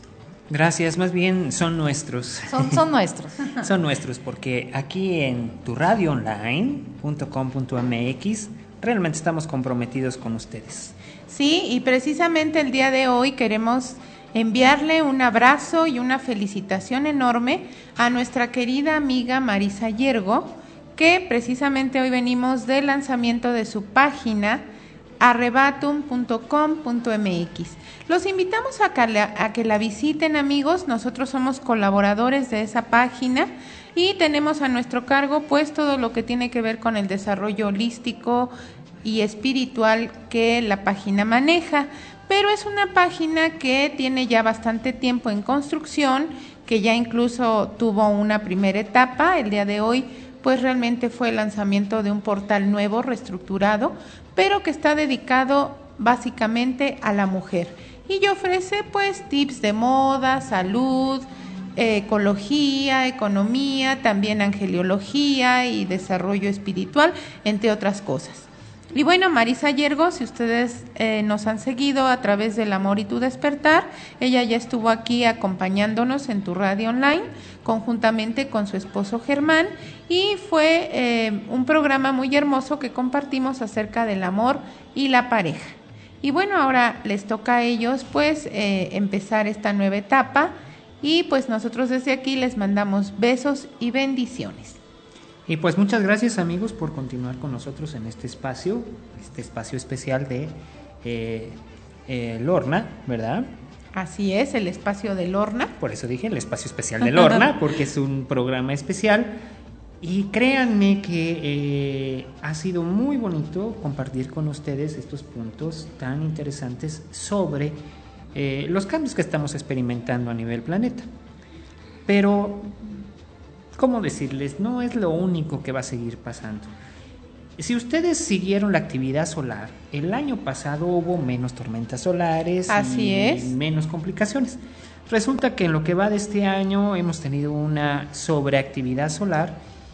Gracias, más bien son nuestros. Son, son nuestros. Son nuestros, porque aquí en tu radio online punto com punto m x realmente estamos comprometidos con ustedes. Sí, y precisamente el día de hoy queremos enviarle un abrazo y una felicitación enorme a nuestra querida amiga Marisa Yergo, que precisamente hoy venimos del lanzamiento de su página arrebatum punto com punto m x. Los invitamos a que, la, a que la visiten, amigos. Nosotros somos colaboradores de esa página y tenemos a nuestro cargo pues todo lo que tiene que ver con el desarrollo holístico y espiritual que la página maneja. Pero es una página que tiene ya bastante tiempo en construcción, que ya incluso tuvo una primera etapa. El día de hoy pues realmente fue el lanzamiento de un portal nuevo, reestructurado, pero que está dedicado básicamente a la mujer y ofrece pues tips de moda, salud, eh, ecología, economía, también angeliología y desarrollo espiritual, entre otras cosas. Y bueno, Marisa Yergo, si ustedes eh, nos han seguido a través del Amor y tu Despertar, ella ya estuvo aquí acompañándonos en tu radio online, conjuntamente con su esposo Germán, y fue eh, un programa muy hermoso que compartimos acerca del amor y la pareja. Y bueno, ahora les toca a ellos pues eh, empezar esta nueva etapa, y pues nosotros desde aquí les mandamos besos y bendiciones. Y pues muchas gracias, amigos, por continuar con nosotros en este espacio, este espacio especial de eh, eh, Lorna, ¿verdad? Así es, el espacio de Lorna. Por eso dije el espacio especial de Lorna, porque es un programa especial. Y créanme que eh, ha sido muy bonito compartir con ustedes estos puntos tan interesantes sobre eh, los cambios que estamos experimentando a nivel planeta. Pero ¿cómo decirles? No es lo único que va a seguir pasando. Si ustedes siguieron la actividad solar, el año pasado hubo menos tormentas solares. Así y es. menos complicaciones. Resulta que en lo que va de este año hemos tenido una sobreactividad solar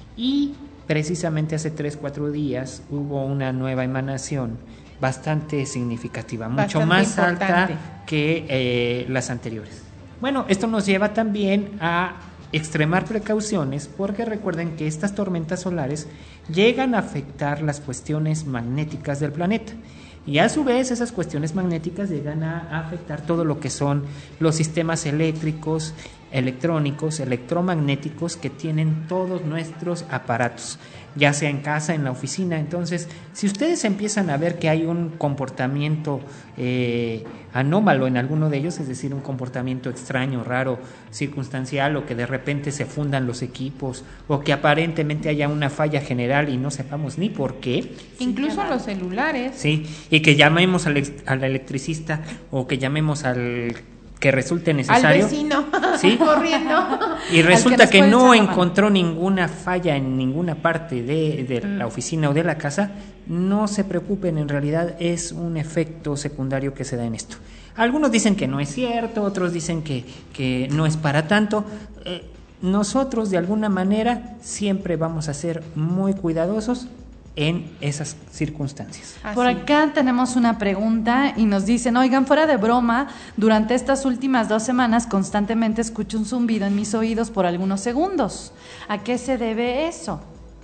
y precisamente hace tres, cuatro días hubo una nueva emanación bastante significativa, mucho Bastante más importante. alta que eh, las anteriores. Bueno, esto nos lleva también a extremar precauciones, porque recuerden que estas tormentas solares llegan a afectar las cuestiones magnéticas del planeta, y a su vez esas cuestiones magnéticas llegan a afectar todo lo que son los sistemas eléctricos, electrónicos, electromagnéticos que tienen todos nuestros aparatos, ya sea en casa, en la oficina. Entonces, si ustedes empiezan a ver que hay un comportamiento eh, anómalo en alguno de ellos, es decir, un comportamiento extraño, raro, circunstancial, o que de repente se fundan los equipos, o que aparentemente haya una falla general y no sepamos ni por qué. Incluso los celulares. Sí, y que llamemos al, ex, al electricista, o que llamemos al que resulte necesario. Al vecino, ¿sí? corriendo. Y resulta Al que, que nos no puede echar la encontró ninguna falla en ninguna parte de, de mm. la oficina o de la casa. No se preocupen, en realidad es un efecto secundario que se da en esto. Algunos dicen que no es cierto, otros dicen que, que no es para tanto. Eh, nosotros de alguna manera siempre vamos a ser muy cuidadosos en esas circunstancias. Así. Por acá tenemos una pregunta y nos dicen, oigan, fuera de broma, durante estas últimas dos semanas constantemente escucho un zumbido en mis oídos por algunos segundos. ¿A qué se debe eso?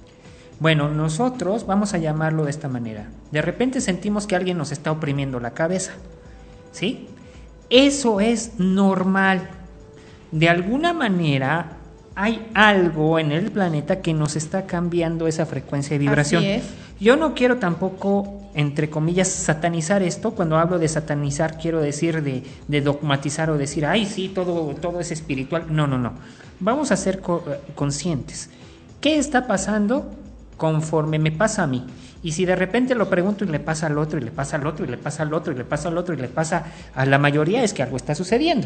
Bueno, nosotros vamos a llamarlo de esta manera. De repente sentimos que alguien nos está oprimiendo la cabeza, ¿sí? Eso es normal. De alguna manera hay algo en el planeta que nos está cambiando esa frecuencia de vibración. Así es. Yo no quiero tampoco, entre comillas, satanizar esto. Cuando hablo de satanizar, quiero decir de, de dogmatizar o decir, ay, sí, todo, todo es espiritual. No, no, no. Vamos a ser co- conscientes. ¿Qué está pasando conforme me pasa a mí? Y si de repente lo pregunto y le pasa al otro, y le pasa al otro, y le pasa al otro, y le pasa al otro, y le pasa a la mayoría, es que algo está sucediendo.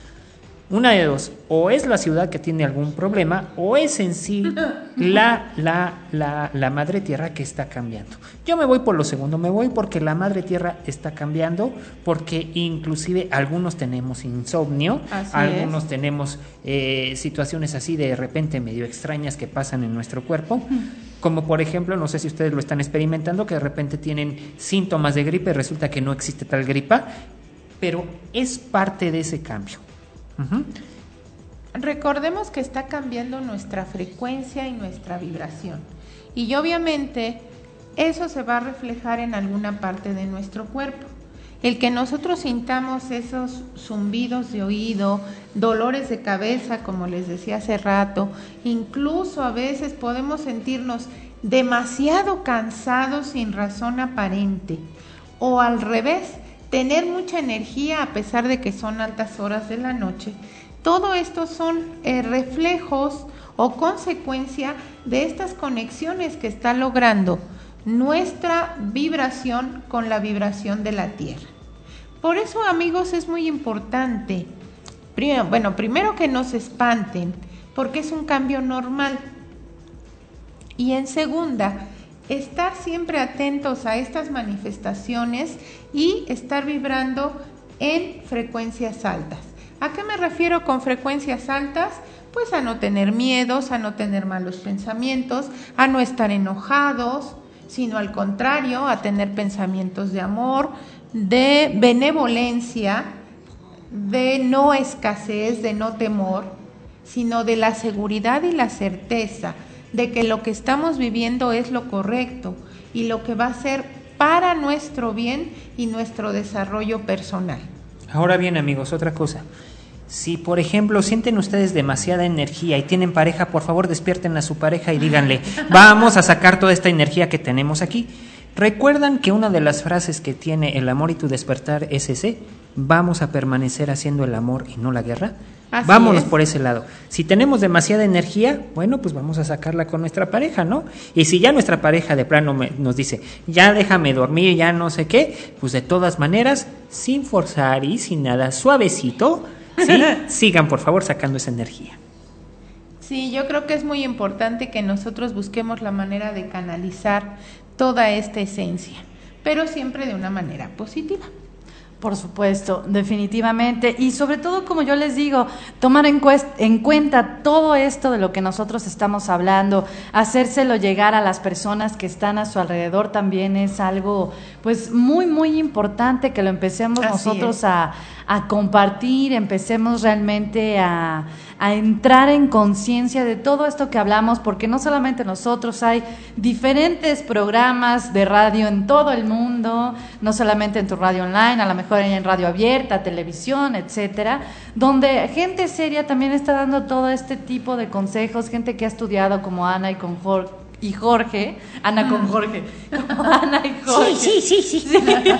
Una de dos, o es la ciudad que tiene algún problema, o es en sí la, la, la, la madre tierra que está cambiando. Yo me voy por lo segundo, me voy porque la madre tierra está cambiando, porque inclusive algunos tenemos insomnio, Así algunos es. tenemos eh, situaciones así de repente medio extrañas que pasan en nuestro cuerpo, como por ejemplo, no sé si ustedes lo están experimentando, que de repente tienen síntomas de gripe y resulta que no existe tal gripa, pero es parte de ese cambio. Uh-huh. Recordemos que está cambiando nuestra frecuencia y nuestra vibración. Y obviamente eso se va a reflejar en alguna parte de nuestro cuerpo. El que nosotros sintamos esos zumbidos de oído, dolores de cabeza, como les decía hace rato, incluso a veces podemos sentirnos demasiado cansados sin razón aparente, o al revés, tener mucha energía a pesar de que son altas horas de la noche. Todo esto son eh, reflejos o consecuencia de estas conexiones que está logrando nuestra vibración con la vibración de la Tierra. Por eso, amigos, es muy importante, primero, bueno, primero que no se espanten, porque es un cambio normal. Y en segunda, estar siempre atentos a estas manifestaciones y estar vibrando en frecuencias altas. ¿A qué me refiero con frecuencias altas? Pues a no tener miedos, a no tener malos pensamientos, a no estar enojados, sino al contrario, a tener pensamientos de amor, de benevolencia, de no escasez, de no temor, sino de la seguridad y la certeza de que lo que estamos viviendo es lo correcto y lo que va a ser para nuestro bien y nuestro desarrollo personal. Ahora bien, amigos, otra cosa. Si, por ejemplo, sienten ustedes demasiada energía y tienen pareja, por favor despierten a su pareja y díganle, vamos a sacar toda esta energía que tenemos aquí. ¿Recuerdan que una de las frases que tiene El amor y tu despertar es ese? Vamos a permanecer haciendo el amor y no la guerra. Así Vámonos es. por ese lado. Si tenemos demasiada energía, bueno, pues vamos a sacarla con nuestra pareja, ¿no? Y si ya nuestra pareja de plano me, nos dice, ya déjame dormir, ya no sé qué, pues de todas maneras, sin forzar y sin nada, suavecito, ¿sí? Sigan por favor sacando esa energía. Sí, yo creo que es muy importante que nosotros busquemos la manera de canalizar toda esta esencia, pero siempre de una manera positiva. Por supuesto, definitivamente. Y sobre todo, como yo les digo, tomar en, cuest- en cuenta todo esto de lo que nosotros estamos hablando, hacérselo llegar a las personas que están a su alrededor también es algo pues muy, muy importante que lo empecemos Así nosotros es. a, a compartir, empecemos realmente a, a entrar en conciencia de todo esto que hablamos, porque no solamente nosotros, hay diferentes programas de radio en todo el mundo, no solamente en tu radio online, a lo mejor en radio abierta, televisión, etcétera, donde gente seria también está dando todo este tipo de consejos, gente que ha estudiado como Ana y con Jorge, y Jorge, Ana con Jorge, como Ana y Jorge. Sí, sí, sí, sí.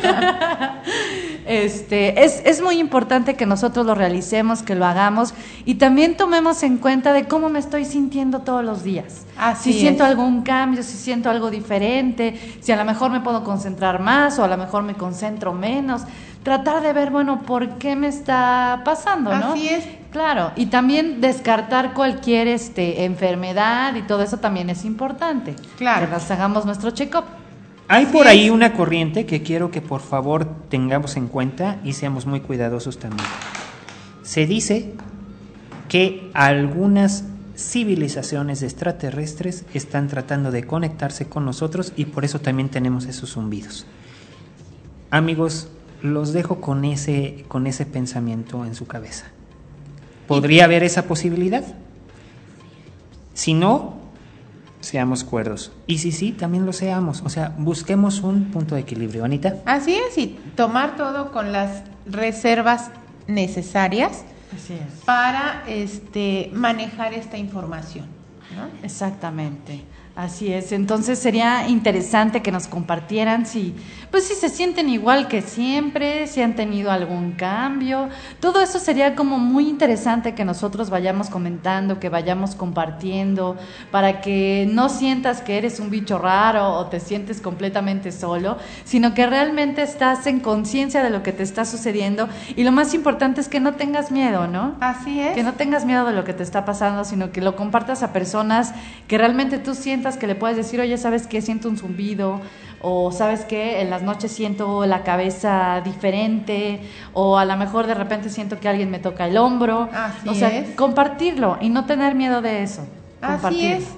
Este, es, es muy importante que nosotros lo realicemos, que lo hagamos y también tomemos en cuenta de cómo me estoy sintiendo todos los días. Así si siento es. algún cambio, si siento algo diferente, si a lo mejor me puedo concentrar más o a lo mejor me concentro menos. Tratar de ver, bueno, ¿por qué me está pasando, no? Así es. Claro, y también descartar cualquier este, enfermedad y todo eso también es importante. Claro. Que nos hagamos nuestro check-up. Hay Así por ahí es. una corriente que quiero que por favor tengamos en cuenta y seamos muy cuidadosos también. Se dice que algunas civilizaciones extraterrestres están tratando de conectarse con nosotros y por eso también tenemos esos zumbidos. Amigos, los dejo con ese, con ese pensamiento en su cabeza. ¿Podría haber esa posibilidad? Si no, seamos cuerdos. Y si sí, también lo seamos. O sea, busquemos un punto de equilibrio. Anita. Así es, y tomar todo con las reservas necesarias Así es. para este manejar esta información, ¿no? Exactamente, así es. Entonces sería interesante que nos compartieran si, pues si se sienten igual que siempre, si han tenido algún cambio. Todo eso sería como muy interesante que nosotros vayamos comentando, que vayamos compartiendo, para que no sientas que eres un bicho raro o te sientes completamente solo, sino que realmente estás en conciencia de lo que te está sucediendo. Y lo más importante es que no tengas miedo, ¿no? Así es. Que no tengas miedo de lo que te está pasando, sino que lo compartas a personas que realmente tú sientas que le puedes decir, oye, ¿sabes qué? Siento un zumbido, o ¿sabes qué? En las noches siento la cabeza diferente, o a lo mejor de repente siento que alguien me toca el hombro. Así o sea, es. compartirlo y no tener miedo de eso. Así Compartirlo. es.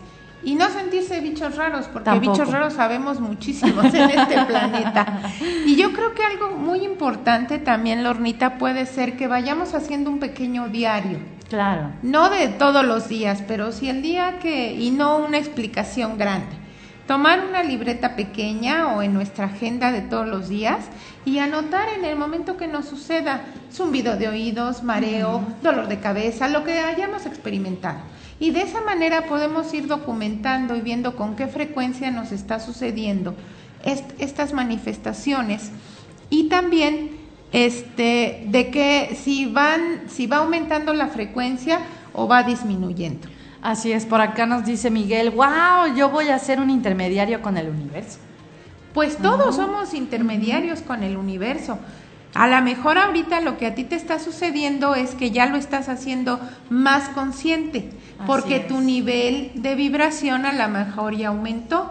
Y no sentirse bichos raros, porque Tampoco. bichos raros sabemos muchísimos en este planeta. Y yo creo que algo muy importante también, Lornita, puede ser que vayamos haciendo un pequeño diario. Claro. No de todos los días, pero sí el día que, y no una explicación grande. Tomar una libreta pequeña o en nuestra agenda de todos los días y anotar en el momento que nos suceda zumbido de oídos, mareo, uh-huh. dolor de cabeza, lo que hayamos experimentado. Y de esa manera podemos ir documentando y viendo con qué frecuencia nos está sucediendo est- estas manifestaciones y también este de que si van si va aumentando la frecuencia o va disminuyendo. Así es, por acá nos dice Miguel, wow, yo voy a ser un intermediario con el universo. Pues todos uh-huh. somos intermediarios uh-huh. con el universo. A lo mejor ahorita lo que a ti te está sucediendo es que ya lo estás haciendo más consciente, así porque es. Tu nivel de vibración a lo mejor ya aumentó.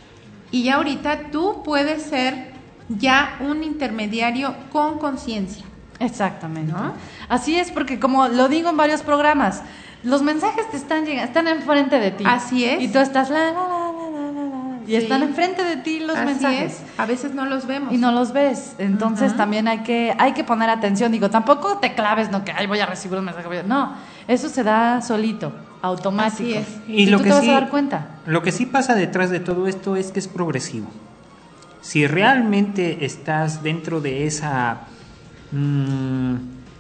Y ya ahorita tú puedes ser ya un intermediario con conciencia. Exactamente. ¿No? Así es, porque como lo digo en varios programas, los mensajes te están llegando, están enfrente de ti. Así es. Y tú estás la, la, la, la, la, la, y sí. están enfrente de ti los Así mensajes. Es. A veces no los vemos. Y no los ves. Entonces uh-huh. también hay que hay que poner atención. Digo, tampoco te claves, no que ay voy a recibir un mensaje. No, eso se da solito, automático. Así es. Y, y lo tú que te vas sí, a dar cuenta. Lo que sí pasa detrás de todo esto es que es progresivo. Si realmente estás dentro de esa mmm,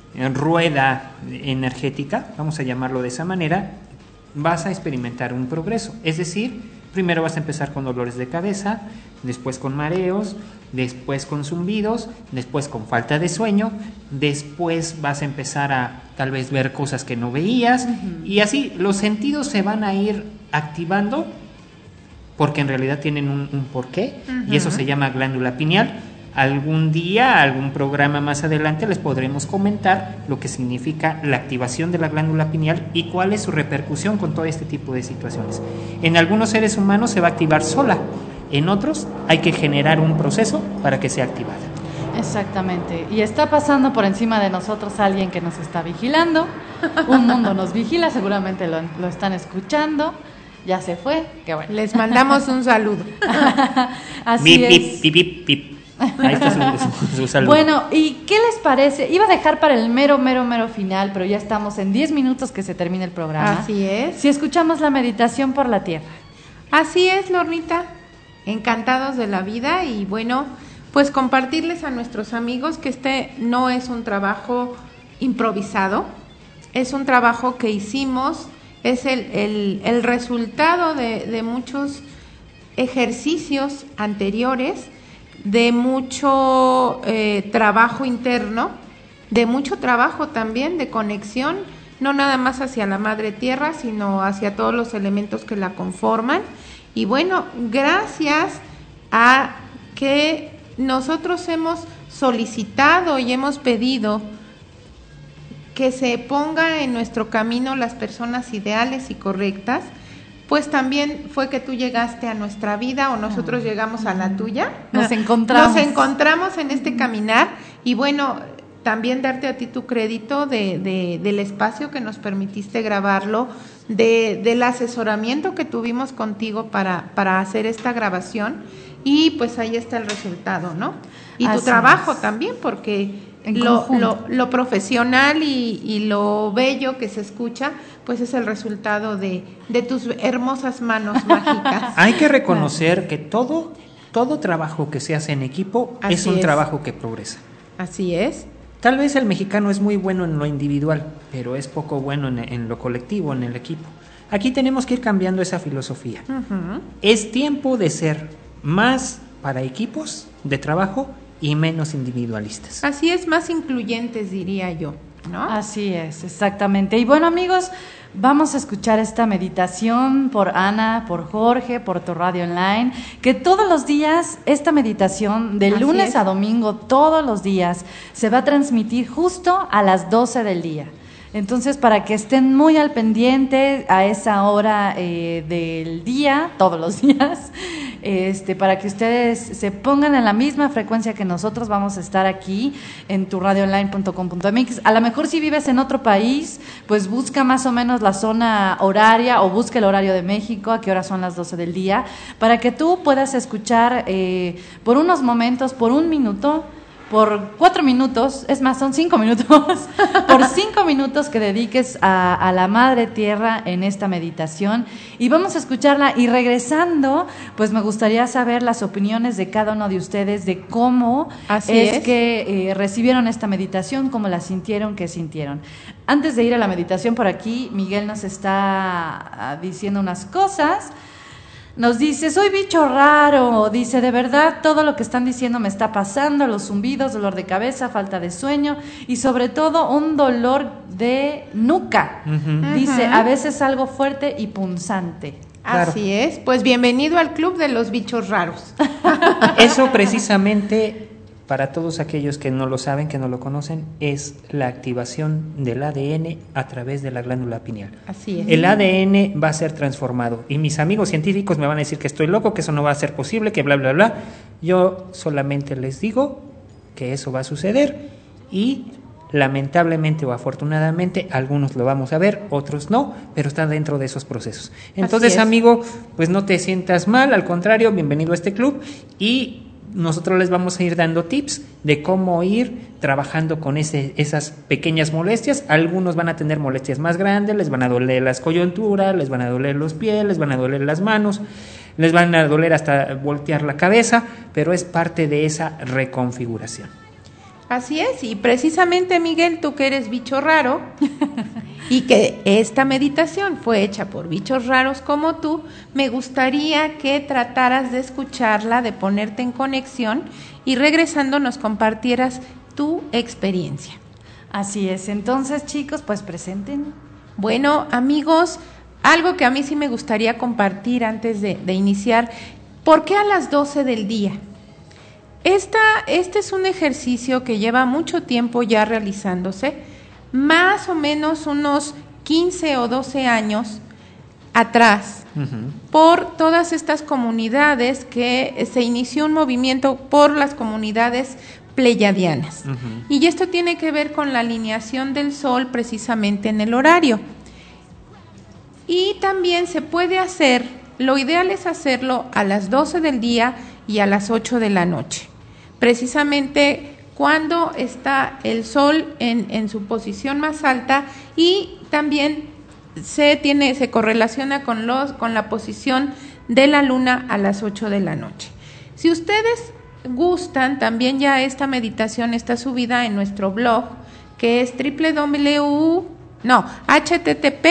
rueda energética, vamos a llamarlo de esa manera, vas a experimentar un progreso. Es decir, primero vas a empezar con dolores de cabeza, después con mareos, después con zumbidos, después con falta de sueño, después vas a empezar a tal vez ver cosas que no veías, uh-huh. y así los sentidos se van a ir activando porque en realidad tienen un, un porqué, uh-huh. y eso se llama glándula pineal. Algún día, algún programa más adelante les podremos comentar lo que significa la activación de la glándula pineal y cuál es su repercusión con todo este tipo de situaciones. En algunos seres humanos se va a activar sola, en otros hay que generar un proceso para que sea activada. Exactamente, y está pasando por encima de nosotros alguien que nos está vigilando, un mundo nos vigila, seguramente lo, lo están escuchando. Ya se fue, qué bueno. Les mandamos un saludo. Así bip, es. Bip, bip, bip. Ahí está su, su, su saludo. Bueno, ¿y qué les parece? Iba a dejar para el mero, mero, mero final, pero ya estamos en diez minutos que se termina el programa. Así es. Si escuchamos la meditación por la tierra. Así es, Lornita. Encantados de la vida y bueno, pues compartirles a nuestros amigos que este no es un trabajo improvisado, es un trabajo que hicimos, es el, el, el resultado de, de muchos ejercicios anteriores, de mucho eh, trabajo interno, de mucho trabajo también de conexión, no nada más hacia la madre tierra, sino hacia todos los elementos que la conforman. Y bueno, gracias a que nosotros hemos solicitado y hemos pedido que se ponga en nuestro camino las personas ideales y correctas, pues también fue que tú llegaste a nuestra vida o nosotros llegamos a la tuya. Nos encontramos. Nos encontramos en este caminar y bueno, también darte a ti tu crédito de, de, del espacio que nos permitiste grabarlo, de, del asesoramiento que tuvimos contigo para, para hacer esta grabación y pues ahí está el resultado, ¿no? Y Así tu trabajo es. También porque En lo, conjunto. lo, lo profesional y, y lo bello que se escucha, pues es el resultado de, de tus hermosas manos mágicas. Hay que reconocer que todo, todo trabajo que se hace en equipo Así es un es. trabajo que progresa. Así es. Tal vez el mexicano es muy bueno en lo individual, pero es poco bueno en, en lo colectivo, en el equipo. Aquí tenemos que ir cambiando esa filosofía. Uh-huh. Es tiempo de ser más para equipos de trabajo y menos individualistas. Así es, más incluyentes diría yo, ¿no? Así es, exactamente. Y bueno, amigos, vamos a escuchar esta meditación por Ana, por Jorge, por tu radio online, que todos los días, esta meditación de Así lunes es. a domingo, todos los días, se va a transmitir justo a las doce del día. Entonces, para que estén muy al pendiente a esa hora eh, del día, todos los días, este, para que ustedes se pongan en la misma frecuencia que nosotros, vamos a estar aquí en tu radio online punto com punto m x. A lo mejor si vives en otro país, pues busca más o menos la zona horaria o busca el horario de México, a qué hora son las doce del día, para que tú puedas escuchar eh, por unos momentos, por un minuto, por cuatro minutos, es más, son cinco minutos, por cinco minutos que dediques a, a la Madre Tierra en esta meditación, y vamos a escucharla. Y regresando, pues me gustaría saber las opiniones de cada uno de ustedes de cómo Así es, es. que eh, recibieron esta meditación, cómo la sintieron, qué sintieron. Antes de ir a la meditación, por aquí Miguel nos está ah, diciendo unas cosas. Nos dice, soy bicho raro, dice, de verdad todo lo que están diciendo me está pasando, los zumbidos, dolor de cabeza, falta de sueño y sobre todo un dolor de nuca. Ujú. Dice, Ujú. a veces algo fuerte y punzante. Claro. Así es, pues bienvenido al club de los bichos raros. Eso precisamente, para todos aquellos que no lo saben, que no lo conocen, es la activación del A D N a través de la glándula pineal. Así es. El A D N va a ser transformado y mis amigos científicos me van a decir que estoy loco, que eso no va a ser posible, que bla, bla, bla. Yo solamente les digo que eso va a suceder y lamentablemente o afortunadamente algunos lo vamos a ver, otros no, pero está dentro de esos procesos. Entonces, Así es. amigo, pues no te sientas mal, al contrario, bienvenido a este club y nosotros les vamos a ir dando tips de cómo ir trabajando con ese, esas pequeñas molestias. Algunos van a tener molestias más grandes, les van a doler las coyunturas, les van a doler los pies, les van a doler las manos, les van a doler hasta voltear la cabeza, pero es parte de esa reconfiguración. Así es, y precisamente Miguel, tú que eres bicho raro y que esta meditación fue hecha por bichos raros como tú, me gustaría que trataras de escucharla, de ponerte en conexión y regresando nos compartieras tu experiencia. Así es, entonces chicos, pues presenten. Bueno, amigos, algo que a mí sí me gustaría compartir antes de, de iniciar, ¿por qué a las doce del día? Esta, este es un ejercicio que lleva mucho tiempo ya realizándose, más o menos unos quince o doce años atrás, Uh-huh. por todas estas comunidades que se inició un movimiento por las comunidades pleyadianas. Uh-huh. Y esto tiene que ver con la alineación del sol precisamente en el horario. Y también se puede hacer, lo ideal es hacerlo a las doce del día y a las ocho de la noche. Precisamente cuando está el sol en, en su posición más alta y también se tiene, se correlaciona con los, con la posición de la luna a las ocho de la noche. Si ustedes gustan, también ya esta meditación está subida en nuestro blog, que es www, no, http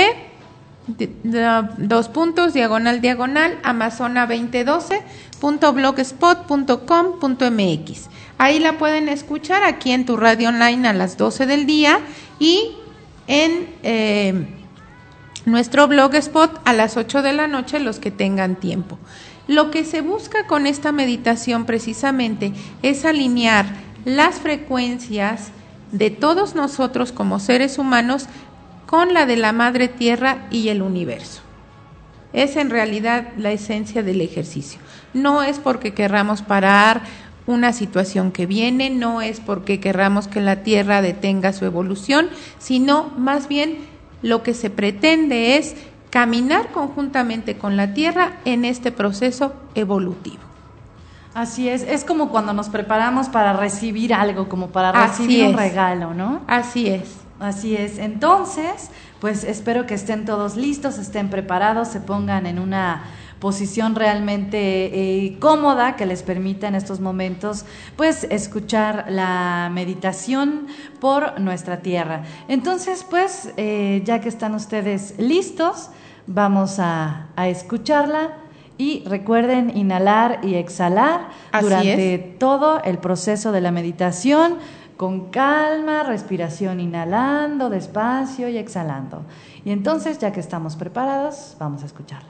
dos puntos diagonal diagonal amazona veinte doce punto blogspot punto com punto mx. Ahí la pueden escuchar aquí en tu radio online a las doce del día y en eh, nuestro blogspot a las ocho de la noche los que tengan tiempo. Lo que se busca con esta meditación precisamente es alinear las frecuencias de todos nosotros como seres humanos con la de la Madre Tierra y el universo. Es en realidad la esencia del ejercicio. No es porque querramos parar una situación que viene, no es porque querramos que la Tierra detenga su evolución, sino más bien lo que se pretende es caminar conjuntamente con la Tierra en este proceso evolutivo. Así es, es como cuando nos preparamos para recibir algo, como para Así recibir un es. regalo, ¿no? Así es. Así es, entonces, pues espero que estén todos listos, estén preparados, se pongan en una posición realmente eh, cómoda que les permita en estos momentos pues escuchar la meditación por nuestra tierra. Entonces pues eh, ya que están ustedes listos, vamos a, a escucharla y recuerden inhalar y exhalar Así durante es. todo el proceso de la meditación. Con calma, respiración inhalando despacio y exhalando. Y entonces, ya que estamos preparados, vamos a escucharla.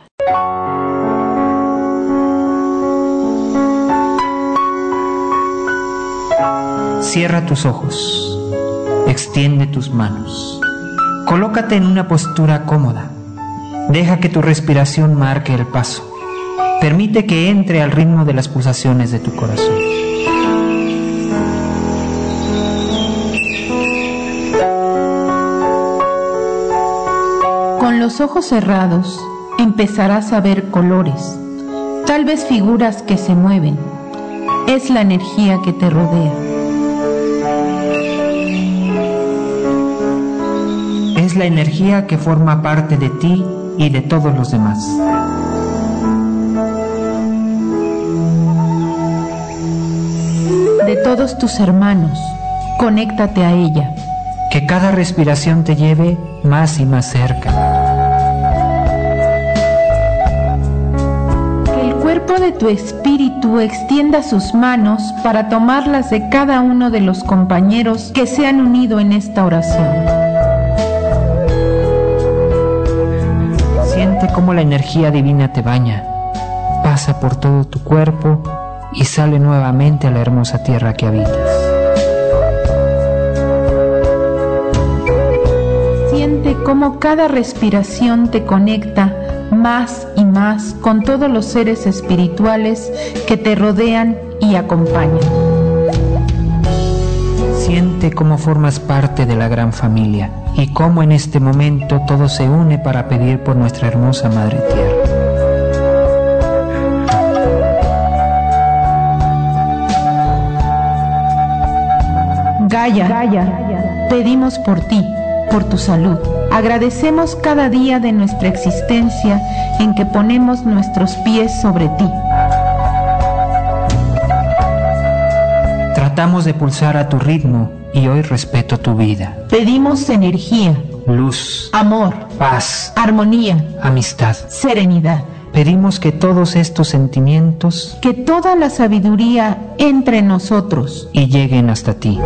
Cierra tus ojos, extiende tus manos, Colócate en una postura cómoda. Deja que tu respiración marque el paso. Permite que entre al ritmo de las pulsaciones de tu corazón. Con los ojos cerrados empezarás a ver colores, tal vez figuras que se mueven. Es la energía que te rodea. Es la energía que forma parte de ti y de todos los demás. De todos tus hermanos, conéctate a ella. Que cada respiración te lleve más y más cerca. Que el cuerpo de tu espíritu extienda sus manos para tomarlas de cada uno de los compañeros que se han unido en esta oración. Siente cómo la energía divina te baña, pasa por todo tu cuerpo y sale nuevamente a la hermosa tierra que habitas. Siente cómo cada respiración te conecta más y más con todos los seres espirituales que te rodean y acompañan. Siente cómo formas parte de la gran familia y cómo en este momento todo se une para pedir por nuestra hermosa Madre Tierra. Gaia, Gaia, pedimos por ti, por tu salud. Agradecemos cada día de nuestra existencia en que ponemos nuestros pies sobre ti. Tratamos de pulsar a tu ritmo y hoy respeto tu vida. Pedimos energía, Luz, amor, paz, armonía, amistad. serenidad. Pedimos que todos estos sentimientos Que toda la sabiduría entre en nosotros. y lleguen hasta ti.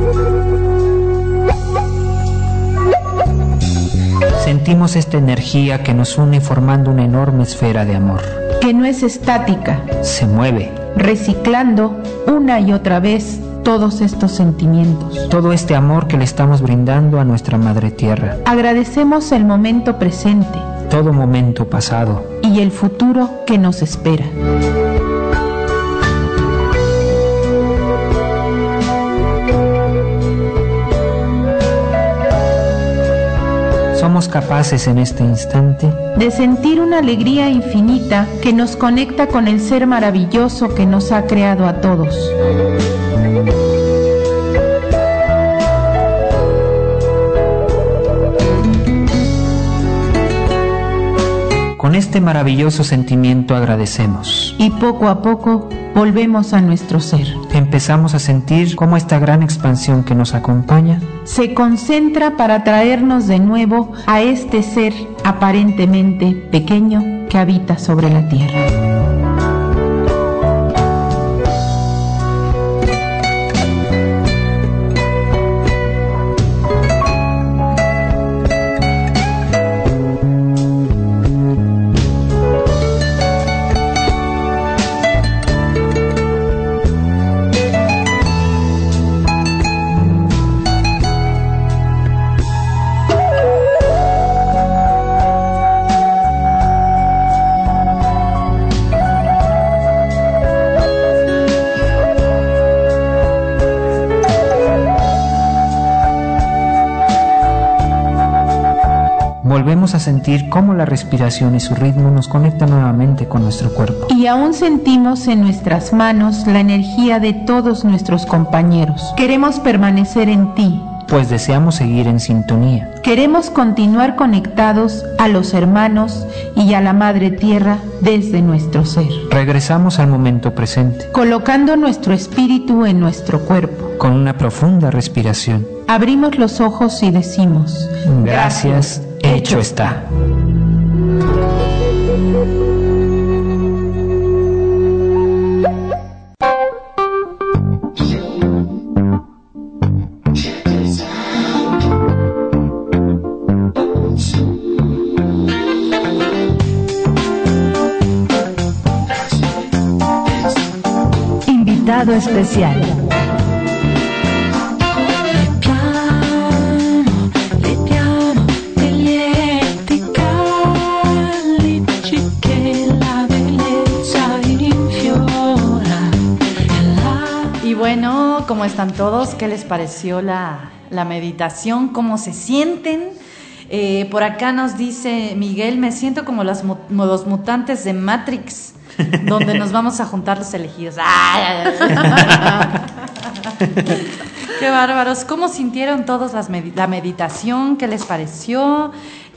Sentimos esta energía que nos une formando una enorme esfera de amor. Que no es estática, Se mueve. reciclando una y otra vez todos estos sentimientos. Todo este amor que le estamos brindando a nuestra Madre Tierra. Agradecemos el momento presente Todo momento pasado. y el futuro que nos espera. Somos capaces en este instante De sentir una alegría infinita que nos conecta con el ser maravilloso que nos ha creado a todos. Con este maravilloso sentimiento agradecemos. Y poco a poco volvemos a nuestro ser. Empezamos a sentir cómo esta gran expansión que nos acompaña Se concentra para traernos de nuevo a este ser aparentemente pequeño que habita sobre la tierra. volvemos a sentir cómo la respiración y su ritmo nos conectan nuevamente con nuestro cuerpo. Y aún sentimos en nuestras manos la energía de todos nuestros compañeros. Queremos permanecer en ti, pues deseamos seguir en sintonía. Queremos continuar conectados a los hermanos y a la Madre Tierra desde nuestro ser. Regresamos al momento presente, Colocando nuestro espíritu en nuestro cuerpo. con una profunda respiración. Abrimos los ojos y decimos: Gracias, hecho está. Invitado especial. Le piano, le piano, Y bueno, ¿cómo están todos? ¿Qué les pareció la, la meditación? ¿Cómo se sienten? Eh, por acá nos dice Miguel, me siento como los, mu- los mutantes de Matrix, donde nos vamos a juntar los elegidos. ¡Qué bárbaros! ¿Cómo sintieron todos las med- la meditación? ¿Qué les pareció?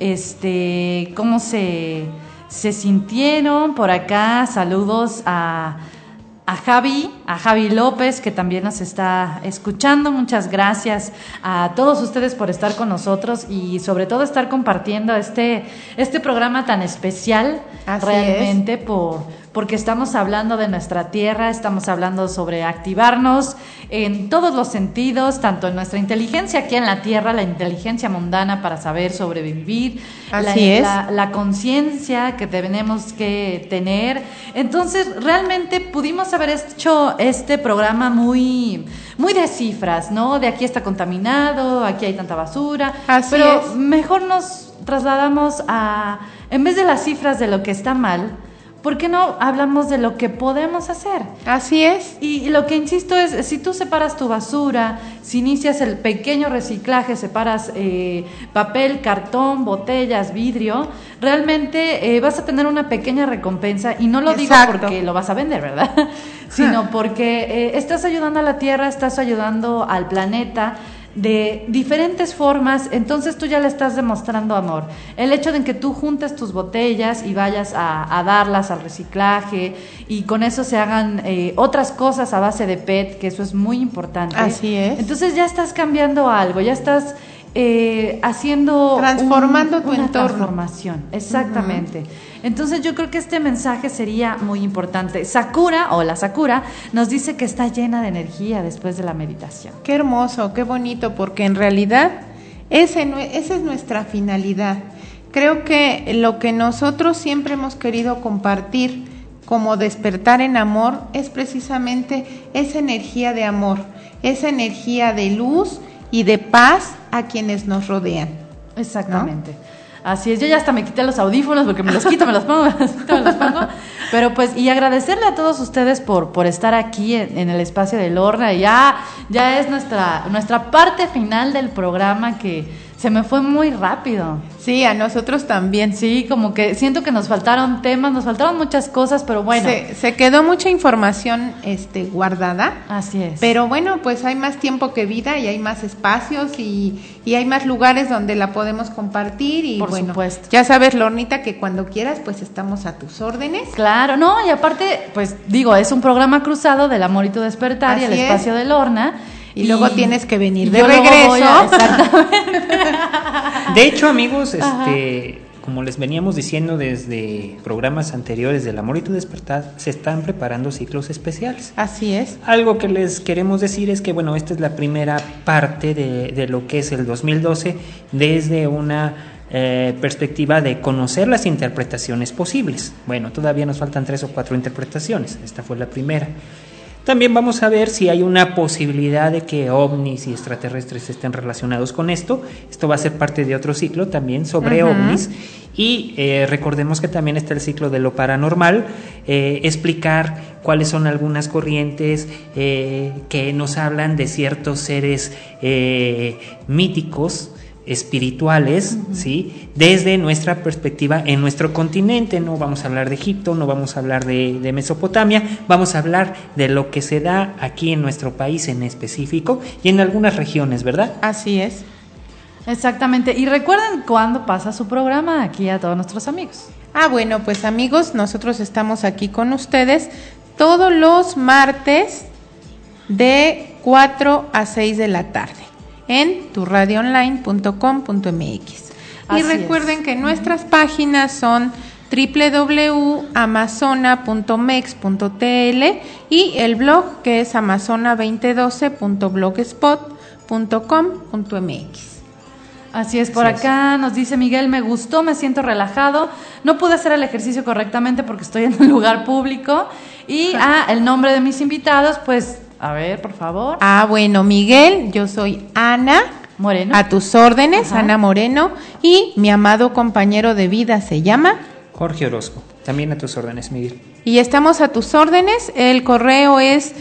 Este, ¿cómo se, se sintieron? Por acá, saludos a... A Javi, a Javi López, que también nos está escuchando. Muchas gracias a todos ustedes por estar con nosotros y sobre todo estar compartiendo este, este programa tan especial. Así realmente es. por porque estamos hablando de nuestra tierra, estamos hablando sobre activarnos en todos los sentidos, tanto en nuestra inteligencia aquí en la tierra, la inteligencia mundana para saber sobrevivir, Así la, es. la, la conciencia que tenemos que tener. Entonces, realmente pudimos haber hecho este programa muy, muy de cifras, ¿no? De aquí está contaminado, aquí hay tanta basura, Así pero es. mejor nos trasladamos a, en vez de las cifras de lo que está mal, ¿por qué no hablamos de lo que podemos hacer? Así es. Y lo que insisto es, si tú separas tu basura, si inicias el pequeño reciclaje, separas eh, papel, cartón, botellas, vidrio, realmente eh, vas a tener una pequeña recompensa, y no lo Exacto. digo porque lo vas a vender, ¿verdad? Sino porque eh, estás ayudando a la tierra, estás ayudando al planeta, de diferentes formas. Entonces tú ya le estás demostrando amor. El hecho de que tú juntes tus botellas y vayas a, a darlas al reciclaje y con eso se hagan eh, otras cosas a base de P E T, que eso es muy importante. Así es. Entonces ya estás cambiando algo, ya estás eh, haciendo Transformando un, tu una entorno. transformación, exactamente. Uh-huh. Entonces yo creo que este mensaje sería muy importante. Sakura, o la Sakura, nos dice que está llena de energía después de la meditación. Qué hermoso, qué bonito, porque en realidad ese, esa es nuestra finalidad. Creo que lo que nosotros siempre hemos querido compartir como despertar en amor es precisamente esa energía de amor, esa energía de luz y de paz a quienes nos rodean. Exactamente. ¿No? Así es, yo ya hasta me quité los audífonos porque me los quito, me los pongo, me los quito, me los pongo. Pero pues, y agradecerle a todos ustedes por, por estar aquí en, en el espacio de Lorna. Ya, ya es nuestra, nuestra parte final del programa, que se me fue muy rápido. Sí, a nosotros también. Sí, como que siento que nos faltaron temas, nos faltaron muchas cosas, pero bueno. Se, se quedó mucha información este, guardada. Así es. Pero bueno, pues hay más tiempo que vida y hay más espacios y, y hay más lugares donde la podemos compartir. Y por bueno, supuesto. Ya sabes, Lornita, que cuando quieras, pues estamos a tus órdenes. Claro, no, y aparte, pues digo, es un programa cruzado del amor y tu despertar. Así y el espacio es. de Lorna. Y, y luego tienes que venir de yo regreso. Voy a, exactamente. De hecho, amigos, este, como les veníamos diciendo desde programas anteriores del Amor y tu Despertar, se están preparando ciclos especiales. Así es. Algo que les queremos decir es que, bueno, esta es la primera parte de, de lo que es el dos mil doce desde una eh, perspectiva de conocer las interpretaciones posibles. Bueno, todavía nos faltan tres o cuatro interpretaciones. Esta fue la primera. También vamos a ver si hay una posibilidad de que ovnis y extraterrestres estén relacionados con esto. Esto va a ser parte de otro ciclo también sobre uh-huh. ovnis. Y eh, recordemos que también está el ciclo de lo paranormal, eh, explicar cuáles son algunas corrientes eh, que nos hablan de ciertos seres eh, míticos, espirituales, uh-huh. ¿sí? Desde nuestra perspectiva en nuestro continente. No vamos a hablar de Egipto, no vamos a hablar de, de Mesopotamia, vamos a hablar de lo que se da aquí en nuestro país en específico y en algunas regiones, ¿verdad? Así es. Exactamente. Y recuerden cuándo pasa su programa aquí a todos nuestros amigos. Ah, bueno, pues amigos, nosotros estamos aquí con ustedes todos los martes de cuatro a seis de la tarde en tu radio online punto com punto m x. Y recuerden es. que nuestras páginas son doble u doble u doble u punto amazona punto mex punto t l y el blog que es amazona veinte doce punto blogspot punto com punto m x. Así es, por Así acá es. Nos dice Miguel, me gustó, me siento relajado, no pude hacer el ejercicio correctamente porque estoy en un lugar público. Y ah, el nombre de mis invitados, pues, a ver, por favor. Ah, bueno, Miguel, yo soy Ana Moreno. A tus órdenes, Ajá. Ana Moreno. Y mi amado compañero de vida se llama Jorge Orozco. También a tus órdenes, Miguel. Y estamos a tus órdenes. El correo es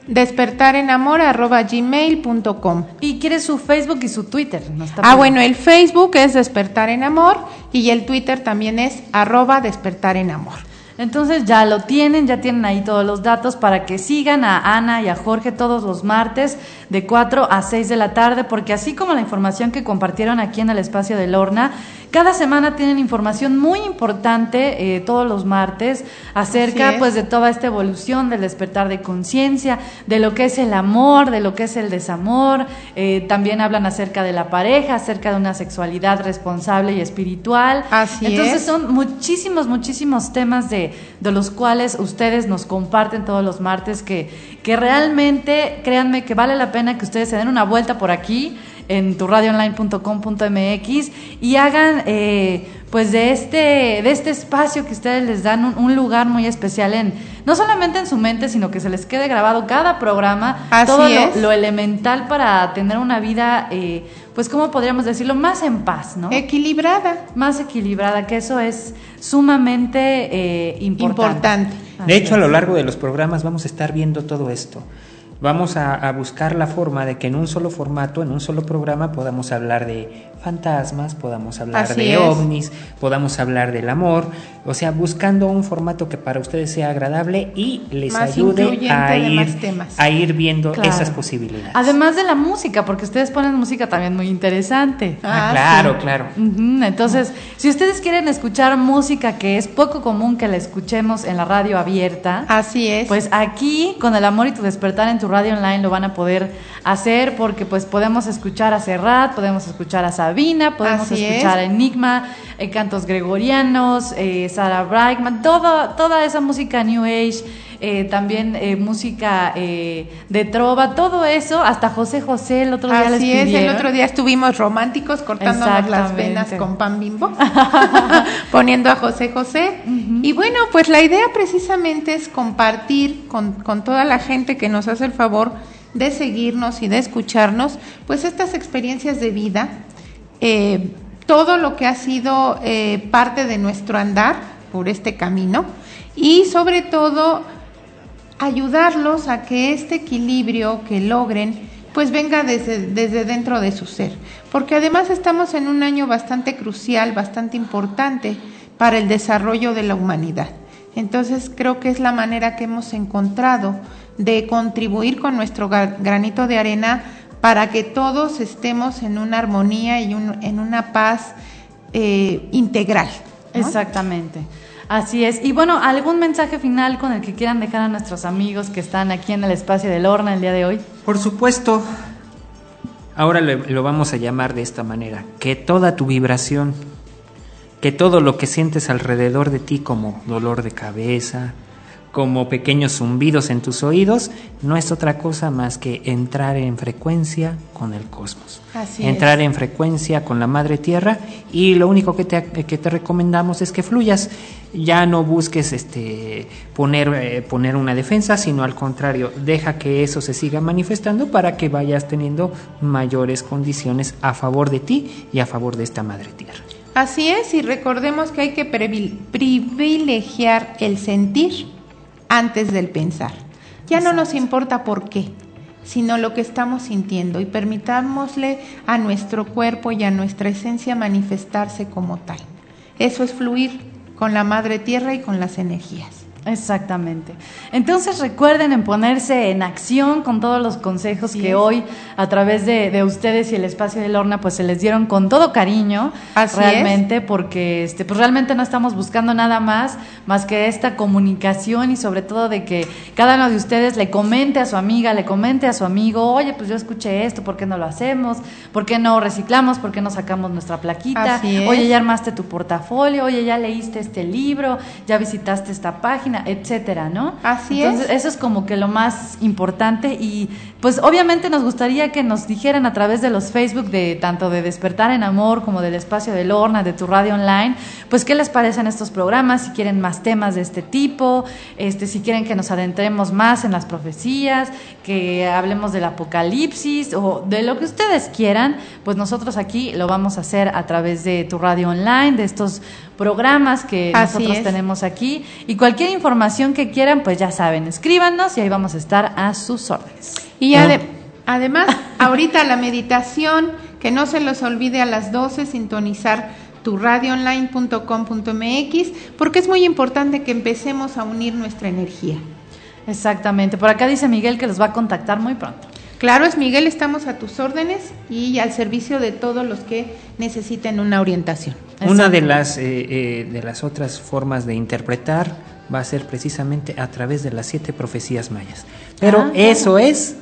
despertarenamor arroba gmail punto com. Y quiere su Facebook y su Twitter. ¿No está Ah, pidiendo? bueno, el Facebook es Despertar en Amor y el Twitter también es arroba Despertar en Amor. Entonces ya lo tienen, ya tienen ahí todos los datos para que sigan a Ana y a Jorge todos los martes de cuatro a seis de la tarde, porque así como la información que compartieron aquí en el espacio de Lorna, cada semana tienen información muy importante eh, todos los martes acerca pues de toda esta evolución del despertar de conciencia, de lo que es el amor, de lo que es el desamor, eh, también hablan acerca de la pareja, acerca de una sexualidad responsable y espiritual. Así Entonces es. son muchísimos, muchísimos temas de, de los cuales ustedes nos comparten todos los martes que, que realmente, créanme que vale la pena que ustedes se den una vuelta por aquí en tu radio online punto com punto m x y hagan eh, pues de este de este espacio que ustedes les dan un, un lugar muy especial en no solamente en su mente, sino que se les quede grabado cada programa. Así todo es. lo, lo elemental para tener una vida eh, pues cómo podríamos decirlo, más en paz, ¿no? Equilibrada. Más equilibrada, que eso es sumamente eh, importante. Importante. De hecho, a lo largo de los programas vamos a estar viendo todo esto. Vamos a, a buscar la forma de que en un solo formato, en un solo programa, podamos hablar de fantasmas, podamos hablar Así de es. ovnis, podamos hablar del amor, o sea, buscando un formato que para ustedes sea agradable y les Más ayude incluyente a de ir, más temas. a ir viendo Claro. esas posibilidades. Además de la música, porque ustedes ponen música también muy interesante. Ah, Ah, claro, sí. claro. Ujú. Entonces, si ustedes quieren escuchar música que es poco común que la escuchemos en la radio abierta, Así es. pues aquí con El Amor y tu Despertar en tu radio online lo van a poder hacer, porque pues podemos escuchar a Serrat, podemos escuchar a Sabina, podemos Así escuchar es. a Enigma, eh, cantos gregorianos, eh, Sarah Brightman, toda, toda esa música New Age, eh, también eh, música eh, de trova, todo eso, hasta José José el otro día les Así es, pidieron. el otro día estuvimos románticos cortándonos las Exactamente. venas con pan Bimbo, poniendo a José José. Y bueno, pues la idea precisamente es compartir con, con toda la gente que nos hace el favor de seguirnos y de escucharnos, pues estas experiencias de vida, eh, todo lo que ha sido eh, parte de nuestro andar por este camino y sobre todo ayudarlos a que este equilibrio que logren pues venga desde, desde dentro de su ser, porque además estamos en un año bastante crucial, bastante importante para el desarrollo de la humanidad. Entonces creo que es la manera que hemos encontrado de contribuir con nuestro granito de arena para que todos estemos en una armonía y un, en una paz eh, integral, ¿no? Exactamente. Así es. Y bueno, ¿algún mensaje final con el que quieran dejar a nuestros amigos que están aquí en el espacio de Lorna el día de hoy? Por supuesto, ahora lo, lo vamos a llamar de esta manera, que toda tu vibración, que todo lo que sientes alrededor de ti como dolor de cabeza, como pequeños zumbidos en tus oídos, no es otra cosa más que entrar en frecuencia con el cosmos. Así entrar es. en frecuencia con la Madre Tierra, y lo único que te, que te recomendamos es que fluyas. Ya no busques este poner, eh, poner una defensa, sino al contrario, deja que eso se siga manifestando para que vayas teniendo mayores condiciones a favor de ti y a favor de esta Madre Tierra. Así es, y recordemos que hay que previl- privilegiar el sentir antes del pensar. Ya no nos importa por qué, sino lo que estamos sintiendo, y permitámosle a nuestro cuerpo y a nuestra esencia manifestarse como tal. Eso es fluir con la Madre Tierra y con las energías. Exactamente. Entonces recuerden en ponerse en acción con todos los consejos Así que es. hoy a través de, de ustedes y el espacio de Lorna pues se les dieron con todo cariño. Así realmente porque este pues realmente no estamos buscando nada más más que esta comunicación, y sobre todo de que cada uno de ustedes le comente a su amiga, le comente a su amigo, oye, pues yo escuché esto, ¿por qué no lo hacemos? ¿Por qué no reciclamos? ¿Por qué no sacamos nuestra plaquita? Así es. Oye, ya armaste tu portafolio, oye, ya leíste este libro, ya visitaste esta página, etcétera, ¿no? Así Entonces, es. eso es como que lo más importante, y pues obviamente nos gustaría que nos dijeran a través de los Facebook de tanto de Despertar en Amor como del espacio de Lorna, de tu radio online, pues qué les parecen estos programas, si quieren más temas de este tipo, este si quieren que nos adentremos más en las profecías, que hablemos del apocalipsis o de lo que ustedes quieran, pues nosotros aquí lo vamos a hacer a través de tu radio online, de estos programas que Así nosotros es. tenemos aquí, y cualquier información información que quieran, pues ya saben, escríbanos y ahí vamos a estar a sus órdenes. Y ade- además, ahorita la meditación, que no se los olvide a las doce sintonizar tu radio online punto com punto m x, porque es muy importante que empecemos a unir nuestra energía. Exactamente. Por acá dice Miguel que los va a contactar muy pronto. Claro, es Miguel, estamos a tus órdenes y al servicio de todos los que necesiten una orientación. Una de las, eh, eh, de las otras formas de interpretar va a ser precisamente a través de las siete profecías mayas. Pero Ah, eso claro. es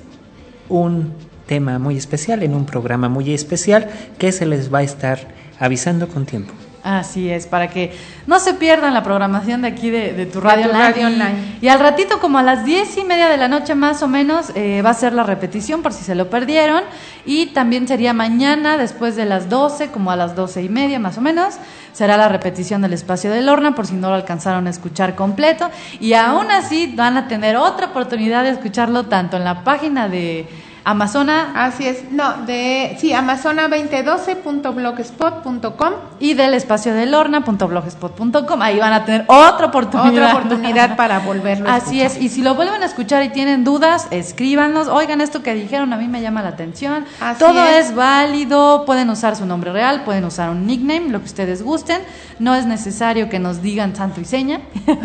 un tema muy especial, en un programa muy especial que se les va a estar avisando con tiempo. Así es, para que no se pierdan la programación de aquí de, de tu radio, tu online. radio Y- online. Y al ratito, como a las diez y media de la noche más o menos, eh, va a ser la repetición por si se lo perdieron. Y también sería mañana, después de las doce, como a las doce y media más o menos, será la repetición del Espacio de Lorna, por si no lo alcanzaron a escuchar completo. Y aún así van a tener otra oportunidad de escucharlo tanto en la página de Amazona Así es, no, de, sí, amazona veinte doce punto blogspot punto com. y del espacio de lorna punto blogspot punto com. Ahí van a tener otra oportunidad. Otra oportunidad para volverlo a Así escuchar. es, y si lo vuelven a escuchar y tienen dudas, escríbanos, oigan, esto que dijeron a mí me llama la atención. Así Todo es. es válido, pueden usar su nombre real, pueden usar un nickname, lo que ustedes gusten. No es necesario que nos digan santo y seña,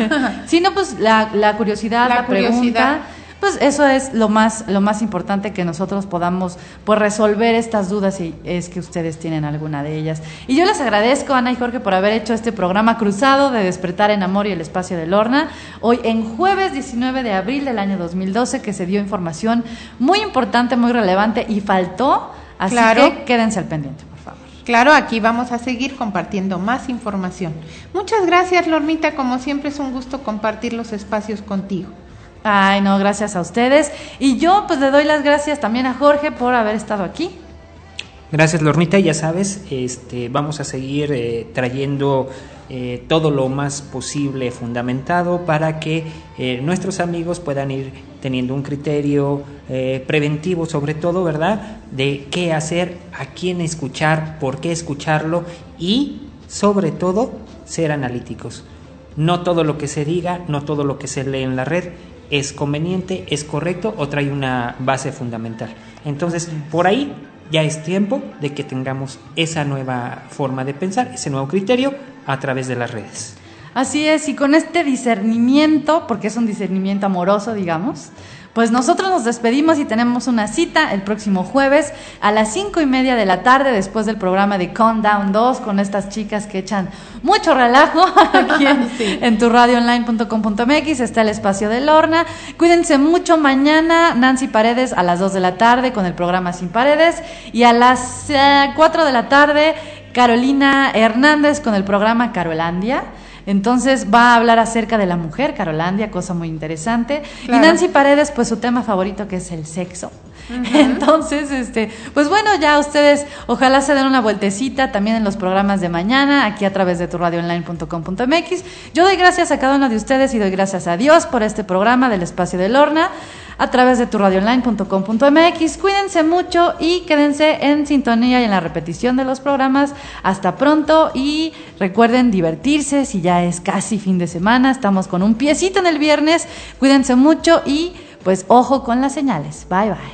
sino pues la, la curiosidad, La la, curiosidad. pregunta. Pues eso es lo más lo más importante, que nosotros podamos pues resolver estas dudas, si es que ustedes tienen alguna de ellas. Y yo les agradezco, Ana y Jorge, por haber hecho este programa cruzado de Despertar en Amor y el Espacio de Lorna, hoy en jueves diecinueve de abril del año dos mil doce, que se dio información muy importante, muy relevante y faltó, así Claro. que quédense al pendiente, por favor. Claro, aquí vamos a seguir compartiendo más información. Muchas gracias, Lornita, como siempre es un gusto compartir los espacios contigo. Ay, no, gracias a ustedes. Y yo pues le doy las gracias también a Jorge por haber estado aquí. Gracias, Lornita. Ya sabes, este, vamos a seguir eh, trayendo eh, todo lo más posible fundamentado para que eh, nuestros amigos puedan ir teniendo un criterio eh, preventivo, sobre todo, ¿verdad?, de qué hacer, a quién escuchar, por qué escucharlo y, sobre todo, ser analíticos. No todo lo que se diga, no todo lo que se lee en la red es conveniente, es correcto o trae una base fundamental. Entonces, por ahí ya es tiempo de que tengamos esa nueva forma de pensar, ese nuevo criterio a través de las redes. Así es, y con este discernimiento, porque es un discernimiento amoroso, digamos, pues nosotros nos despedimos y tenemos una cita el próximo jueves a las cinco y media de la tarde, después del programa de Countdown dos, con estas chicas que echan mucho relajo aquí en, Sí. en tu radio online punto com punto m x. Está el espacio de Lorna. Cuídense mucho. Mañana Nancy Paredes a las dos de la tarde con el programa Sin Paredes, y a las eh, cuatro de la tarde Carolina Hernández con el programa Carolandia. Entonces va a hablar acerca de la mujer, Carolandia, cosa muy interesante. Claro. Y Nancy Paredes, pues su tema favorito, que es el sexo. Uh-huh. Entonces, este, pues bueno, ya ustedes ojalá se den una vueltecita también en los programas de mañana, aquí a través de tu radio online punto com punto m x. Yo doy gracias a cada uno de ustedes y doy gracias a Dios por este programa del Espacio de Lorna a través de tu radio online punto com punto m x. Cuídense mucho y quédense en sintonía y en la repetición de los programas. Hasta pronto y recuerden divertirse si ya es casi fin de semana. Estamos con un piecito en el viernes. Cuídense mucho y pues ojo con las señales. Bye bye.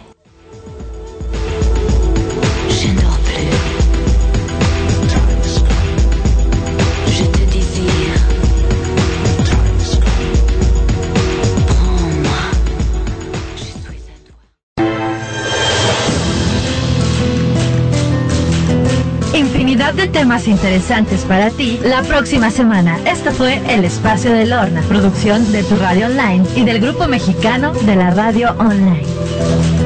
Je dors plus. Je te désire. Prends-moi. Je suis à toi. Infinidad de temas interesantes para ti la próxima semana. Esto fue El Espacio de Lorna, producción de tu radio online y del grupo mexicano de la radio online.